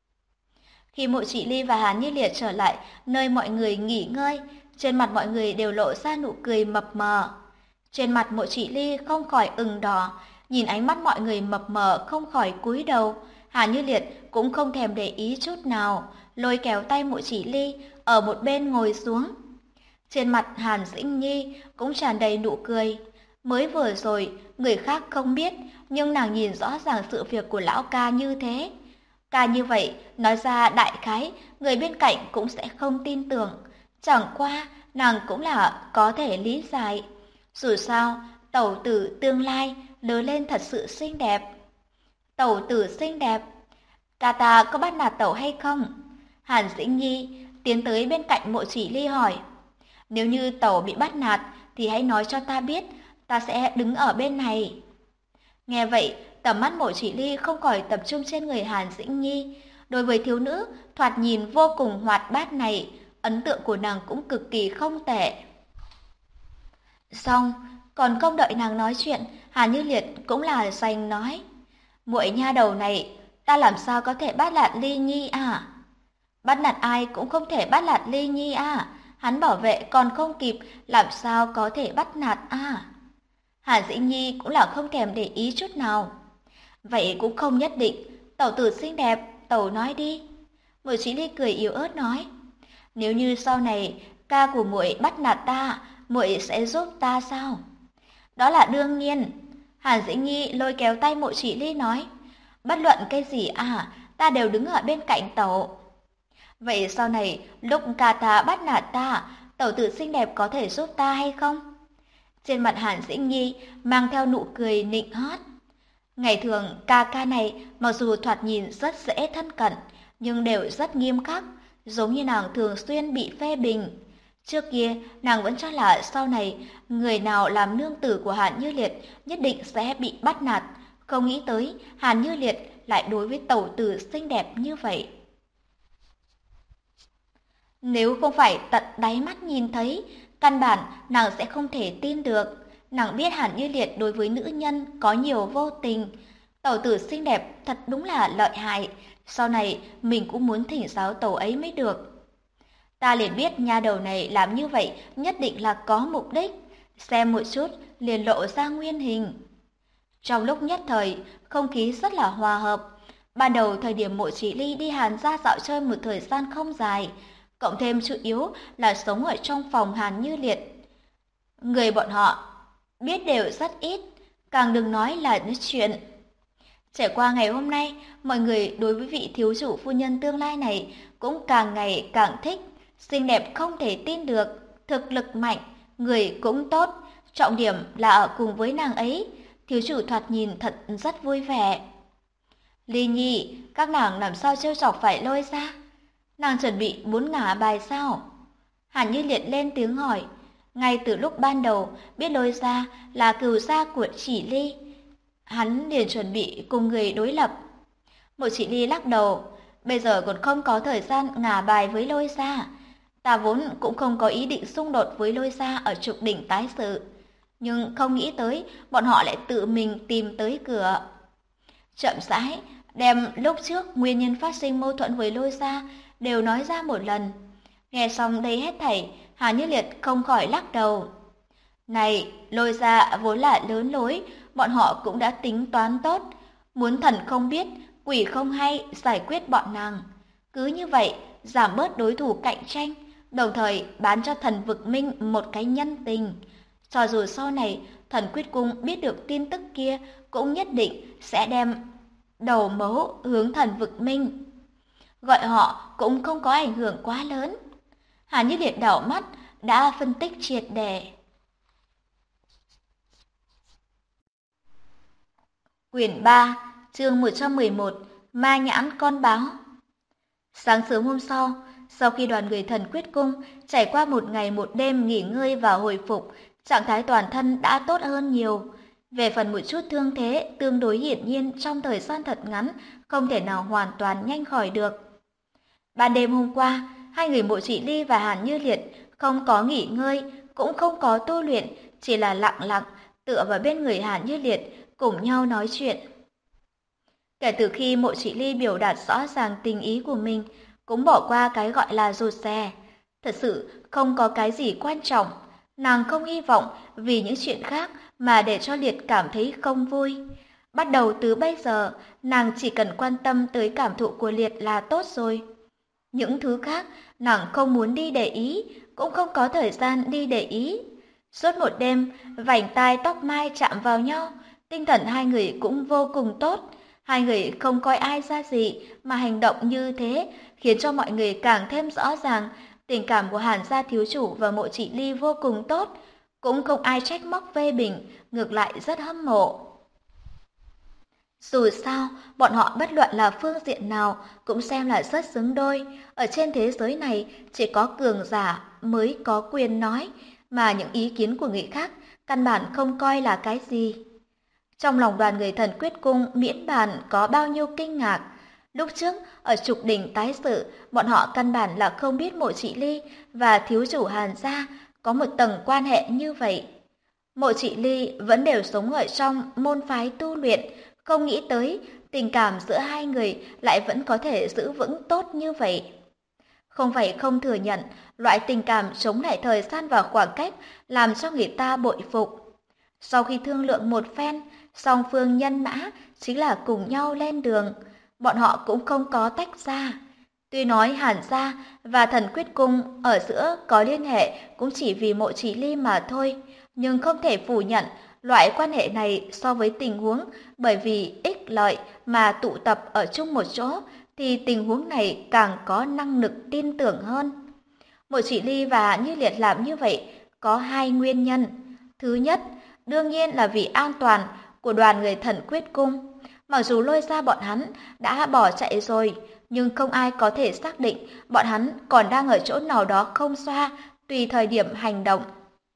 Khi Mộ Chỉ Ly và Hàn Như Liệt trở lại nơi mọi người nghỉ ngơi, trên mặt mọi người đều lộ ra nụ cười mập mờ. Trên mặt Mộ Chỉ Ly không khỏi ửng đỏ, nhìn ánh mắt mọi người mập mờ không khỏi cúi đầu. Hàn Như Liệt cũng không thèm để ý chút nào, lôi kéo tay Mộ Chỉ Ly ở một bên ngồi xuống. Trên mặt Hàn Dĩnh Nhi cũng tràn đầy nụ cười. Mới vừa rồi, người khác không biết, nhưng nàng nhìn rõ ràng sự việc của lão ca như thế. Ca như vậy, nói ra đại khái, người bên cạnh cũng sẽ không tin tưởng. Chẳng qua, nàng cũng là có thể lý giải. Dù sao, tẩu tử tương lai lớn lên thật sự xinh đẹp. Tẩu tử xinh đẹp. Ca ta có bắt nạt tẩu hay không? Hàn Dĩnh Nhi tiến tới bên cạnh Mộ Chỉ Ly hỏi. Nếu như tẩu bị bắt nạt thì hãy nói cho ta biết, ta sẽ đứng ở bên này. Nghe vậy, tầm mắt Mộ Chỉ Ly không khỏi tập trung trên người Hàn Dĩnh Nhi. Đối với thiếu nữ thoạt nhìn vô cùng hoạt bát này, ấn tượng của nàng cũng cực kỳ không tệ. Xong, còn không đợi nàng nói chuyện, Hàn Như Liệt cũng là giành nói. Muội nha đầu này, ta làm sao có thể bắt nạt Ly Nhi à? Bắt nạt ai cũng không thể bắt nạt Ly Nhi à? Hắn bảo vệ còn không kịp, làm sao có thể bắt nạt à? Hàn Dĩnh Nhi cũng là không thèm để ý chút nào. Vậy cũng không nhất định, tẩu tử xinh đẹp, tẩu nói đi. Mộ Chỉ Ly cười yếu ớt nói. Nếu như sau này ca của muội bắt nạt ta, muội sẽ giúp ta sao? Đó là đương nhiên. Hàn Dĩnh Nhi lôi kéo tay Mộ Chỉ Ly nói. Bất luận cái gì à, ta đều đứng ở bên cạnh tẩu. Vậy sau này, lúc ca ta bắt nạt ta, tẩu tử xinh đẹp có thể giúp ta hay không? Trên mặt Hàn Dĩnh Nhi mang theo nụ cười nịnh hót. Ngày thường, ca ca này mặc dù thoạt nhìn rất dễ thân cận, nhưng đều rất nghiêm khắc, giống như nàng thường xuyên bị phê bình. Trước kia, nàng vẫn cho là sau này, người nào làm nương tử của Hàn Như Liệt nhất định sẽ bị bắt nạt. Không nghĩ tới, Hàn Như Liệt lại đối với tẩu tử xinh đẹp như vậy. Nếu không phải tận đáy mắt nhìn thấy, căn bản nàng sẽ không thể tin được. Nàng biết Hàn Như Liệt đối với nữ nhân có nhiều vô tình. Tẩu tử xinh đẹp thật đúng là lợi hại. Sau này mình cũng muốn thỉnh giáo tẩu ấy mới được. Ta liền biết nha đầu này làm như vậy nhất định là có mục đích. Xem một chút liền lộ ra nguyên hình. Trong lúc nhất thời, không khí rất là hòa hợp. Ban đầu thời điểm Mộ Chỉ Ly đi Hàn gia dạo chơi một thời gian không dài, cộng thêm chủ yếu là sống ở trong phòng Hàn Như Liệt. Người bọn họ biết đều rất ít, càng đừng nói là nói chuyện. Trải qua ngày hôm nay, mọi người đối với vị thiếu chủ phu nhân tương lai này cũng càng ngày càng thích. Xinh đẹp không thể tin được, thực lực mạnh, người cũng tốt. Trọng điểm là ở cùng với nàng ấy, thiếu chủ thoạt nhìn thật rất vui vẻ. Ly Nhi, các nàng làm sao trêu chọc phải Lôi ra? Nàng chuẩn bị muốn ngả bài sao? Hàn Như Liệt lên tiếng hỏi. Ngay từ lúc ban đầu biết Lôi ra là cừu gia của Chỉ Ly, hắn liền chuẩn bị cùng người đối lập. Mộ Chỉ Ly lắc đầu, bây giờ còn không có thời gian ngả bài với Lôi gia. Ta vốn cũng không có ý định xung đột với Lôi gia ở trục đỉnh tái sự, nhưng không nghĩ tới bọn họ lại tự mình tìm tới cửa. Chậm rãi đem lúc trước nguyên nhân phát sinh mâu thuẫn với Lôi gia đều nói ra một lần. Nghe xong đây hết thảy, Hà Như Liệt không khỏi lắc đầu. Này, Lôi gia vốn là lớn lối, bọn họ cũng đã tính toán tốt, muốn thần không biết, quỷ không hay giải quyết bọn nàng. Cứ như vậy, giảm bớt đối thủ cạnh tranh, đồng thời bán cho thần vực minh một cái nhân tình. Cho dù sau này thần quyết cung biết được tin tức kia, cũng nhất định sẽ đem đầu mấu hướng thần vực minh. Gọi họ cũng không có ảnh hưởng quá lớn. Hà Như Liệt đảo mắt, đã phân tích triệt để. Quyển 3, chương 111, Ma nhãn con báo. Sáng sớm hôm sau khi đoàn người thần quyết cung trải qua một ngày một đêm nghỉ ngơi và hồi phục, trạng thái toàn thân đã tốt hơn nhiều. Về phần một chút thương thế tương đối hiển nhiên trong thời gian thật ngắn, không thể nào hoàn toàn nhanh khỏi được. Ban đêm hôm qua, hai người Mộ Chỉ Ly và Hàn Như Liệt không có nghỉ ngơi, cũng không có tu luyện, chỉ là lặng lặng tựa vào bên người Hàn Như Liệt, cùng nhau nói chuyện. Kể từ khi Mộ Chỉ Ly biểu đạt rõ ràng tình ý của mình, cũng bỏ qua cái gọi là rụt rè. Thật sự không có cái gì quan trọng, nàng không hy vọng vì những chuyện khác mà để cho Liệt cảm thấy không vui. Bắt đầu từ bây giờ, nàng chỉ cần quan tâm tới cảm thụ của Liệt là tốt rồi. Những thứ khác, nàng không muốn đi để ý, cũng không có thời gian đi để ý. Suốt một đêm, vành tai tóc mai chạm vào nhau, tinh thần hai người cũng vô cùng tốt. Hai người không coi ai ra gì mà hành động như thế, khiến cho mọi người càng thêm rõ ràng tình cảm của Hàn gia thiếu chủ và Mộ Chỉ Ly vô cùng tốt, cũng không ai trách móc phê bình, ngược lại rất hâm mộ. Dù sao, bọn họ bất luận là phương diện nào cũng xem là rất xứng đôi. Ở trên thế giới này, chỉ có cường giả mới có quyền nói, mà những ý kiến của người khác căn bản không coi là cái gì. Trong lòng đoàn người thần quyết cung miễn bàn có bao nhiêu kinh ngạc. Lúc trước, ở trục đỉnh tái sự, bọn họ căn bản là không biết Mộ Chỉ Ly và thiếu chủ Hàn gia có một tầng quan hệ như vậy. Mộ Chỉ Ly vẫn đều sống ở trong môn phái tu luyện, không nghĩ tới tình cảm giữa hai người lại vẫn có thể giữ vững tốt như vậy. Không phải không thừa nhận, loại tình cảm chống lại thời gian và khoảng cách làm cho người ta bội phục. Sau khi thương lượng một phen, song phương nhân mã chính là cùng nhau lên đường, bọn họ cũng không có tách ra. Tuy nói Hàn gia và thần quyết cung ở giữa có liên hệ cũng chỉ vì Mộ Chỉ Ly mà thôi, nhưng không thể phủ nhận loại quan hệ này so với tình huống bởi vì ích lợi mà tụ tập ở chung một chỗ thì tình huống này càng có năng lực tin tưởng hơn. Mộ Chỉ Ly và Như Liệt làm như vậy có hai nguyên nhân. Thứ nhất, đương nhiên là vì an toàn của đoàn người thần quyết cung. Mặc dù Lôi ra bọn hắn đã bỏ chạy rồi, nhưng không ai có thể xác định bọn hắn còn đang ở chỗ nào đó không xa, tùy thời điểm hành động.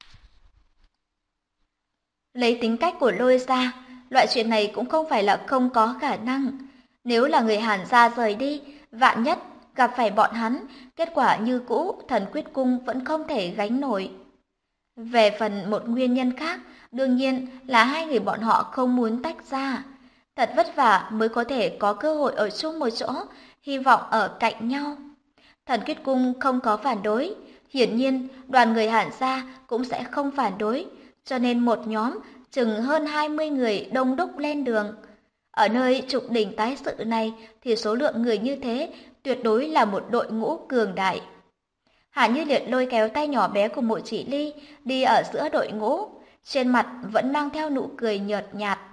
Lấy tính cách của Lôi ra, loại chuyện này cũng không phải là không có khả năng. Nếu là người Hàn gia rời đi, vạn nhất gặp phải bọn hắn, kết quả như cũ thần quyết cung vẫn không thể gánh nổi. Về phần một nguyên nhân khác, đương nhiên là hai người bọn họ không muốn tách ra. Thật vất vả mới có thể có cơ hội ở chung một chỗ, hy vọng ở cạnh nhau. Thần quyết cung không có phản đối, hiển nhiên đoàn người Hàn gia cũng sẽ không phản đối, cho nên một nhóm chừng hơn 20 người đông đúc lên đường. Ở nơi trục đỉnh tái sự này thì số lượng người như thế tuyệt đối là một đội ngũ cường đại. Hà Như Liệt lôi kéo tay nhỏ bé của Mộ Chỉ Ly đi ở giữa đội ngũ, trên mặt vẫn mang theo nụ cười nhợt nhạt.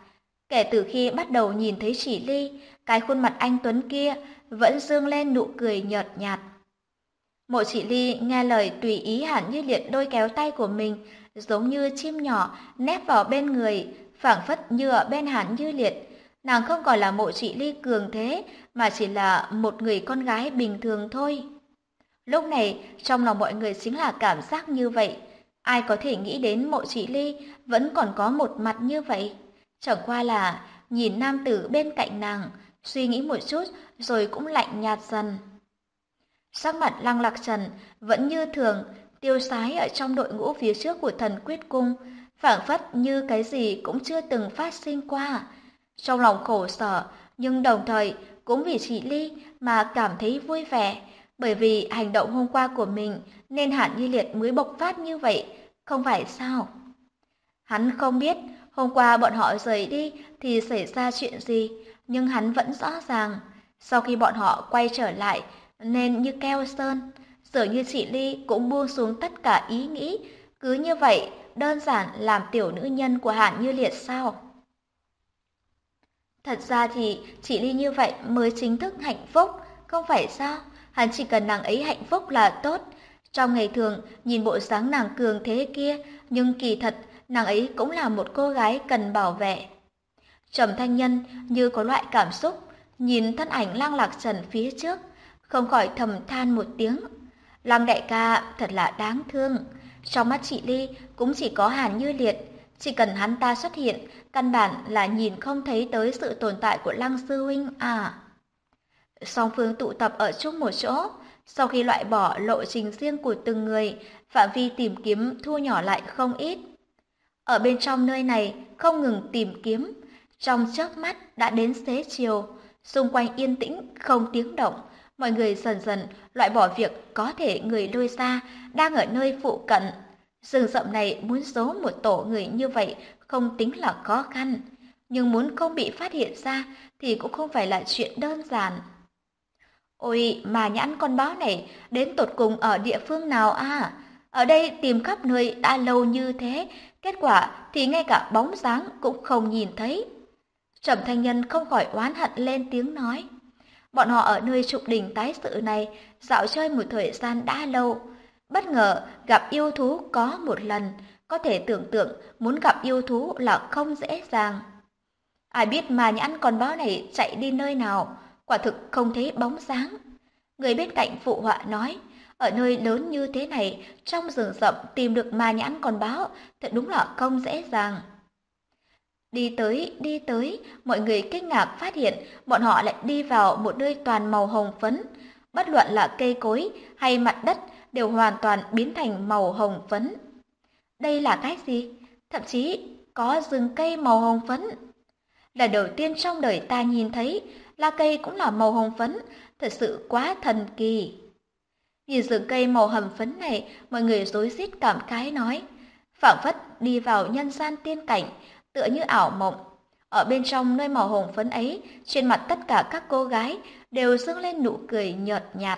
Kể từ khi bắt đầu nhìn thấy Chỉ Ly, cái khuôn mặt anh tuấn kia vẫn dương lên nụ cười nhợt nhạt. Mộ Chỉ Ly nghe lời tùy ý Hàn Như Liệt lôi kéo tay của mình, giống như chim nhỏ nép vào bên người, phảng phất như ở bên Hàn Như Liệt. Nàng không còn là Mộ Chỉ Ly cường thế, mà chỉ là một người con gái bình thường thôi. Lúc này, trong lòng mọi người chính là cảm giác như vậy. Ai có thể nghĩ đến Mộ Chỉ Ly vẫn còn có một mặt như vậy? Chẳng qua là nhìn nam tử bên cạnh nàng, suy nghĩ một chút rồi cũng lạnh nhạt dần. Sắc mặt Lăng Lạc Trần vẫn như thường, tiêu sái ở trong đội ngũ phía trước của Thần Quyết Cung, phảng phất như cái gì cũng chưa từng phát sinh qua. Trong lòng khổ sở, nhưng đồng thời cũng vì Chỉ Ly mà cảm thấy vui vẻ, bởi vì hành động hôm qua của mình nên Hàn Như Liệt mới bộc phát như vậy, không phải sao? Hắn không biết hôm qua bọn họ rời đi thì xảy ra chuyện gì, nhưng hắn vẫn rõ ràng. Sau khi bọn họ quay trở lại, nên như keo sơn, dường như Chỉ Ly cũng buông xuống tất cả ý nghĩ, cứ như vậy đơn giản làm tiểu nữ nhân của Hàn Như Liệt sao? Thật ra thì Chỉ Ly như vậy mới chính thức hạnh phúc, không phải sao? Hắn chỉ cần nàng ấy hạnh phúc là tốt. Trong ngày thường, nhìn bộ dáng nàng cường thế kia, nhưng kỳ thật, nàng ấy cũng là một cô gái cần bảo vệ. Trầm Thanh Nhân như có loại cảm xúc, nhìn thân ảnh Lăng Lạc Trần phía trước, không khỏi thầm than một tiếng. Lăng đại ca thật là đáng thương. Trong mắt chị Ly cũng chỉ có Hàn Như Liệt, chỉ cần hắn ta xuất hiện, căn bản là nhìn không thấy tới sự tồn tại của Lăng sư huynh à. Song phương tụ tập ở chung một chỗ, sau khi loại bỏ lộ trình riêng của từng người, phạm vi tìm kiếm thu nhỏ lại không ít. Ở bên trong nơi này không ngừng tìm kiếm, trong chớp mắt đã đến xế chiều, xung quanh yên tĩnh không tiếng động, mọi người dần dần loại bỏ việc có thể người lôi ra đang ở nơi phụ cận. Rừng rậm này muốn giấu một tổ người như vậy không tính là khó khăn, nhưng muốn không bị phát hiện ra thì cũng không phải là chuyện đơn giản. Ôi, mà nhãn con báo này đến tột cùng ở địa phương nào à? Ở đây tìm khắp nơi đã lâu như thế, kết quả thì ngay cả bóng dáng cũng không nhìn thấy. Trầm Thanh Nhân không khỏi oán hận lên tiếng nói. Bọn họ ở nơi trục đỉnh tái sự này dạo chơi một thời gian đã lâu. Bất ngờ gặp yêu thú có một lần, có thể tưởng tượng muốn gặp yêu thú là không dễ dàng. Ai biết mà nhãn con báo này chạy đi nơi nào, quả thực không thấy bóng dáng. Người bên cạnh phụ họa nói, ở nơi lớn như thế này, trong rừng rậm tìm được ma nhãn con báo, thật đúng là không dễ dàng. Đi tới, mọi người kinh ngạc phát hiện bọn họ lại đi vào một nơi toàn màu hồng phấn. Bất luận là cây cối hay mặt đất đều hoàn toàn biến thành màu hồng phấn. Đây là cái gì? Thậm chí có rừng cây màu hồng phấn. Là đầu tiên trong đời ta nhìn thấy, lá cây cũng là màu hồng phấn, thật sự quá thần kỳ. Nhìn rừng cây màu hồng phấn này, mọi người rối rít cảm khái nói, phảng phất đi vào nhân gian tiên cảnh, tựa như ảo mộng. Ở bên trong nơi màu hồng phấn ấy, trên mặt tất cả các cô gái đều dâng lên nụ cười nhợt nhạt.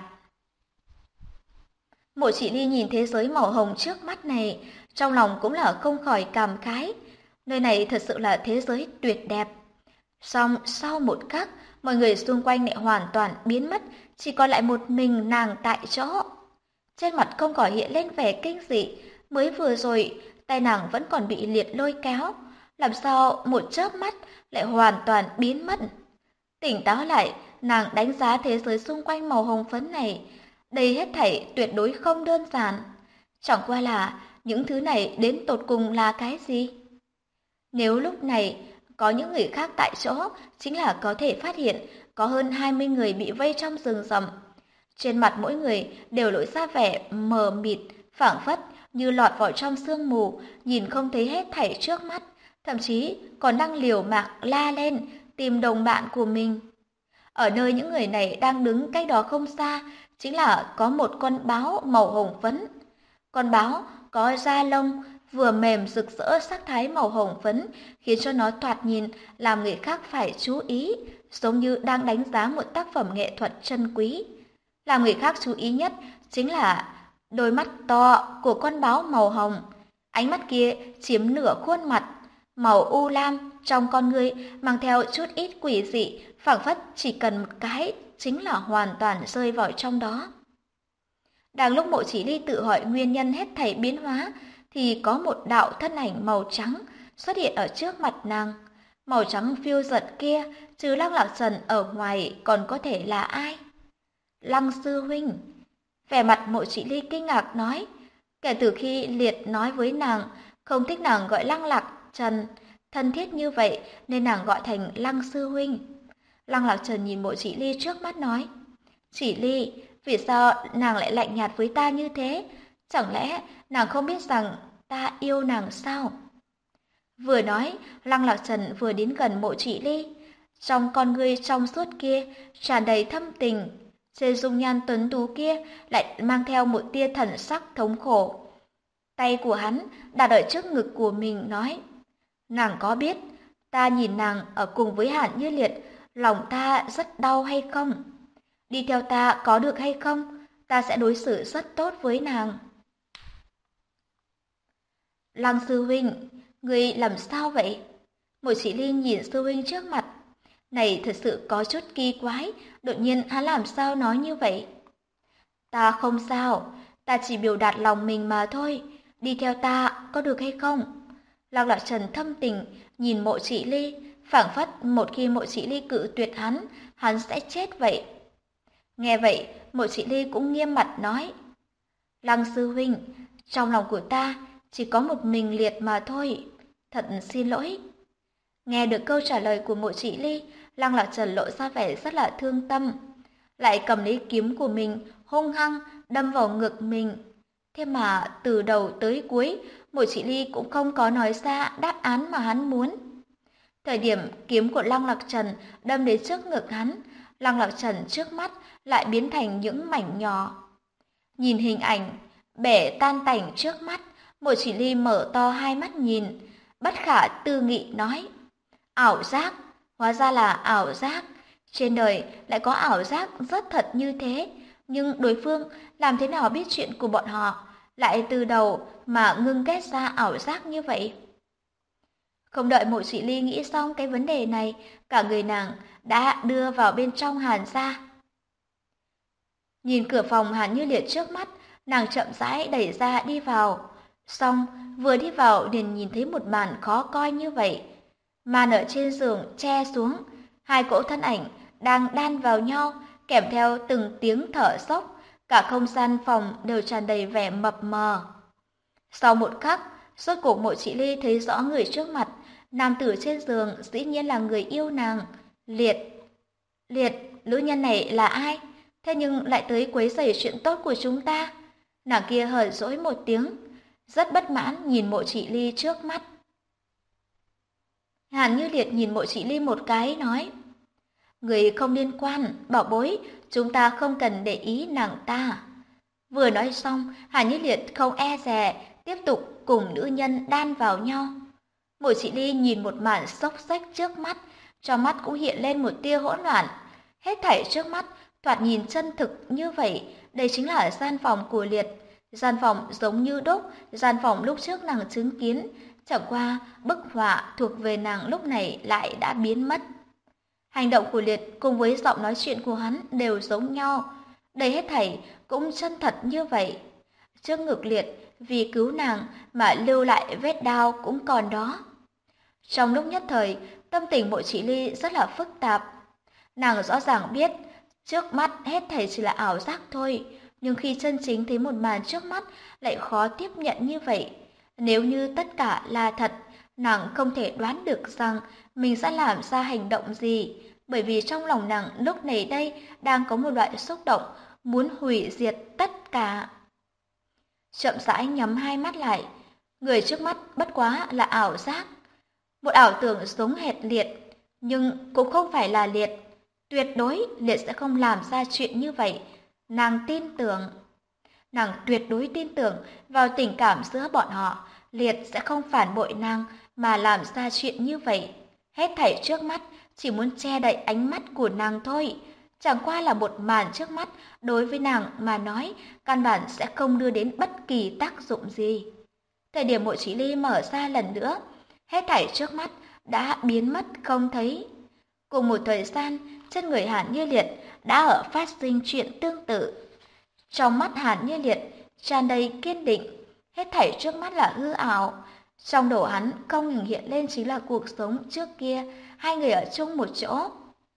Mộ Chỉ Ly nhìn thế giới màu hồng trước mắt này, trong lòng cũng là không khỏi cảm khái. Nơi này thật sự là thế giới tuyệt đẹp. Song sau một khắc, mọi người xung quanh lại hoàn toàn biến mất, chỉ còn lại một mình nàng tại chỗ. Trên mặt không khỏi hiện lên vẻ kinh dị, mới vừa rồi tay nàng vẫn còn bị liệt lôi kéo, làm sao một chớp mắt lại hoàn toàn biến mất. Tỉnh táo lại, nàng đánh giá thế giới xung quanh màu hồng phấn này, đây hết thảy tuyệt đối không đơn giản. Chẳng qua là những thứ này đến tột cùng là cái gì? Nếu lúc này có những người khác tại chỗ, chính là có thể phát hiện có hơn 20 người bị vây trong rừng rậm. Trên mặt mỗi người đều lộ ra vẻ mờ mịt, phảng phất như lọt vào trong sương mù, nhìn không thấy hết thảy trước mắt, thậm chí còn đang liều mạng la lên tìm đồng bạn của mình. Ở nơi những người này đang đứng cách đó không xa, chính là có một con báo màu hồng phấn. Con báo có da lông vừa mềm rực rỡ sắc thái màu hồng phấn, khiến cho nó thoạt nhìn làm người khác phải chú ý, giống như đang đánh giá một tác phẩm nghệ thuật chân quý. Làm người khác chú ý nhất chính là đôi mắt to của con báo màu hồng. Ánh mắt kia chiếm nửa khuôn mặt, màu u lam, trong con ngươi mang theo chút ít quỷ dị, phảng phất chỉ cần một cái chính là hoàn toàn rơi vào trong đó. Đang lúc Mộ Chỉ Ly tự hỏi nguyên nhân hết thảy biến hóa, thì có một đạo thân ảnh màu trắng xuất hiện ở trước mặt nàng. Màu trắng phiêu giật kia, trừ Lăng Lạc Trần ở ngoài còn có thể là ai? Lăng sư huynh. Vẻ mặt Mộ Chỉ Ly kinh ngạc nói, kể từ khi Liệt nói với nàng không thích nàng gọi Lăng Lạc Trần thân thiết như vậy nên nàng gọi thành Lăng sư huynh. Lăng Lạc Trần nhìn Mộ Chỉ Ly trước mắt nói, Chỉ Ly, vì sao nàng lại lạnh nhạt với ta như thế? Chẳng lẽ nàng không biết rằng ta yêu nàng sao? Vừa nói, Lăng Lạc Trần vừa đến gần Mộ Chỉ Ly. Trong con ngươi trong suốt kia tràn đầy thâm tình, trên dung nhan tuấn tú kia lại mang theo một tia thần sắc thống khổ. Tay của hắn đặt ở trước ngực của mình nói, nàng có biết ta nhìn nàng ở cùng với Hàn Như Liệt, lòng ta rất đau hay không? Đi theo ta có được hay không? Ta sẽ đối xử rất tốt với nàng. Lăng sư huynh, ngươi làm sao vậy? Mộ Chỉ Ly nhìn sư huynh trước mặt. Này thật sự có chút kỳ quái, đột nhiên hắn làm sao nói như vậy? Ta không sao, ta chỉ biểu đạt lòng mình mà thôi. Đi theo ta có được hay không? Lăng Lạc Trần thâm tình nhìn Mộ Chỉ Ly, phảng phất một khi Mộ Chỉ Ly cự tuyệt hắn sẽ chết vậy. Nghe vậy, Mộ Chỉ Ly cũng nghiêm mặt nói, Lăng sư huynh, trong lòng của ta chỉ có một mình Liệt mà thôi, thật xin lỗi. Nghe được câu trả lời của Mộ Chỉ Ly, Lăng Lạc Trần lộ ra vẻ rất là thương tâm, lại cầm lấy kiếm của mình hung hăng đâm vào ngực mình. Thế mà từ đầu tới cuối, Mộ Chỉ Ly cũng không có nói ra đáp án mà hắn muốn. Thời điểm kiếm của Lăng Lạc Trần đâm đến trước ngực hắn, Lăng Lạc Trần trước mắt lại biến thành những mảnh nhỏ. Nhìn hình ảnh bể tan tành trước mắt, Mộ Chỉ Ly mở to hai mắt nhìn, bất khả tư nghị nói, ảo giác, hóa ra là ảo giác. Trên đời lại có ảo giác rất thật như thế, nhưng đối phương làm thế nào biết chuyện của bọn họ, lại từ đầu mà ngưng kết ra ảo giác như vậy? Không đợi Mộ Chỉ Ly nghĩ xong cái vấn đề này, cả người nàng đã đưa vào bên trong Hàn gia. Nhìn cửa phòng Hàn Như Liệt trước mắt, nàng chậm rãi đẩy ra đi vào. Xong, vừa đi vào liền nhìn thấy một màn khó coi như vậy. Màn ở trên giường che xuống, hai cỗ thân ảnh đang đan vào nhau, kèm theo từng tiếng thở dốc, cả không gian phòng đều tràn đầy vẻ mập mờ. Sau một khắc, rốt cuộc Mộ Chỉ Ly thấy rõ người trước mặt, nam tử trên giường dĩ nhiên là người yêu nàng, Liệt. Liệt, nữ nhân này là ai? Thế nhưng lại tới quấy rầy chuyện tốt của chúng ta. Nàng kia hờn dỗi một tiếng, rất bất mãn nhìn Mộ Chỉ Ly trước mắt. Hàn Như Liệt nhìn Mộ Chỉ Ly một cái nói, người không liên quan, bảo bối, chúng ta không cần để ý nàng ta. Vừa nói xong, Hàn Như Liệt không e dè, tiếp tục cùng nữ nhân đan vào nhau. Mộ Chỉ Ly nhìn một màn xốc xếch trước mắt, trong mắt cũng hiện lên một tia hỗn loạn. Hết thảy trước mắt, thoạt nhìn chân thực như vậy, đây chính là gian phòng của Liệt. Gian phòng giống như đúc, gian phòng lúc trước nàng chứng kiến, chẳng qua bức họa thuộc về nàng lúc này lại đã biến mất. Hành động của Liệt cùng với giọng nói chuyện của hắn đều giống nhau, đây hết thảy cũng chân thật như vậy. Trước ngực Liệt vì cứu nàng mà lưu lại vết đao cũng còn đó. Trong lúc nhất thời, tâm tình Mộ Chỉ Ly rất là phức tạp. Nàng rõ ràng biết trước mắt hết thảy chỉ là ảo giác thôi, nhưng khi chân chính thấy một màn trước mắt lại khó tiếp nhận như vậy. Nếu như tất cả là thật, nàng không thể đoán được rằng mình sẽ làm ra hành động gì, bởi vì trong lòng nàng lúc này đây đang có một loại xúc động muốn hủy diệt tất cả. Chậm rãi nhắm hai mắt lại, người trước mắt bất quá là ảo giác. Một ảo tưởng giống hệt Liệt, nhưng cũng không phải là Liệt. Tuyệt đối Liệt sẽ không làm ra chuyện như vậy. Nàng tin tưởng. Nàng tuyệt đối tin tưởng vào tình cảm giữa bọn họ. Liệt sẽ không phản bội nàng mà làm ra chuyện như vậy. Hết thảy trước mắt chỉ muốn che đậy ánh mắt của nàng thôi. Chẳng qua là một màn trước mắt đối với nàng mà nói, căn bản sẽ không đưa đến bất kỳ tác dụng gì. Thời điểm Mộ Chỉ Ly mở ra lần nữa, hết thảy trước mắt đã biến mất không thấy. Cùng một thời gian, trên người Hàn Như Liệt đã ở phát sinh chuyện tương tự. Trong mắt Hàn Như Liệt tràn đầy kiên định, hết thảy trước mắt là hư ảo. Trong đầu hắn không ngừng hiện lên chính là cuộc sống trước kia, hai người ở chung một chỗ.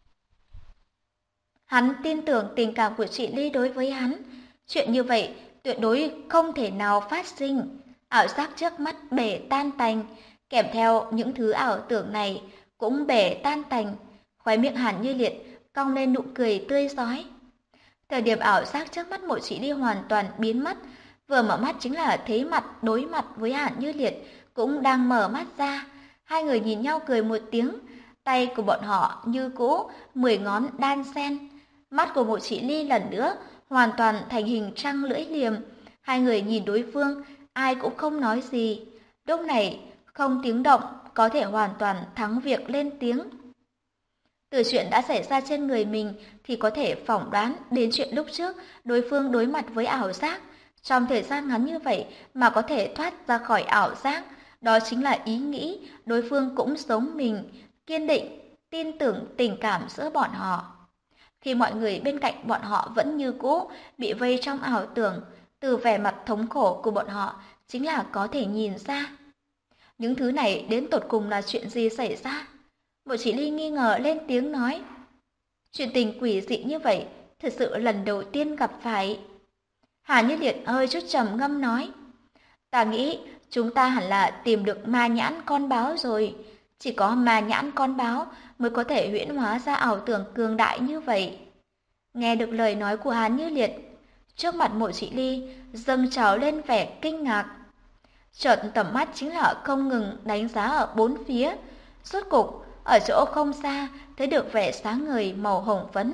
Hắn tin tưởng tình cảm của chị Ly đối với hắn. Chuyện như vậy tuyệt đối không thể nào phát sinh. Ảo giác trước mắt bể tan tành, kèm theo những thứ ảo tưởng này cũng bể tan tành. Khóe miệng Hàn Như Liệt cong lên nụ cười tươi rói. Thời điểm ảo giác trước mắt Mộ Chỉ Ly hoàn toàn biến mất, vừa mở mắt chính là thấy mặt đối mặt với Hàn Như Liệt cũng đang mở mắt ra. Hai người nhìn nhau cười một tiếng, tay của bọn họ như cũ 10 ngón đan xen. Mắt của Mộ Chỉ Ly lần nữa hoàn toàn thành hình trăng lưỡi liềm. Hai người nhìn đối phương, ai cũng không nói gì. Lúc này không tiếng động có thể hoàn toàn thắng việc lên tiếng. Từ chuyện đã xảy ra trên người mình thì có thể phỏng đoán đến chuyện lúc trước đối phương đối mặt với ảo giác. Trong thời gian ngắn như vậy mà có thể thoát ra khỏi ảo giác, đó chính là ý nghĩ đối phương cũng giống mình, kiên định, tin tưởng tình cảm giữa bọn họ. Khi mọi người bên cạnh bọn họ vẫn như cũ bị vây trong ảo tưởng, từ vẻ mặt thống khổ của bọn họ chính là có thể nhìn ra. Những thứ này đến tột cùng là chuyện gì xảy ra? Mộ Chỉ Ly nghi ngờ lên tiếng nói. Chuyện tình quỷ dị như vậy, thật sự lần đầu tiên gặp phải. Hà Như Liệt hơi chút trầm ngâm nói. Ta nghĩ chúng ta hẳn là tìm được ma nhãn con báo rồi. Chỉ có ma nhãn con báo mới có thể huyễn hóa ra ảo tưởng cường đại như vậy. Nghe được lời nói của Hàn Như Liệt, trước mặt Mộ Chỉ Ly dâng trào lên vẻ kinh ngạc. Chợt tầm mắt chính là không ngừng đánh giá ở bốn phía. Rốt cục, ở chỗ không xa thấy được vẻ sáng ngời màu hồng phấn.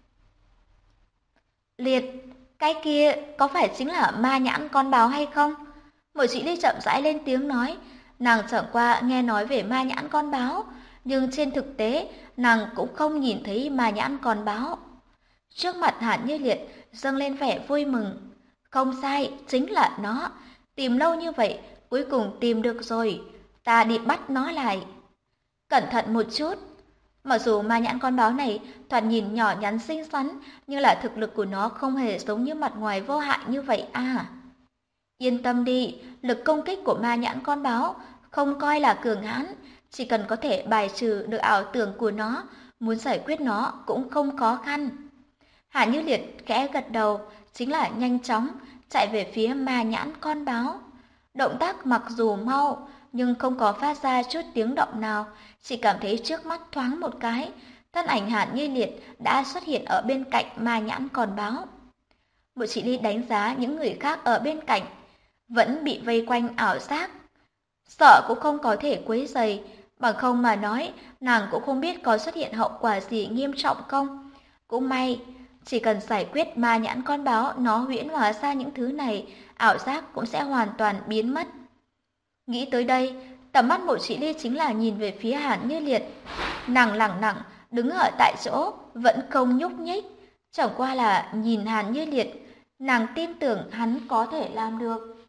Liệt, cái kia có phải chính là ma nhãn con báo hay không? Mộ Chỉ Ly chậm rãi lên tiếng nói. Nàng chẳng qua nghe nói về ma nhãn con báo, nhưng trên thực tế nàng cũng không nhìn thấy ma nhãn con báo. Trước mặt Hàn Như Liệt dâng lên vẻ vui mừng. Không sai, chính là nó. Tìm lâu như vậy, cuối cùng tìm được rồi. Ta đi bắt nó lại. Cẩn thận một chút. Mặc dù ma nhãn con báo này thoạt nhìn nhỏ nhắn xinh xắn, nhưng là thực lực của nó không hề giống như mặt ngoài vô hại như vậy à. Yên tâm đi, lực công kích của ma nhãn con báo không coi là cường hãn, chỉ cần có thể bài trừ được ảo tưởng của nó, muốn giải quyết nó cũng không khó khăn. Hạ Như Liệt khẽ gật đầu, chính là nhanh chóng chạy về phía ma nhãn con báo. Động tác mặc dù mau, nhưng không có phát ra chút tiếng động nào, chỉ cảm thấy trước mắt thoáng một cái, thân ảnh Hạ Như Liệt đã xuất hiện ở bên cạnh ma nhãn con báo. Mộ Chỉ Ly đánh giá những người khác ở bên cạnh, vẫn bị vây quanh ảo giác. Sợ cũng không có thể quấy rầy, bằng không mà nói, nàng cũng không biết có xuất hiện hậu quả gì nghiêm trọng không. Cũng may, chỉ cần giải quyết ma nhãn con báo nó huyễn hóa ra những thứ này, ảo giác cũng sẽ hoàn toàn biến mất. Nghĩ tới đây, tầm mắt Mộ Chỉ Ly chính là nhìn về phía Hàn Như Liệt. Nàng lẳng lặng đứng ở tại chỗ, vẫn không nhúc nhích. Chẳng qua là nhìn Hàn Như Liệt, nàng tin tưởng hắn có thể làm được.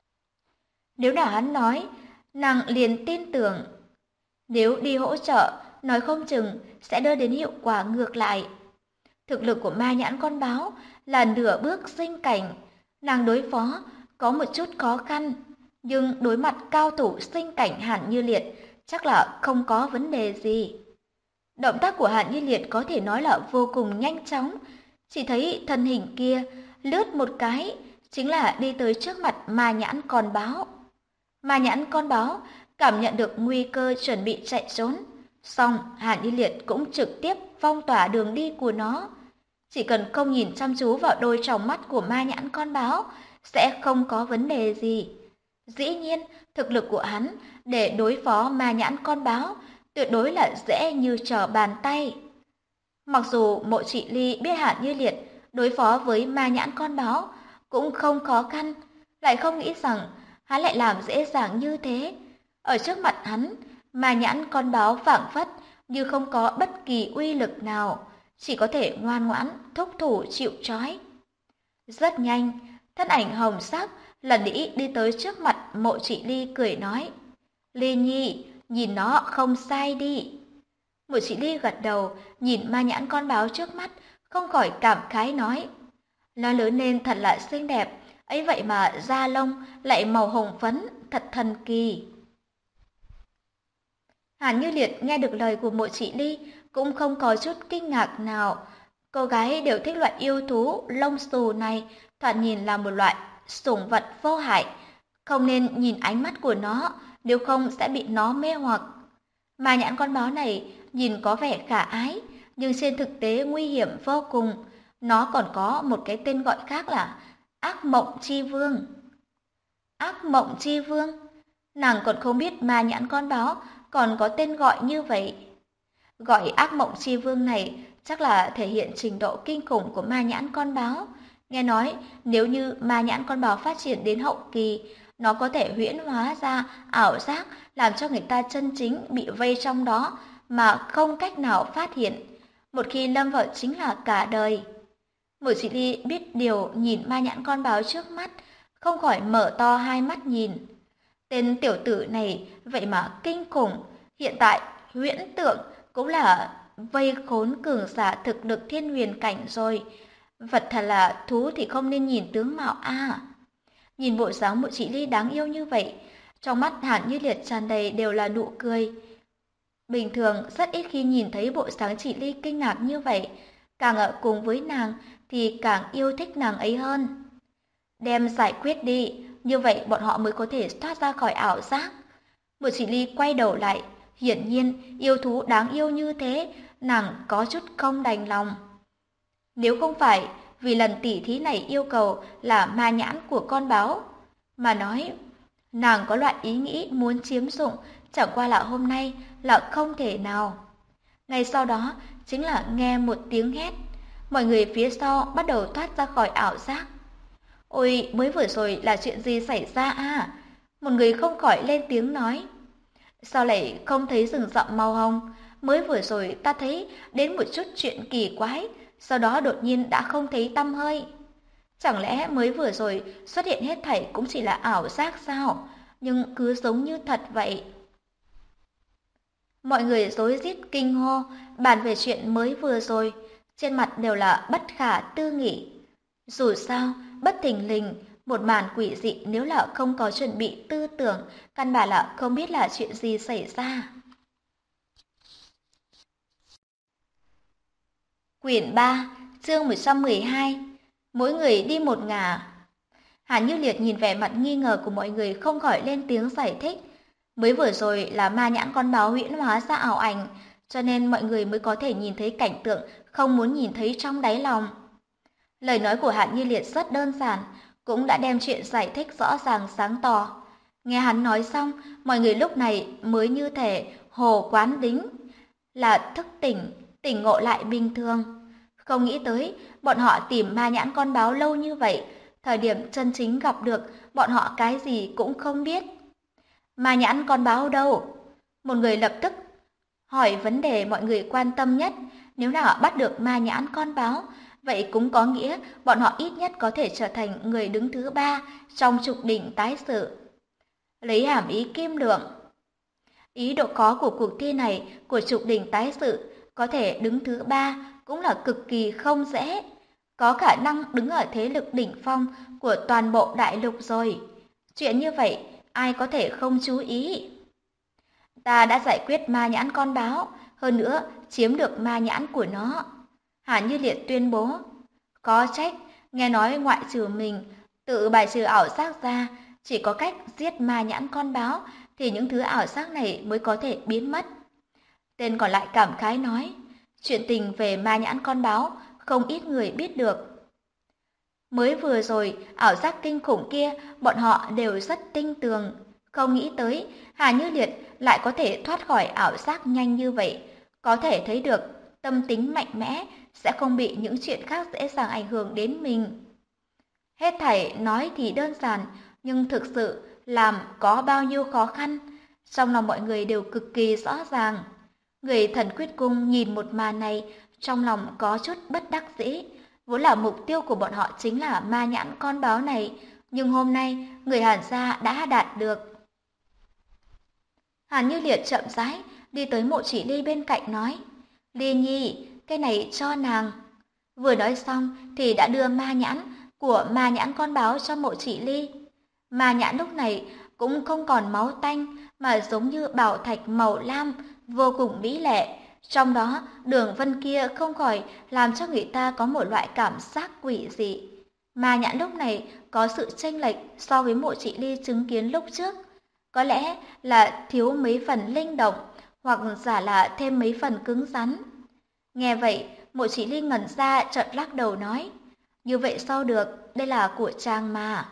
Nếu là hắn nói, nàng liền tin tưởng. Nếu đi hỗ trợ, nói không chừng sẽ đưa đến hiệu quả ngược lại. Thực lực của ma nhãn con báo là nửa bước sinh cảnh, nàng đối phó có một chút khó khăn, nhưng đối mặt cao thủ sinh cảnh Hàn Như Liệt chắc là không có vấn đề gì. Động tác của Hàn Như Liệt có thể nói là vô cùng nhanh chóng, chỉ thấy thân hình kia lướt một cái chính là đi tới trước mặt ma nhãn con báo. Ma nhãn con báo cảm nhận được nguy cơ chuẩn bị chạy trốn, song Hàn Như Liệt cũng trực tiếp phong tỏa đường đi của nó. Chỉ cần không nhìn chăm chú vào đôi tròng mắt của ma nhãn con báo, sẽ không có vấn đề gì. Dĩ nhiên, thực lực của hắn để đối phó ma nhãn con báo tuyệt đối là dễ như trở bàn tay. Mặc dù Mộ Chỉ Ly biết Hàn Như Liệt đối phó với ma nhãn con báo cũng không khó khăn, lại không nghĩ rằng hắn lại làm dễ dàng như thế. Ở trước mặt hắn, ma nhãn con báo phảng phất như không có bất kỳ uy lực nào, chỉ có thể ngoan ngoãn thúc thủ chịu trói. Rất nhanh, thân ảnh hồng sắc lần nữa đi tới trước mặt Mộ Chỉ Ly cười nói: "Ly Nhi, nhìn nó không sai đi. Một chị Ly gật đầu, nhìn ma nhãn con báo trước mắt, không khỏi cảm khái nói. Nó lớn lên thật là xinh đẹp, ấy vậy mà da lông lại màu hồng phấn, thật thần kỳ. Hàn Như Liệt nghe được lời của mộ chị Ly cũng không có chút kinh ngạc nào. Cô gái đều thích loại yêu thú lông xù này, thoạt nhìn là một loại sủng vật vô hại. Không nên nhìn ánh mắt của nó, nếu không sẽ bị nó mê hoặc. Mà nhãn con báo này nhìn có vẻ khả ái, nhưng trên thực tế nguy hiểm vô cùng. Nó còn có một cái tên gọi khác là ác mộng chi vương. Ác mộng chi vương? Nàng còn không biết ma nhãn con báo còn có tên gọi như vậy. Gọi ác mộng chi vương này chắc là thể hiện trình độ kinh khủng của ma nhãn con báo. Nghe nói nếu như ma nhãn con báo phát triển đến hậu kỳ, nó có thể huyễn hóa ra ảo giác làm cho người ta chân chính bị vây trong đó mà không cách nào phát hiện. Một khi lâm vào chính là cả đời. Mười chị Ly biết điều nhìn ma nhãn con báo trước mắt, không khỏi mở to hai mắt nhìn. Tên tiểu tử này vậy mà kinh khủng, hiện tại huyễn tượng cũng là vây khốn cường giả thực lực thiên huyền cảnh rồi. Vật thật là thú thì không nên nhìn tướng mạo a. Nhìn bộ dáng mộ chị Ly đáng yêu như vậy, trong mắt Hàn Như Liệt tràn đầy đều là nụ cười. Bình thường rất ít khi nhìn thấy bộ dáng chị Ly kinh ngạc như vậy, càng ở cùng với nàng thì càng yêu thích nàng ấy hơn. Đem giải quyết đi, như vậy bọn họ mới có thể thoát ra khỏi ảo giác. Mộ chị Ly quay đầu lại, hiển nhiên yêu thú đáng yêu như thế, nàng có chút không đành lòng. Nếu không phải vì lần tỉ thí này yêu cầu là ma nhãn của con báo, mà nói nàng có loại ý nghĩ muốn chiếm dụng, chẳng qua là hôm nay là không thể nào. Ngay sau đó chính là nghe một tiếng hét, mọi người phía sau bắt đầu thoát ra khỏi ảo giác. Ôi, mới vừa rồi là chuyện gì xảy ra à? Một người không khỏi lên tiếng nói. Sao lại không thấy rừng rậm màu hồng? Mới vừa rồi ta thấy đến một chút chuyện kỳ quái, sau đó đột nhiên đã không thấy tăm hơi. Chẳng lẽ mới vừa rồi xuất hiện hết thảy cũng chỉ là ảo giác sao? Nhưng cứ giống như thật vậy. Mọi người rối rít kinh hô, bàn về chuyện mới vừa rồi, trên mặt đều là bất khả tư nghị. Dù sao, bất thình lình, một màn quỷ dị nếu là không có chuẩn bị tư tưởng, căn bản là không biết là chuyện gì xảy ra. Quyển 3, chương 112. Mỗi người đi một ngả. Hàn Như Liệt nhìn vẻ mặt nghi ngờ của mọi người không khỏi lên tiếng giải thích. Mới vừa rồi là ma nhãn con báo huyễn hóa ra ảo ảnh, cho nên mọi người mới có thể nhìn thấy cảnh tượng không muốn nhìn thấy trong đáy lòng. Lời nói của Hàn Như Liệt rất đơn giản, cũng đã đem chuyện giải thích rõ ràng sáng tỏ. Nghe hắn nói xong, mọi người lúc này mới như thể hồ quán đính, là thức tỉnh, tỉnh ngộ lại bình thường. Không nghĩ tới, bọn họ tìm ma nhãn con báo lâu như vậy, thời điểm chân chính gặp được, bọn họ cái gì cũng không biết. Ma nhãn con báo đâu? Một người lập tức hỏi vấn đề mọi người quan tâm nhất. Nếu nào bắt được ma nhãn con báo, vậy cũng có nghĩa bọn họ ít nhất có thể trở thành người đứng thứ 3 trong trục đỉnh tái sự. Lấy hàm ý kim lượng. Ý độ khó của cuộc thi này của trục đỉnh tái sự có thể đứng thứ 3 cũng là cực kỳ không dễ. Có khả năng đứng ở thế lực đỉnh phong của toàn bộ đại lục rồi. Chuyện như vậy, ai có thể không chú ý? Ta đã giải quyết ma nhãn con báo, hơn nữa chiếm được ma nhãn của nó. Hàn Như Liệt tuyên bố. Có trách, nghe nói ngoại trừ mình, tự bài trừ ảo giác ra, chỉ có cách giết ma nhãn con báo thì những thứ ảo giác này mới có thể biến mất. Tên còn lại cảm khái nói, chuyện tình về ma nhãn con báo không ít người biết được. Mới vừa rồi, ảo giác kinh khủng kia, bọn họ đều rất tinh tường. Không nghĩ tới, Hà Như Liệt lại có thể thoát khỏi ảo giác nhanh như vậy. Có thể thấy được, tâm tính mạnh mẽ sẽ không bị những chuyện khác dễ dàng ảnh hưởng đến mình. Hết thảy nói thì đơn giản, nhưng thực sự làm có bao nhiêu khó khăn, trong lòng mọi người đều cực kỳ rõ ràng. Người Thần Quyết Cung nhìn một màn này, trong lòng có chút bất đắc dĩ. Vốn là mục tiêu của bọn họ chính là ma nhãn con báo này, nhưng hôm nay người Hàn gia đã đạt được. Hàn Như Liệt chậm rãi đi tới Mộ Chỉ Ly bên cạnh nói, Ly Nhi, cái này cho nàng. Vừa nói xong thì đã đưa ma nhãn của ma nhãn con báo cho Mộ Chỉ Ly. Ma nhãn lúc này cũng không còn máu tanh mà giống như bảo thạch màu lam, vô cùng mỹ lệ. Trong đó đường vân kia không khỏi làm cho người ta có một loại cảm giác quỷ dị. Ma nhãn lúc này có sự chênh lệch so với Mộ Chỉ Ly chứng kiến lúc trước. Có lẽ là thiếu mấy phần linh động, hoặc giả là thêm mấy phần cứng rắn. Nghe vậy, Mộ Chỉ Ly ngẩn ra chợt lắc đầu nói, như vậy sao được, đây là của chàng mà.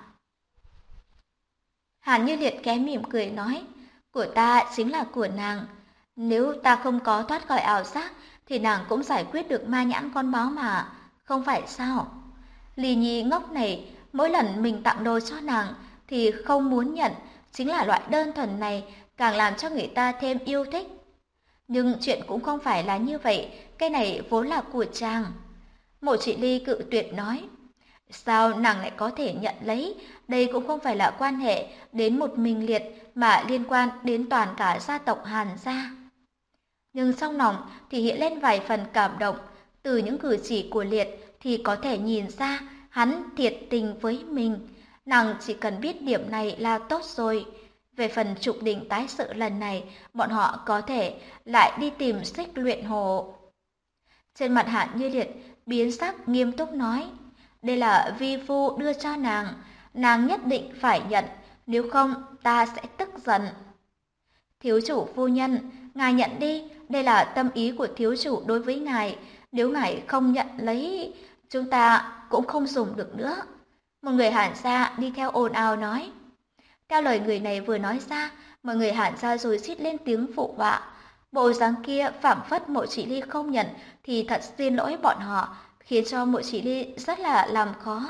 Hàn Như Liệt khẽ mỉm cười nói, của ta chính là của nàng. Nếu ta không có thoát khỏi ảo giác, thì nàng cũng giải quyết được ma nhãn con báo mà, không phải sao? Ly Nhi ngốc này, mỗi lần mình tặng đồ cho nàng thì không muốn nhận, chính là loại đơn thuần này càng làm cho người ta thêm yêu thích. Nhưng chuyện cũng không phải là như vậy, cái này vốn là của chàng. Mộ Chỉ Ly cự tuyệt nói, sao nàng lại có thể nhận lấy, đây cũng không phải là quan hệ đến một mình Liệt mà liên quan đến toàn cả gia tộc Hàn gia. Nhưng trong lòng thì hiện lên vài phần cảm động, từ những cử chỉ của Liệt thì có thể nhìn ra hắn thiệt tình với mình, nàng chỉ cần biết điểm này là tốt rồi. Về phần trục đỉnh tái sự lần này, bọn họ có thể lại đi tìm Xích Luyện Hồ. Trên mặt Hàn Như Liệt biến sắc nghiêm túc nói, đây là vi phu đưa cho nàng nhất định phải nhận, nếu không ta sẽ tức giận. Thiếu chủ phu nhân, ngài nhận đi, đây là tâm ý của thiếu chủ đối với ngài, nếu ngài không nhận lấy, chúng ta cũng không dùng được nữa. Một người Hàn gia đi theo ồn ào nói. Theo lời người này vừa nói ra, mọi người Hàn gia rồi xít lên tiếng phụ họa. Bộ dáng kia phảng phất Mộ Chỉ Ly không nhận thì thật xin lỗi bọn họ, khiến cho Mộ Chỉ Ly rất là làm khó.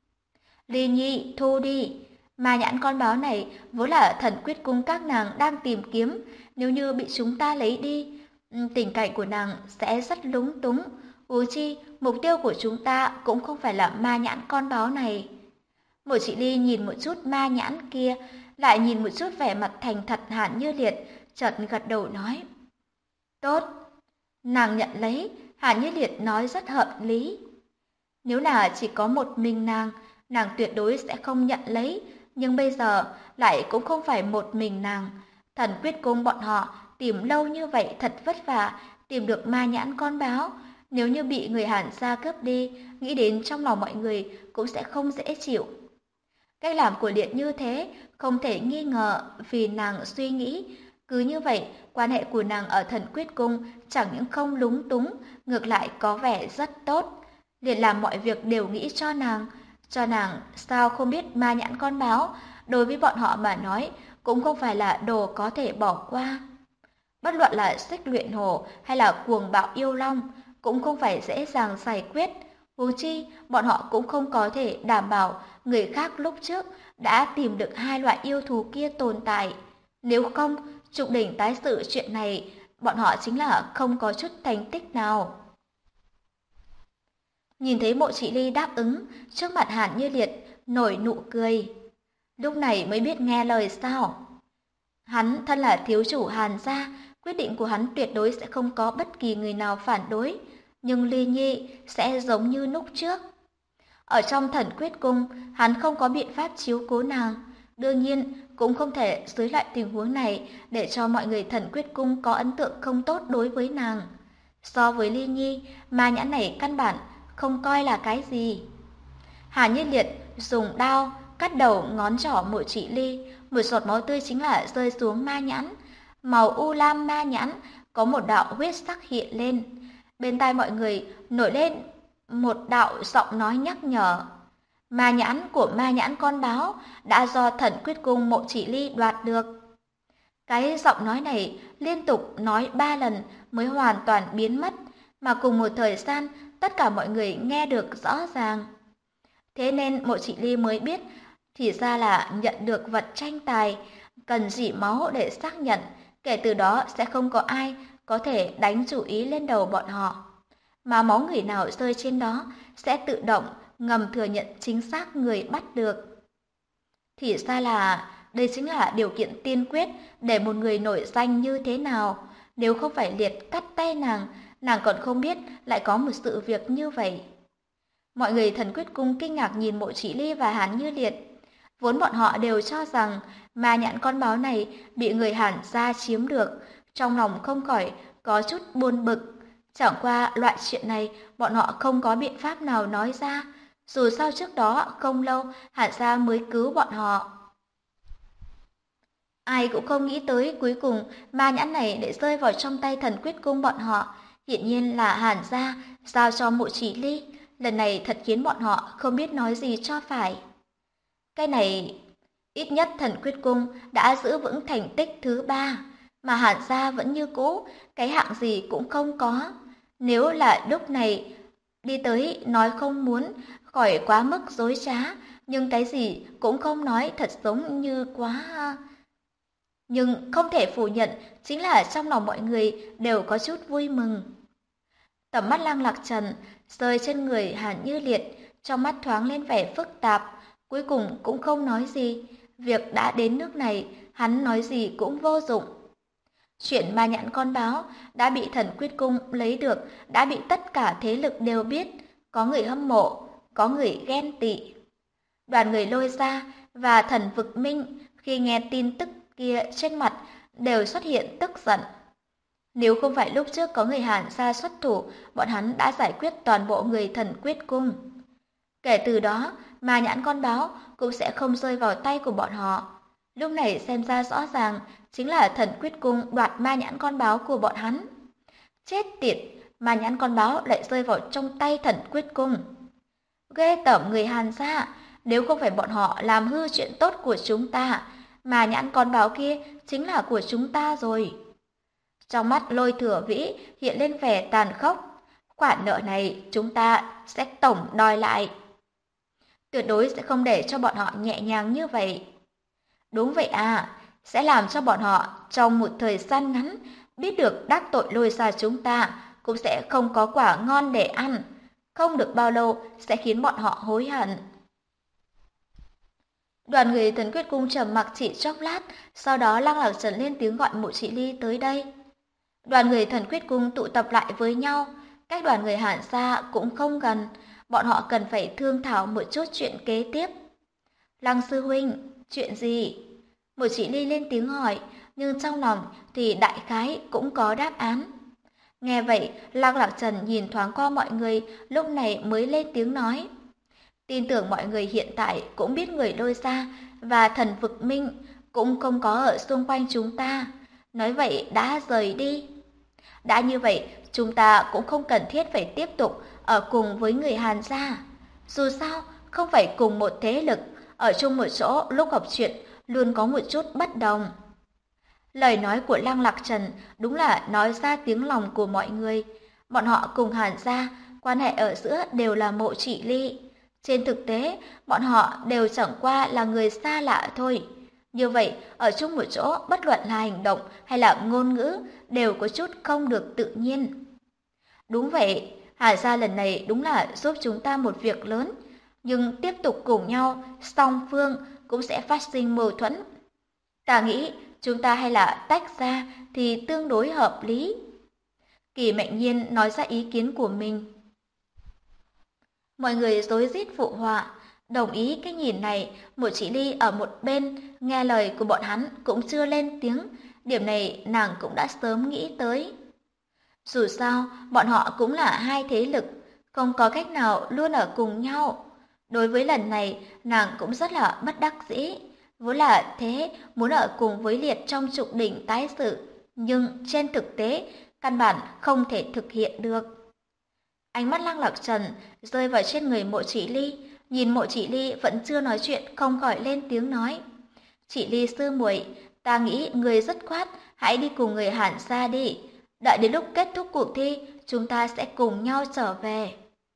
Ly Nhi, thu đi. Ma nhãn con báo này vốn là thần quyết cung các nàng đang tìm kiếm, nếu như bị chúng ta lấy đi, tình cảnh của nàng sẽ rất lúng túng. Huống chi, mục tiêu của chúng ta cũng không phải là ma nhãn con báo này. Mộ Chỉ Ly nhìn một chút ma nhãn kia, lại nhìn một chút vẻ mặt thành thật Hàn Như Liệt, chợt gật đầu nói. Tốt, nàng nhận lấy, Hàn Như Liệt nói rất hợp lý. Nếu là chỉ có một mình nàng tuyệt đối sẽ không nhận lấy, nhưng bây giờ lại cũng không phải một mình nàng. Thần quyết cung bọn họ tìm lâu như vậy thật vất vả, tìm được ma nhãn con báo. Nếu như bị người Hàn gia cướp đi, nghĩ đến trong lòng mọi người cũng sẽ không dễ chịu. Cách làm của Liệt như thế, không thể nghi ngờ vì nàng suy nghĩ. Cứ như vậy, quan hệ của nàng ở thần quyết cung chẳng những không lúng túng, ngược lại có vẻ rất tốt. Liệt làm mọi việc đều nghĩ cho nàng sao không biết ma nhãn con báo, đối với bọn họ mà nói, cũng không phải là đồ có thể bỏ qua. Bất luận là Xích Luyện Hồ hay là Cuồng Bạo Yêu Long, cũng không phải dễ dàng giải quyết. Huống chi, bọn họ cũng không có thể đảm bảo người khác lúc trước đã tìm được hai loại yêu thú kia tồn tại. Nếu không, trục đỉnh tái sự chuyện này, bọn họ chính là không có chút thành tích nào. Nhìn thấy Mộ Chỉ Ly đáp ứng, trước mặt Hàn Như Liệt nổi nụ cười. Lúc này mới biết nghe lời sao. Hắn thân là thiếu chủ Hàn gia, quyết định của hắn tuyệt đối sẽ không có bất kỳ người nào phản đối, nhưng Ly Nhi sẽ giống như lúc trước. Ở trong thần quyết cung, hắn không có biện pháp chiếu cố nàng, đương nhiên cũng không thể dưới loại tình huống này để cho mọi người thần quyết cung có ấn tượng không tốt đối với nàng. So với Ly Nhi, ma nhãn này căn bản không coi là cái gì. Hà Như Liệt dùng đao cắt đầu ngón trỏ Mộ Chỉ Ly, một giọt máu tươi chính là rơi xuống ma nhãn. Màu u lam ma nhãn có một đạo huyết sắc hiện lên. Bên tai mọi người nổi lên một đạo giọng nói nhắc nhở. Ma nhãn của ma nhãn con báo đã do thần quyết cung Mộ Chỉ Ly đoạt được. Cái giọng nói này liên tục nói 3 lần mới hoàn toàn biến mất, mà cùng một thời gian tất cả mọi người nghe được rõ ràng. Thế nên Mộ Chỉ Ly mới biết thì ra là nhận được vật tranh tài, cần dỉ máu để xác nhận, kể từ đó sẽ không có ai có thể đánh chủ ý lên đầu bọn họ. Mà máu người nào rơi trên đó sẽ tự động ngầm thừa nhận chính xác người bắt được. Thì ra là đây chính là điều kiện tiên quyết để một người nổi danh như thế nào. Nếu không phải Liệt cắt tay nàng còn không biết lại có một sự việc như vậy. Mọi người Thần Quyết Cung kinh ngạc nhìn Mộ Chỉ Ly và Hàn Như Liệt. Vốn bọn họ đều cho rằng ma nhãn con báo này bị người Hàn gia chiếm được, trong lòng không khỏi có chút buồn bực. Chẳng qua loại chuyện này bọn họ không có biện pháp nào nói ra, dù sao trước đó không lâu Hàn gia mới cứu bọn họ. Ai cũng không nghĩ tới cuối cùng ma nhãn này để rơi vào trong tay Thần Quyết Cung bọn họ, hiển nhiên là Hàn gia giao cho Mộ Chỉ Ly. Lần này thật khiến bọn họ không biết nói gì cho phải. Cái này, ít nhất Thần Quyết Cung đã giữ vững thành tích thứ 3, mà Hàn gia vẫn như cũ, cái hạng gì cũng không có. Nếu là lúc này đi tới nói không muốn, khỏi quá mức dối trá, nhưng cái gì cũng không nói thật giống như quá... Nhưng không thể phủ nhận chính là trong lòng mọi người đều có chút vui mừng. Tầm mắt Lăng Lạc Trần rơi trên người Hàn Như Liệt, trong mắt thoáng lên vẻ phức tạp, cuối cùng cũng không nói gì. Việc đã đến nước này, hắn nói gì cũng vô dụng. Chuyện ma nhãn con báo đã bị Thần Quyết Cung lấy được, đã bị tất cả thế lực đều biết, có người hâm mộ, có người ghen tị. Đoàn người Lôi Gia và Thần Vực Minh khi nghe tin tức kia trên mặt đều xuất hiện tức giận. Nếu không phải lúc trước có người Hàn gia xuất thủ, bọn hắn đã giải quyết toàn bộ người Thần Quyết Cung. Kể từ đó, ma nhãn con báo cũng sẽ không rơi vào tay của bọn họ. Lúc này xem ra rõ ràng chính là Thần Quyết Cung đoạt ma nhãn con báo của bọn hắn. Chết tiệt, ma nhãn con báo lại rơi vào trong tay Thần Quyết Cung. Ghê tởm người Hàn gia, nếu không phải bọn họ làm hư chuyện tốt của chúng ta, ma nhãn con báo kia chính là của chúng ta rồi. Trong mắt Lôi Thừa Vĩ hiện lên vẻ tàn khốc. Khoản nợ này chúng ta sẽ tổng đòi lại. Tuyệt đối sẽ không để cho bọn họ nhẹ nhàng như vậy. Đúng vậy à, sẽ làm cho bọn họ trong một thời gian ngắn biết được đắc tội Lôi gia chúng ta cũng sẽ không có quả ngon để ăn. Không được bao lâu sẽ khiến bọn họ hối hận. Đoàn người Thần Quyết Cung trầm mặc chỉ chốc lát, sau đó Lăng Lạc Trần lên tiếng gọi Mộ Chỉ Ly tới đây. Đoàn người Thần Quyết Cung tụ tập lại với nhau, cách đoàn người Hàn gia cũng không gần, bọn họ cần phải thương thảo một chút chuyện kế tiếp. Lăng sư huynh, chuyện gì? Mộ Chỉ Ly lên tiếng hỏi, nhưng trong lòng thì đại khái cũng có đáp án. Nghe vậy, Lăng Lạc Trần nhìn thoáng qua mọi người, lúc này mới lên tiếng nói. Tin tưởng mọi người hiện tại cũng biết người Lôi Gia và Thần Vực Minh cũng không có ở xung quanh chúng ta. Nói vậy đã rời đi. Đã như vậy, chúng ta cũng không cần thiết phải tiếp tục ở cùng với người Hàn gia. Dù sao, không phải cùng một thế lực, ở chung một chỗ lúc gặp chuyện luôn có một chút bất đồng. Lời nói của Lăng Lạc Trần đúng là nói ra tiếng lòng của mọi người. Bọn họ cùng Hàn gia, quan hệ ở giữa đều là Mộ Chỉ Ly. Trên thực tế, bọn họ đều chẳng qua là người xa lạ thôi. Như vậy, ở chung một chỗ, bất luận là hành động hay là ngôn ngữ, đều có chút không được tự nhiên. Đúng vậy, Hà gia lần này đúng là giúp chúng ta một việc lớn, nhưng tiếp tục cùng nhau, song phương cũng sẽ phát sinh mâu thuẫn. Ta nghĩ, chúng ta hay là tách ra thì tương đối hợp lý. Kỳ Mệnh Nhiên nói ra ý kiến của mình. Mọi người rối rít phụ họa, đồng ý cái nhìn này. Mộ Chỉ Ly ở một bên nghe lời của bọn hắn cũng chưa lên tiếng, điểm này nàng cũng đã sớm nghĩ tới. Dù sao, bọn họ cũng là hai thế lực, không có cách nào luôn ở cùng nhau. Đối với lần này, nàng cũng rất là bất đắc dĩ. Vốn là thế, muốn ở cùng với Liệt trong Trục Đỉnh tái sự, nhưng trên thực tế, căn bản không thể thực hiện được. Ánh mắt Lăng Lạc Trần rơi vào trên người Mộ Chỉ Ly, nhìn Mộ Chỉ Ly vẫn chưa nói chuyện, không khỏi lên tiếng nói. Chỉ Ly sư muội, ta nghĩ người rất khoát, hãy đi cùng người Hàn gia đi. Đợi đến lúc kết thúc cuộc thi, chúng ta sẽ cùng nhau trở về.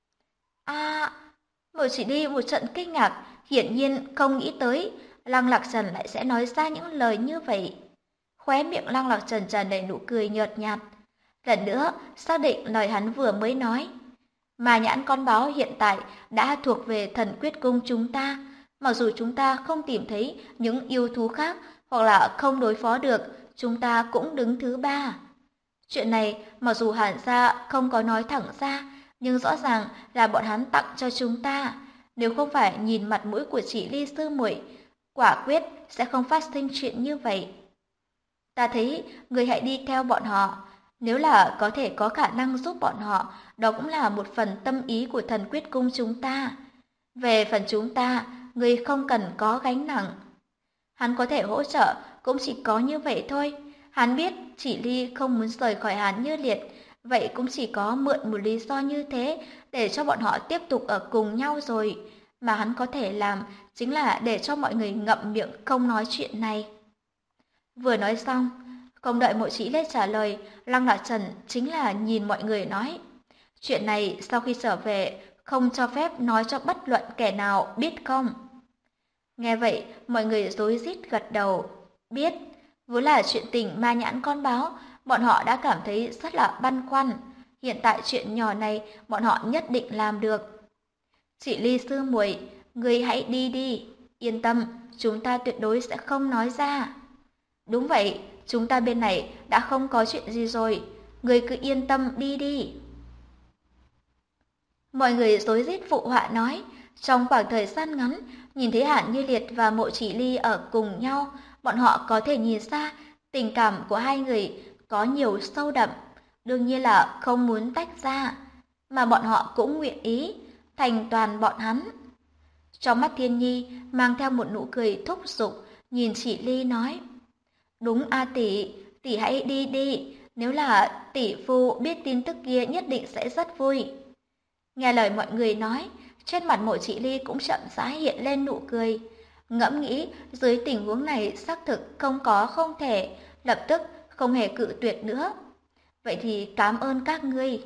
Mộ Chỉ Ly một trận kinh ngạc, hiển nhiên không nghĩ tới Lăng Lạc Trần lại sẽ nói ra những lời như vậy. Khóe miệng Lăng Lạc Trần tràn đầy nụ cười nhợt nhạt. Lần nữa, xác định lời hắn vừa mới nói. Mà nhãn con báo hiện tại đã thuộc về Thần Quyết Cung chúng ta. Mặc dù chúng ta không tìm thấy những yêu thú khác hoặc là không đối phó được, chúng ta cũng đứng thứ ba. Chuyện này mặc dù Hàn gia không có nói thẳng ra, nhưng rõ ràng là bọn hắn tặng cho chúng ta. Nếu không phải nhìn mặt mũi của chị Ly sư muội, quả quyết sẽ không phát sinh chuyện như vậy. Ta thấy người hãy đi theo bọn họ. Nếu là có thể có khả năng giúp bọn họ, đó cũng là một phần tâm ý của thần quyết cung chúng ta. Về phần chúng ta, người không cần có gánh nặng. Hắn có thể hỗ trợ, cũng chỉ có như vậy thôi. Hắn biết chỉ Ly không muốn rời khỏi Hàn Như Liệt, vậy cũng chỉ có mượn một lý do như thế để cho bọn họ tiếp tục ở cùng nhau rồi. Mà hắn có thể làm chính là để cho mọi người ngậm miệng không nói chuyện này. Vừa nói xong, không đợi Mộ Chỉ Lê trả lời, Lăng Lạc Trần chính là nhìn mọi người nói. Chuyện này sau khi trở về không cho phép nói cho bất luận kẻ nào biết không? Nghe vậy, mọi người rối rít gật đầu. Biết, vốn là chuyện tình ma nhãn con báo, bọn họ đã cảm thấy rất là băn khoăn. Hiện tại chuyện nhỏ này bọn họ nhất định làm được. Chị Ly sư muội, người hãy đi đi. Yên tâm, chúng ta tuyệt đối sẽ không nói ra. Đúng vậy, chúng ta bên này đã không có chuyện gì rồi. Người cứ yên tâm đi đi. Mọi người rối rít phụ họa nói. Trong khoảng thời gian ngắn, nhìn thấy Hàn Như Liệt và Mộ Chỉ Ly ở cùng nhau, bọn họ có thể nhìn ra tình cảm của hai người có nhiều sâu đậm, đương nhiên là không muốn tách ra, mà bọn họ cũng nguyện ý thành toàn bọn hắn. Trong mắt Thiên Nhi mang theo một nụ cười thúc giục, nhìn chị Ly nói: "Đúng a tỷ, tỷ hãy đi đi, nếu là tỷ phu biết tin tức kia nhất định sẽ rất vui." Nghe lời mọi người nói, trên mặt Mộ Chỉ Ly cũng chậm rãi hiện lên nụ cười. Ngẫm nghĩ, dưới tình huống này xác thực không có không thể, lập tức không hề cự tuyệt nữa. Vậy thì cảm ơn các ngươi.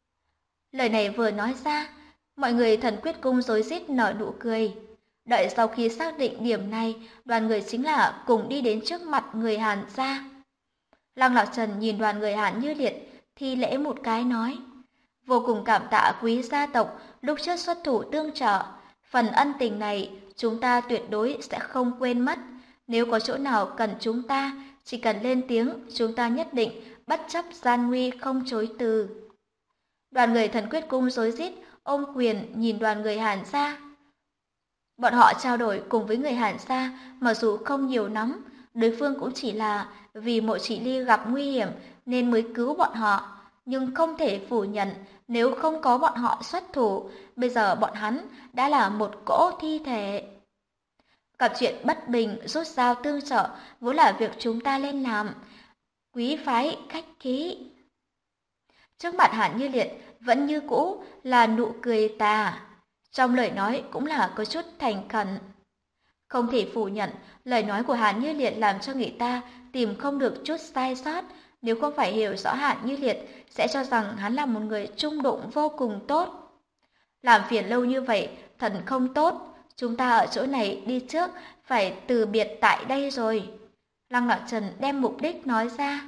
Lời này vừa nói ra, mọi người thần quyết cung rối rít nở nụ cười. Đợi sau khi xác định điểm này, đoàn người chính là cùng đi đến trước mặt người Hàn gia. Lăng Lạc Trần nhìn đoàn người Hàn Như Liệt, thi lễ một cái nói: "Vô cùng cảm tạ quý gia tộc lúc trước xuất thủ tương trợ, phần ân tình này chúng ta tuyệt đối sẽ không quên mất. Nếu có chỗ nào cần chúng ta, chỉ cần lên tiếng, chúng ta nhất định bất chấp gian nguy không chối từ." Đoàn người thần quyết cung rối rít ôm quyền nhìn đoàn người Hàn gia. Bọn họ trao đổi cùng với người Hàn gia, mặc dù không nhiều lắm, đối phương cũng chỉ là vì Mộ Chỉ Ly gặp nguy hiểm nên mới cứu bọn họ, nhưng không thể phủ nhận nếu không có bọn họ xuất thủ, bây giờ bọn hắn đã là một cỗ thi thể. Gặp chuyện bất bình rút dao tương trợ vốn là việc chúng ta nên làm. Quý phái khách khí. Trước mặt Hàn Như Liệt vẫn như cũ là nụ cười tà, trong lời nói cũng là có chút thành khẩn. Không thể phủ nhận, lời nói của Hàn Như Liệt làm cho người ta tìm không được chút sai sót, nếu không phải hiểu rõ Hàn Như Liệt sẽ cho rằng hắn là một người trung đụng vô cùng tốt. Làm phiền lâu như vậy, thần không tốt, chúng ta ở chỗ này đi trước, phải từ biệt tại đây rồi. Lăng Lạc Trần đem mục đích nói ra.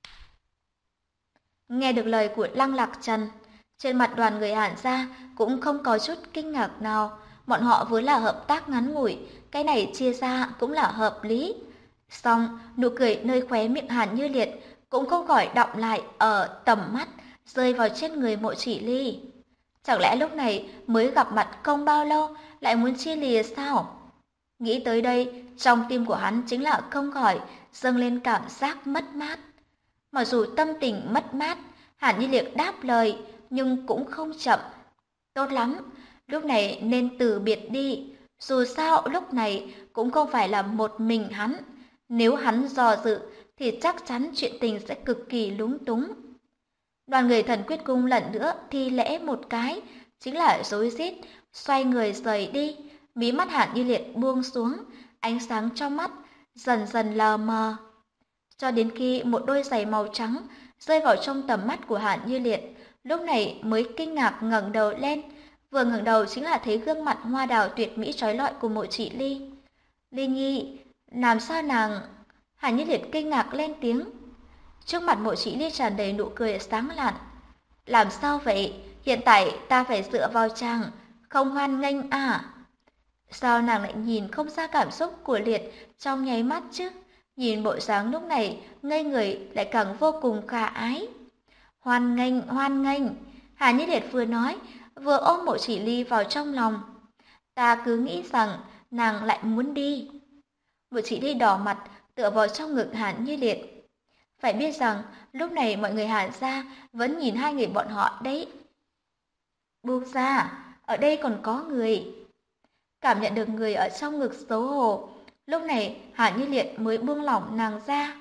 Nghe được lời của Lăng Lạc Trần, trên mặt đoàn người Hàn gia cũng không có chút kinh ngạc nào, bọn họ vốn là hợp tác ngắn ngủi, cái này chia ra cũng là hợp lý. Song, nụ cười nơi khóe miệng Hàn Như Liệt cũng không khỏi đọng lại ở tầm mắt, rơi vào trên người Mộ Chỉ Ly. Chẳng lẽ lúc này mới gặp mặt không bao lâu lại muốn chia lìa sao? Nghĩ tới đây, trong tim của hắn chính là không khỏi dâng lên cảm giác mất mát. Mặc dù tâm tình mất mát, Hàn Như Liệt đáp lời, nhưng cũng không chậm. Tốt lắm, lúc này nên từ biệt đi. Dù sao lúc này cũng không phải là một mình hắn. Nếu hắn do dự thì chắc chắn chuyện tình sẽ cực kỳ lúng túng. Đoàn người thần quyết cung lần nữa thi lễ một cái, chính là rối rít, xoay người rời đi. Mí mắt Hàn Như Liệt buông xuống, ánh sáng trong mắt dần dần lờ mờ. Cho đến khi một đôi giày màu trắng rơi vào trong tầm mắt của Hàn Như Liệt, lúc này mới kinh ngạc ngẩng đầu lên. Vừa ngẩng đầu chính là thấy gương mặt hoa đào tuyệt mỹ trói lọi của Mộ Chỉ Ly. Ly Nhi, làm sao nàng? Hàn Như Liệt kinh ngạc lên tiếng. Trước mặt Mộ Chỉ Ly tràn đầy nụ cười sáng lạn. Làm sao vậy? Hiện tại ta phải dựa vào chàng, không hoan nghênh à? Sao nàng lại nhìn không ra cảm xúc của Liệt trong nháy mắt chứ? Nhìn bộ dáng lúc này, ngây người lại càng vô cùng khả ái. Hoan nghênh, hoan nghênh. Hà Như Liệt vừa nói, vừa ôm Mộ Chỉ Ly vào trong lòng. Ta cứ nghĩ rằng nàng lại muốn đi. Mộ Chỉ Ly đỏ mặt, tựa vào trong ngực Hà Như Liệt. Phải biết rằng, lúc này mọi người Hàn gia vẫn nhìn hai người bọn họ đấy. Buông ra, ở đây còn có người. Cảm nhận được người ở trong ngực xấu hổ, lúc này Hà Như Liệt mới buông lỏng nàng ra.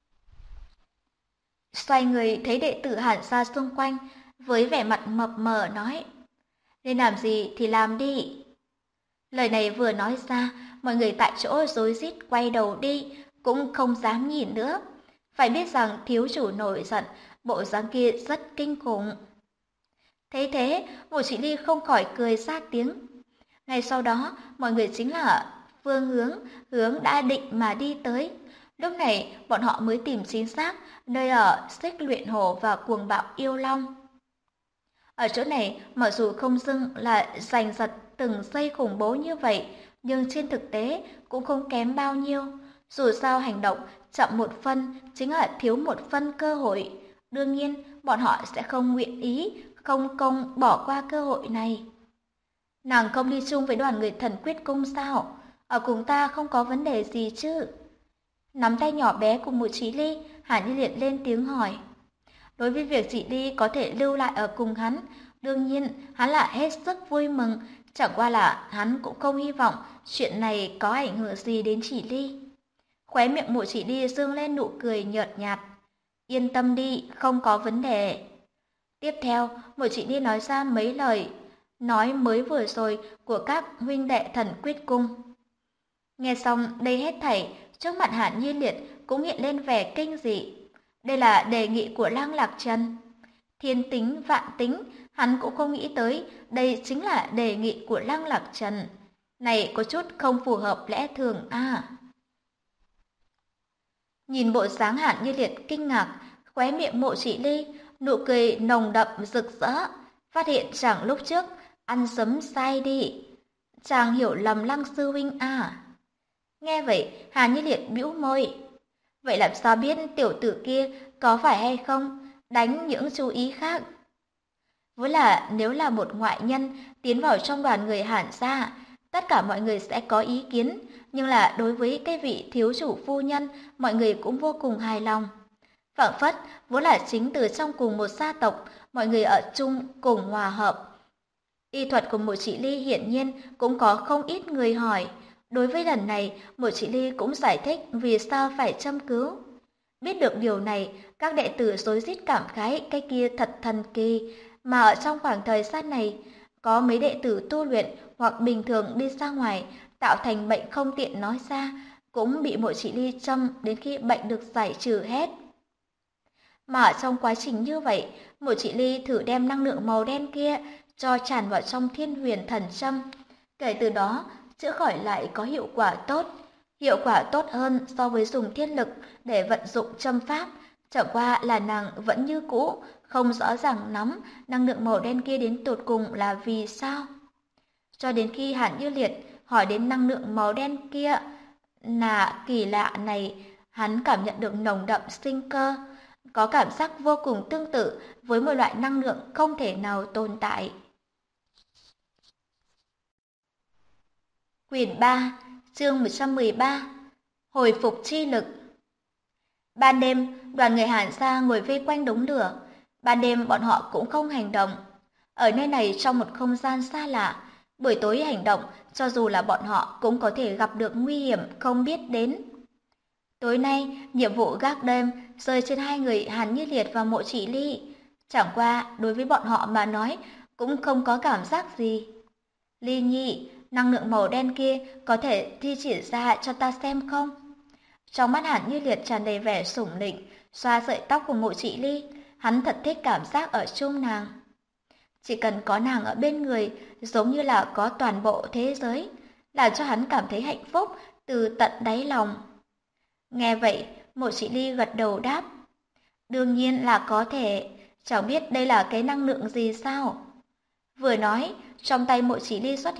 Xoay người thấy đệ tử Hàn gia xung quanh, với vẻ mặt mập mờ nói, nên làm gì thì làm đi. Lời này vừa nói ra, mọi người tại chỗ rối rít quay đầu đi, cũng không dám nhìn nữa. Phải biết rằng thiếu chủ nổi giận, bộ dáng kia rất kinh khủng. Thấy thế, Mộ Chỉ Ly không khỏi cười ra tiếng. Ngay sau đó, mọi người chính là phương hướng đã định mà đi tới. Lúc này, bọn họ mới tìm chính xác nơi ở Xích Luyện Hổ và Cuồng Bạo Yêu Long. Ở chỗ này, mặc dù không dưng là giành giật từng giây khủng bố như vậy, nhưng trên thực tế cũng không kém bao nhiêu. Dù sao hành động chậm một phân chính là thiếu một phân cơ hội. Đương nhiên, bọn họ sẽ không nguyện ý, không công bỏ qua cơ hội này. Nàng không đi chung với đoàn người Thần Quyết Cung sao? Ở cùng ta không có vấn đề gì chứ? Nắm tay nhỏ bé cùng một Chí Ly, Hà Như Liệt lên tiếng hỏi. Đối với việc chị Ly có thể lưu lại ở cùng hắn, đương nhiên hắn là hết sức vui mừng, chẳng qua là hắn cũng không hy vọng chuyện này có ảnh hưởng gì đến chị Ly. Khóe miệng Mộ Chỉ Ly dương lên nụ cười nhợt nhạt. Yên tâm đi, không có vấn đề. Tiếp theo, Mộ Chỉ Ly nói ra mấy lời nói mới vừa rồi của các huynh đệ Thần Quyết Cung. Nghe xong đây hết thảy, trước mặt Hàn Như Liệt cũng hiện lên vẻ kinh dị. Đây là đề nghị của Lăng Lạc Trần. Thiên tính vạn tính, hắn cũng không nghĩ tới đây chính là đề nghị của Lăng Lạc Trần. Này có chút không phù hợp lẽ thường à. Nhìn bộ dáng Hàn Như Liệt kinh ngạc, khóe miệng Mộ Chỉ Ly, nụ cười nồng đậm rực rỡ, phát hiện chàng lúc trước ăn sấm sai đi. Chàng hiểu lầm Lăng sư huynh à. Nghe vậy, Hàn Như Liệt bĩu môi. Vậy làm sao biết tiểu tử kia có phải hay không đánh những chú ý khác? Với là nếu là một ngoại nhân tiến vào trong đoàn người Hàn gia, tất cả mọi người sẽ có ý kiến, nhưng là đối với cái vị thiếu chủ phu nhân, mọi người cũng vô cùng hài lòng. Phảng phất vốn là chính từ trong cùng một gia tộc, mọi người ở chung cùng hòa hợp. Y thuật của Mộ Chỉ Ly hiển nhiên cũng có không ít người hỏi. Đối với lần này, Mộ Chỉ Ly cũng giải thích vì sao phải châm cứu. Biết được điều này, các đệ tử rối rít cảm khái cái kia thật thần kỳ, mà ở trong khoảng thời gian này, có mấy đệ tử tu luyện hoặc bình thường đi ra ngoài, tạo thành bệnh không tiện nói ra, cũng bị Mộ Chỉ Ly châm đến khi bệnh được giải trừ hết. Mà ở trong quá trình như vậy, Mộ Chỉ Ly thử đem năng lượng màu đen kia cho tràn vào trong Thiên Huyền Thần Châm. Kể từ đó, chữa khỏi lại có hiệu quả tốt hơn so với dùng thiên lực để vận dụng châm pháp. Chẳng qua là nàng vẫn như cũ, không rõ ràng nắm năng lượng màu đen kia đến tột cùng là vì sao. Cho đến khi Hàn Như Liệt hỏi đến năng lượng màu đen kia là kỳ lạ này, hắn cảm nhận được nồng đậm sinh cơ, có cảm giác vô cùng tương tự với một loại năng lượng không thể nào tồn tại. Quyển 3, chương 113, Hồi phục chi lực. Ban đêm, đoàn người Hàn gia ngồi vây quanh đống lửa. Ban đêm bọn họ cũng không hành động. Ở nơi này trong một không gian xa lạ, buổi tối hành động, cho dù là bọn họ cũng có thể gặp được nguy hiểm không biết đến. Tối nay, nhiệm vụ gác đêm rơi trên hai người Hàn Như Liệt và Mộ Chỉ Ly. Chẳng qua, đối với bọn họ mà nói, cũng không có cảm giác gì. Ly Nhi, năng lượng màu đen kia có thể thi triển ra cho ta xem không? Trong mắt Hàn Như Liệt tràn đầy vẻ sủng nịnh, xoa sợi tóc của Mộ Chỉ Ly, hắn thật thích cảm giác ở chung nàng. Chỉ cần có nàng ở bên người, giống như là có toàn bộ thế giới, làm cho hắn cảm thấy hạnh phúc từ tận đáy lòng. Nghe vậy, Mộ Chỉ Ly gật đầu đáp. Đương nhiên là có thể, chẳng biết đây là cái năng lượng gì sao? Vừa nói, trong tay Mộ Chỉ Ly xuất hiện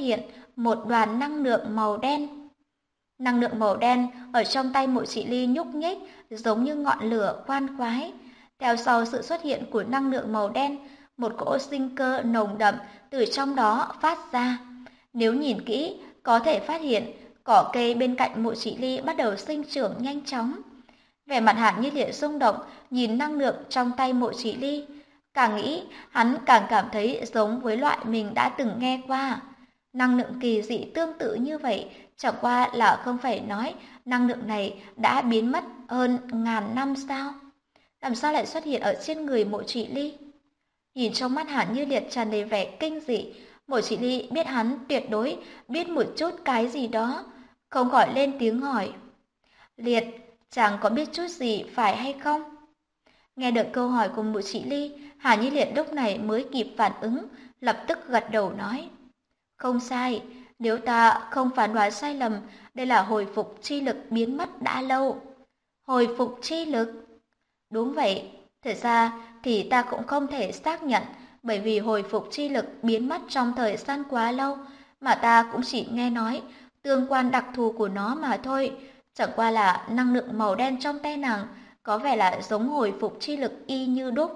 một đoàn năng lượng màu đen. Năng lượng màu đen ở trong tay Mộ Chỉ Ly nhúc nhích giống như ngọn lửa khoan khoái. Theo sau sự xuất hiện của năng lượng màu đen, một cỗ sinh cơ nồng đậm từ trong đó phát ra. Nếu nhìn kỹ, có thể phát hiện cỏ cây bên cạnh Mộ Chỉ Ly bắt đầu sinh trưởng nhanh chóng. Vẻ mặt Hàn Như Liệt rung động nhìn năng lượng trong tay Mộ Chỉ Ly. Càng nghĩ, hắn càng cảm thấy giống với loại mình đã từng nghe qua. Năng lượng kỳ dị tương tự như vậy, chẳng qua là không phải nói năng lượng này đã biến mất hơn ngàn năm sao? Làm sao lại xuất hiện ở trên người Mộ Chỉ Ly? Nhìn trong mắt Hàn Như Liệt tràn đầy vẻ kinh dị, Mộ Chỉ Ly biết hắn tuyệt đối biết một chút cái gì đó, không khỏi lên tiếng hỏi. Liệt, chàng có biết chút gì phải hay không? Nghe được câu hỏi của Mộ Chỉ Ly, Hàn Như Liệt lúc này mới kịp phản ứng, lập tức gật đầu nói. Không sai, nếu ta không phán đoán sai lầm, đây là hồi phục chi lực biến mất đã lâu. Hồi phục chi lực? Đúng vậy, thật ra thì ta cũng không thể xác nhận, bởi vì hồi phục chi lực biến mất trong thời gian quá lâu, mà ta cũng chỉ nghe nói tương quan đặc thù của nó mà thôi. Chẳng qua là năng lượng màu đen trong tay nàng có vẻ là giống hồi phục chi lực y như đúc.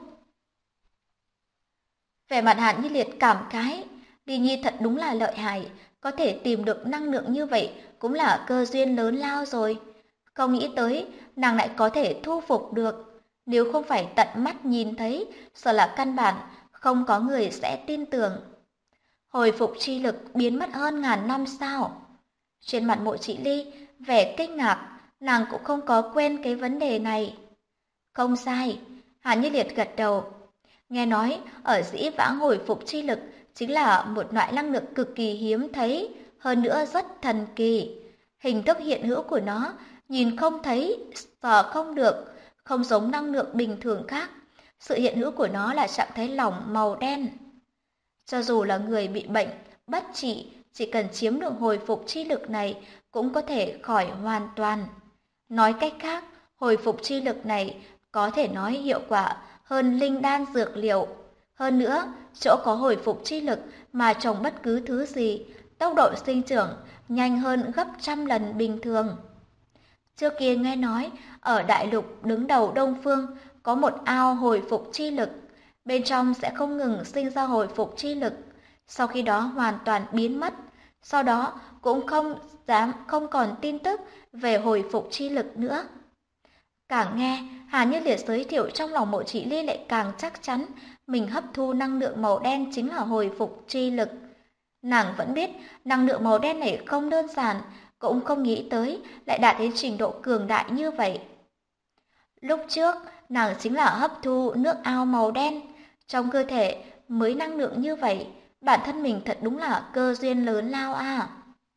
Vẻ mặt Hàn Như Liệt cảm khái, Ly Nhi thật đúng là lợi hại, có thể tìm được năng lượng như vậy cũng là cơ duyên lớn lao rồi. Không nghĩ tới nàng lại có thể thu phục được, nếu không phải tận mắt nhìn thấy, sợ là căn bản không có người sẽ tin tưởng. Hồi phục chi lực biến mất hơn ngàn năm sao? Trên mặt Mộ Chỉ Ly vẻ kinh ngạc, nàng cũng không có quên cái vấn đề này. Không sai, Hàn Như Liệt gật đầu. Nghe nói ở dĩ vãng hồi phục chi lực chính là một loại năng lượng cực kỳ hiếm thấy, hơn nữa rất thần kỳ. Hình thức hiện hữu của nó nhìn không thấy, sờ không được, không giống năng lượng bình thường khác. Sự hiện hữu của nó là trạng thái lỏng màu đen. Cho dù là người bị bệnh, bất trị, chỉ cần chiếm được hồi phục chi lực này cũng có thể khỏi hoàn toàn. Nói cách khác, hồi phục chi lực này có thể nói hiệu quả hơn linh đan dược liệu. Hơn nữa, chỗ có hồi phục chi lực mà trồng bất cứ thứ gì, tốc độ sinh trưởng nhanh hơn gấp trăm lần bình thường. Trước kia nghe nói, ở đại lục đứng đầu Đông Phương có một ao hồi phục chi lực, bên trong sẽ không ngừng sinh ra hồi phục chi lực, sau khi đó hoàn toàn biến mất, sau đó cũng không còn tin tức về hồi phục chi lực nữa. Càng nghe, Hàn Như Liệt giới thiệu trong lòng Mộ Chỉ Ly lại càng chắc chắn mình hấp thu năng lượng màu đen chính là hồi phục chi lực. Nàng vẫn biết năng lượng màu đen này không đơn giản, cũng không nghĩ tới lại đạt đến trình độ cường đại như vậy. Lúc trước, nàng chính là hấp thu nước ao màu đen, trong cơ thể mới năng lượng như vậy, bản thân mình thật đúng là cơ duyên lớn lao à.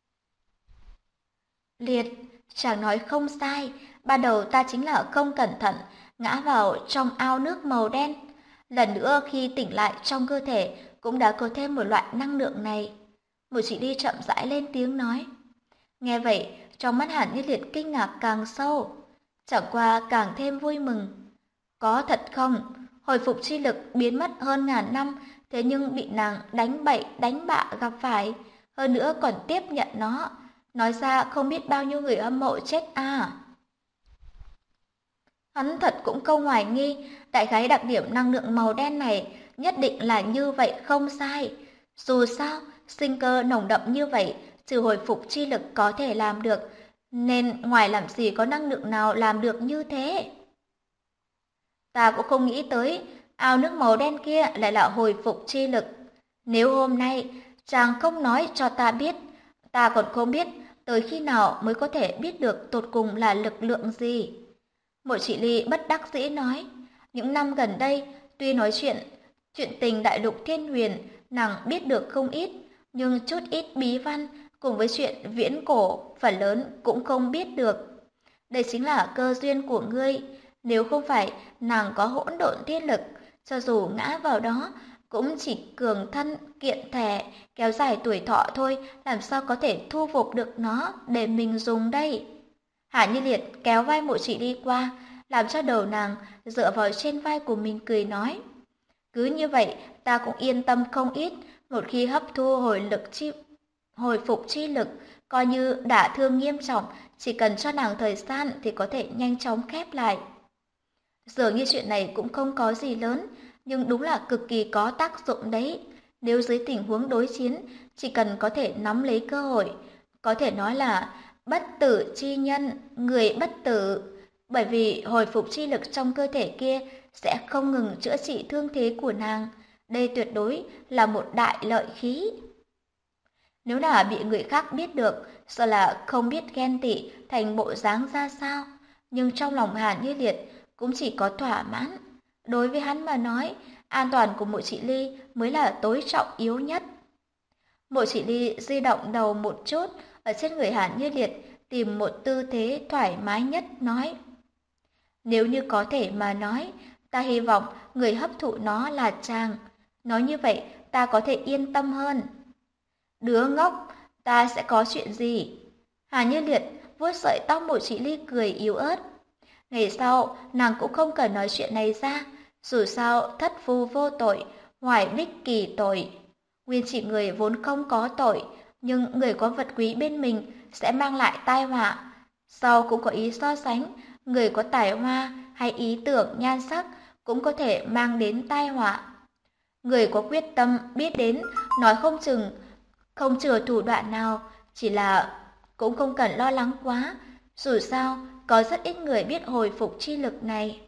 Liệt, chàng nói không sai, ban đầu ta chính là không cẩn thận, ngã vào trong ao nước màu đen. Lần nữa khi tỉnh lại trong cơ thể cũng đã có thêm một loại năng lượng này. Một chị đi chậm rãi lên tiếng nói. Nghe vậy, trong mắt Hàn Như Liệt kinh ngạc càng sâu, chẳng qua càng thêm vui mừng. Có thật không? Hồi phục chi lực biến mất hơn ngàn năm, thế nhưng bị nàng đánh bậy đánh bạ gặp phải, hơn nữa còn tiếp nhận nó. Nói ra không biết bao nhiêu người hâm mộ chết à. Hắn thật cũng không hoài nghi, đại khái đặc điểm năng lượng màu đen này nhất định là như vậy không sai. Dù sao, sinh cơ nồng đậm như vậy, trừ hồi phục chi lực có thể làm được, nên ngoài làm gì có năng lượng nào làm được như thế. Ta cũng không nghĩ tới, ao nước màu đen kia lại là hồi phục chi lực. Nếu hôm nay chàng không nói cho ta biết, ta còn không biết tới khi nào mới có thể biết được tột cùng là lực lượng gì. Mộ Chỉ Ly bất đắc dĩ nói, những năm gần đây, tuy nói chuyện tình đại lục thiên huyền, nàng biết được không ít, nhưng chút ít bí văn cùng với chuyện viễn cổ, phần lớn cũng không biết được. Đây chính là cơ duyên của ngươi, nếu không phải nàng có hỗn độn thiên lực, cho dù ngã vào đó, cũng chỉ cường thân kiện thể, kéo dài tuổi thọ thôi, làm sao có thể thu phục được nó để mình dùng đây. Hạ Như Liệt kéo vai Mộ Chỉ Ly qua, làm cho đầu nàng dựa vào trên vai của mình cười nói. Cứ như vậy, ta cũng yên tâm không ít, một khi hấp thu hồi phục chi lực, coi như đả thương nghiêm trọng, chỉ cần cho nàng thời gian thì có thể nhanh chóng khép lại. Dường như chuyện này cũng không có gì lớn, nhưng đúng là cực kỳ có tác dụng đấy. Nếu dưới tình huống đối chiến, chỉ cần có thể nắm lấy cơ hội, có thể nói là bất tử chi nhân, người bất tử. Bởi vì hồi phục chi lực trong cơ thể kia sẽ không ngừng chữa trị thương thế của nàng. Đây tuyệt đối là một đại lợi khí. Nếu là bị người khác biết được, sợ là không biết ghen tị thành bộ dáng ra sao. Nhưng trong lòng Hàn Như Liệt cũng chỉ có thỏa mãn. Đối với hắn mà nói, an toàn của Mộ Chỉ Ly mới là tối trọng yếu nhất. Mộ Chỉ Ly di động đầu một chút, ở trên người Hàn Như Liệt tìm một tư thế thoải mái nhất nói. Nếu như có thể mà nói, ta hy vọng người hấp thụ nó là chàng. Nói như vậy ta có thể yên tâm hơn. Đứa ngốc, ta sẽ có chuyện gì? Hàn Như Liệt vuốt sợi tóc Mộ Chỉ Ly cười yếu ớt. Ngày sau, nàng cũng không cần nói chuyện này ra, dù sao thất phu vô tội, hoài bích kỳ tội. Nguyên chỉ người vốn không có tội, nhưng người có vật quý bên mình sẽ mang lại tai họa. Sau cũng có ý so sánh, người có tài hoa hay ý tưởng nhan sắc cũng có thể mang đến tai họa. Người có quyết tâm biết đến, nói không chừng, không chừa thủ đoạn nào, chỉ là cũng không cần lo lắng quá, dù sao có rất ít người biết hồi phục chi lực này.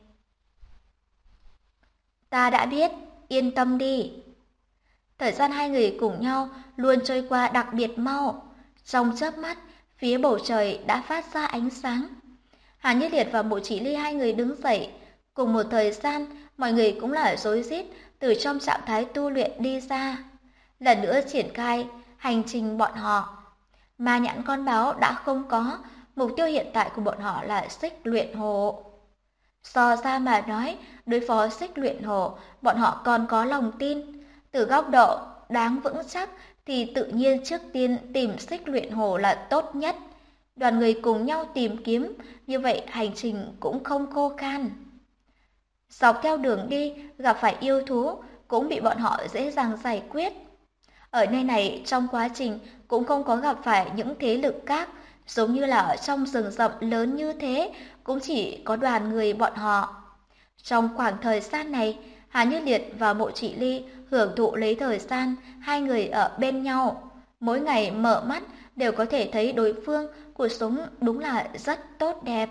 Ta đã biết, yên tâm đi. Thời gian hai người cùng nhau luôn trôi qua đặc biệt mau. Trong chớp mắt, phía bầu trời đã phát ra ánh sáng. Hàn Như Liệt và Mộ Chỉ Ly hai người đứng dậy. Cùng một thời gian, mọi người cũng là rối rít từ trong trạng thái tu luyện đi ra. Lần nữa triển khai hành trình bọn họ. Ma nhãn con báo đã không có, mục tiêu hiện tại của bọn họ là xích luyện hồ. So ra mà nói, đối phó xích luyện hồ, bọn họ còn có lòng tin. Từ góc độ đáng vững chắc thì tự nhiên trước tiên tìm xích luyện hồ là tốt nhất. Đoàn người cùng nhau tìm kiếm, như vậy hành trình cũng không khô khan. Dọc theo đường đi, gặp phải yêu thú, cũng bị bọn họ dễ dàng giải quyết. Ở nơi này, trong quá trình cũng không có gặp phải những thế lực khác, giống như là ở trong rừng rậm lớn như thế, cũng chỉ có đoàn người bọn họ. Trong khoảng thời gian này, Hà Như Liệt và Mộ Chỉ Ly hưởng thụ lấy thời gian hai người ở bên nhau. Mỗi ngày mở mắt đều có thể thấy đối phương, cuộc sống đúng là rất tốt đẹp.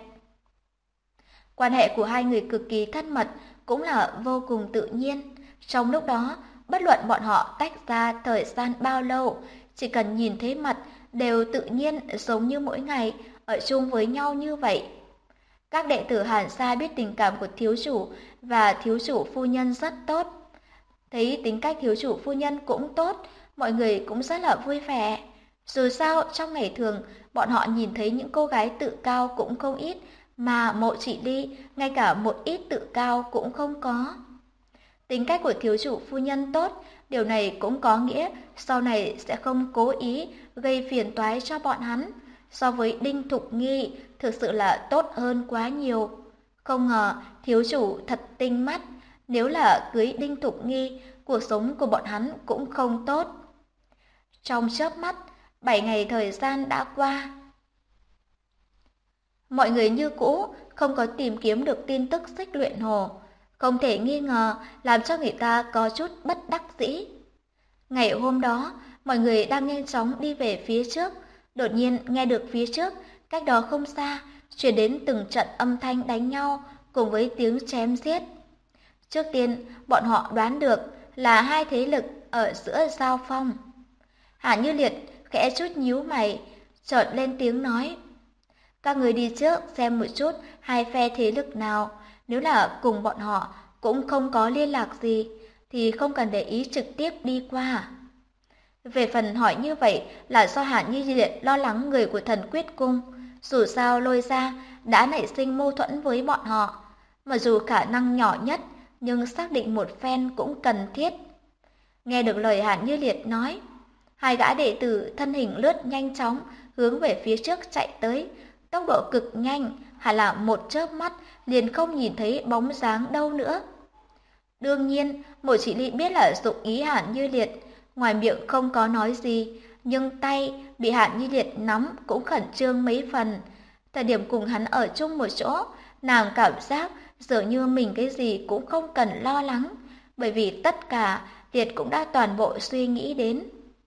Quan hệ của hai người cực kỳ thân mật, cũng là vô cùng tự nhiên. Trong lúc đó, bất luận bọn họ tách ra thời gian bao lâu, chỉ cần nhìn thấy mặt đều tự nhiên giống như mỗi ngày ở chung với nhau như vậy. Các đệ tử Hàn Sa biết tình cảm của thiếu chủ và thiếu chủ phu nhân rất tốt. Thấy tính cách thiếu chủ phu nhân cũng tốt, mọi người cũng rất là vui vẻ. Dù sao, trong ngày thường, bọn họ nhìn thấy những cô gái tự cao cũng không ít, mà Mộ Chỉ Ly ngay cả một ít tự cao cũng không có. Tính cách của thiếu chủ phu nhân tốt, điều này cũng có nghĩa sau này sẽ không cố ý gây phiền toái cho bọn hắn. So với Đinh Thục Nghi, thực sự là tốt hơn quá nhiều. Không ngờ thiếu chủ thật tinh mắt, nếu là cưới Đinh Thục Nghi, cuộc sống của bọn hắn cũng không tốt. Trong chớp mắt, 7 ngày thời gian đã qua. Mọi người như cũ, không có tìm kiếm được tin tức xích luyện hồ. Không thể nghi ngờ làm cho người ta có chút bất đắc dĩ. Ngày hôm đó, mọi người đang nhanh chóng đi về phía trước, đột nhiên nghe được phía trước, cách đó không xa, truyền đến từng trận âm thanh đánh nhau cùng với tiếng chém giết. Trước tiên, bọn họ đoán được là hai thế lực ở giữa giao phong. Hàn Như Liệt khẽ chút nhíu mày, chợt lên tiếng nói: các người đi trước xem một chút hai phe thế lực nào, nếu là cùng bọn họ cũng không có liên lạc gì, thì không cần để ý trực tiếp đi qua. Về phần hỏi như vậy là do Hàn Như Liệt lo lắng người của Thần Quyết Cung, dù sao Lôi Gia đã nảy sinh mâu thuẫn với bọn họ, mặc dù khả năng nhỏ nhất, nhưng xác định một phen cũng cần thiết. Nghe được lời Hàn Như Liệt nói, hai gã đệ tử thân hình lướt nhanh chóng hướng về phía trước chạy tới, tốc độ cực nhanh, hẳn là một chớp mắt liền không nhìn thấy bóng dáng đâu nữa. Đương nhiên, Mộ Chỉ Ly biết là dụng ý Hàn Như Liệt, ngoài miệng không có nói gì, nhưng tay bị Hàn Như Liệt nắm cũng khẩn trương mấy phần. Thời điểm cùng hắn ở chung một chỗ, nàng cảm giác dường như mình cái gì cũng không cần lo lắng, bởi vì tất cả Liệt cũng đã toàn bộ suy nghĩ đến.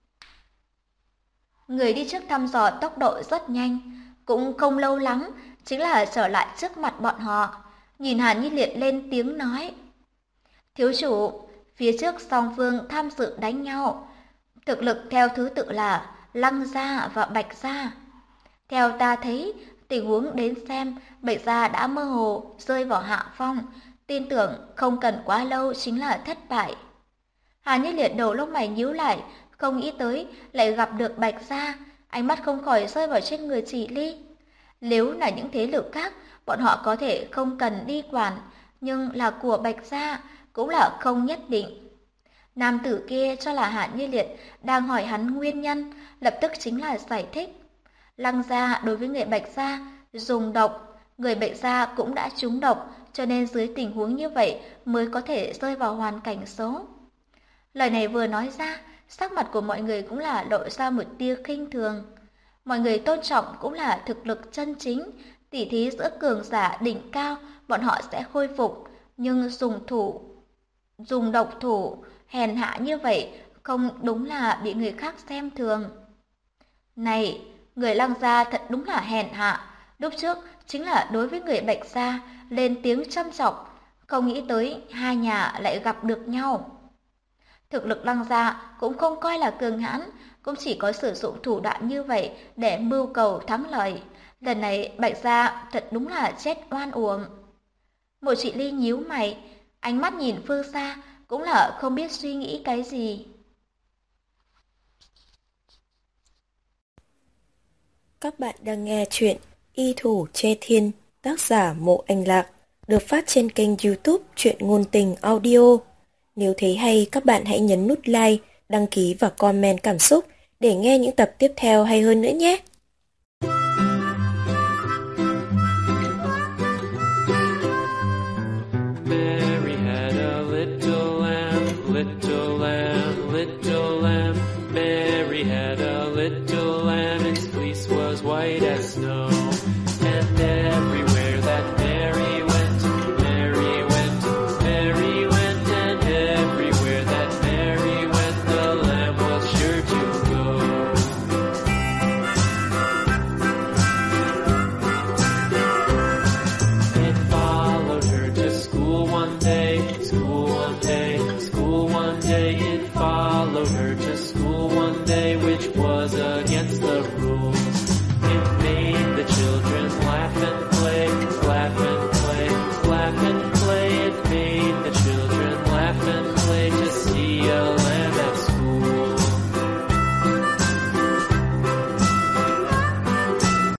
Người đi trước thăm dò tốc độ rất nhanh, cũng không lâu lắm, chính là trở lại trước mặt bọn họ. Nhìn Hàn Như Liệt lên tiếng nói: thiếu chủ, phía trước song phương tham dự đánh nhau. Thực lực theo thứ tự là Lăng gia và Bạch gia. Theo ta thấy, tình huống đến xem, Bạch gia đã mơ hồ rơi vào hạ phong, tin tưởng không cần quá lâu chính là thất bại. Hàn Như Liệt đầu lông mày nhíu lại, không nghĩ tới lại gặp được Bạch gia, ánh mắt không khỏi rơi vào trên người Chỉ Ly. Nếu là những thế lực khác, bọn họ có thể không cần đi quản, nhưng là của Bạch gia cũng là không nhất định. Nam tử kia cho là Hàn Như Liệt đang hỏi hắn nguyên nhân, lập tức chính là giải thích. Lăng gia đối với người Bạch gia dùng độc, người Bạch gia cũng đã trúng độc, cho nên dưới tình huống như vậy mới có thể rơi vào hoàn cảnh xấu. Lời này vừa nói ra, sắc mặt của mọi người cũng là lộ ra một tia khinh thường. Mọi người tôn trọng cũng là thực lực chân chính, tỉ thí giữa cường giả đỉnh cao, bọn họ sẽ khôi phục, nhưng dùng độc thủ hèn hạ như vậy không đúng là bị người khác xem thường. Này, người Lăng gia thật đúng là hèn hạ, lúc trước chính là đối với người Bạch gia lên tiếng châm chọc, không nghĩ tới hai nhà lại gặp được nhau. Thực lực Lăng gia cũng không coi là cường hãn, cũng chỉ có sử dụng thủ đoạn như vậy để mưu cầu thắng lợi. Lần này Bạch gia thật đúng là chết oan uổng. Mộ Trị Ly nhíu mày, ánh mắt nhìn phương xa, cũng là không biết suy nghĩ cái gì. Các bạn đang nghe chuyện Y Thủ Chê Thiên, tác giả Mộ Anh Lạc, được phát trên kênh YouTube Truyện Ngôn Tình Audio. Nếu thấy hay, các bạn hãy nhấn nút like, đăng ký và comment cảm xúc để nghe những tập tiếp theo hay hơn nữa nhé. Mary had a little lamb, little lamb, little lamb. Mary had a little lamb, its fleece was white as snow.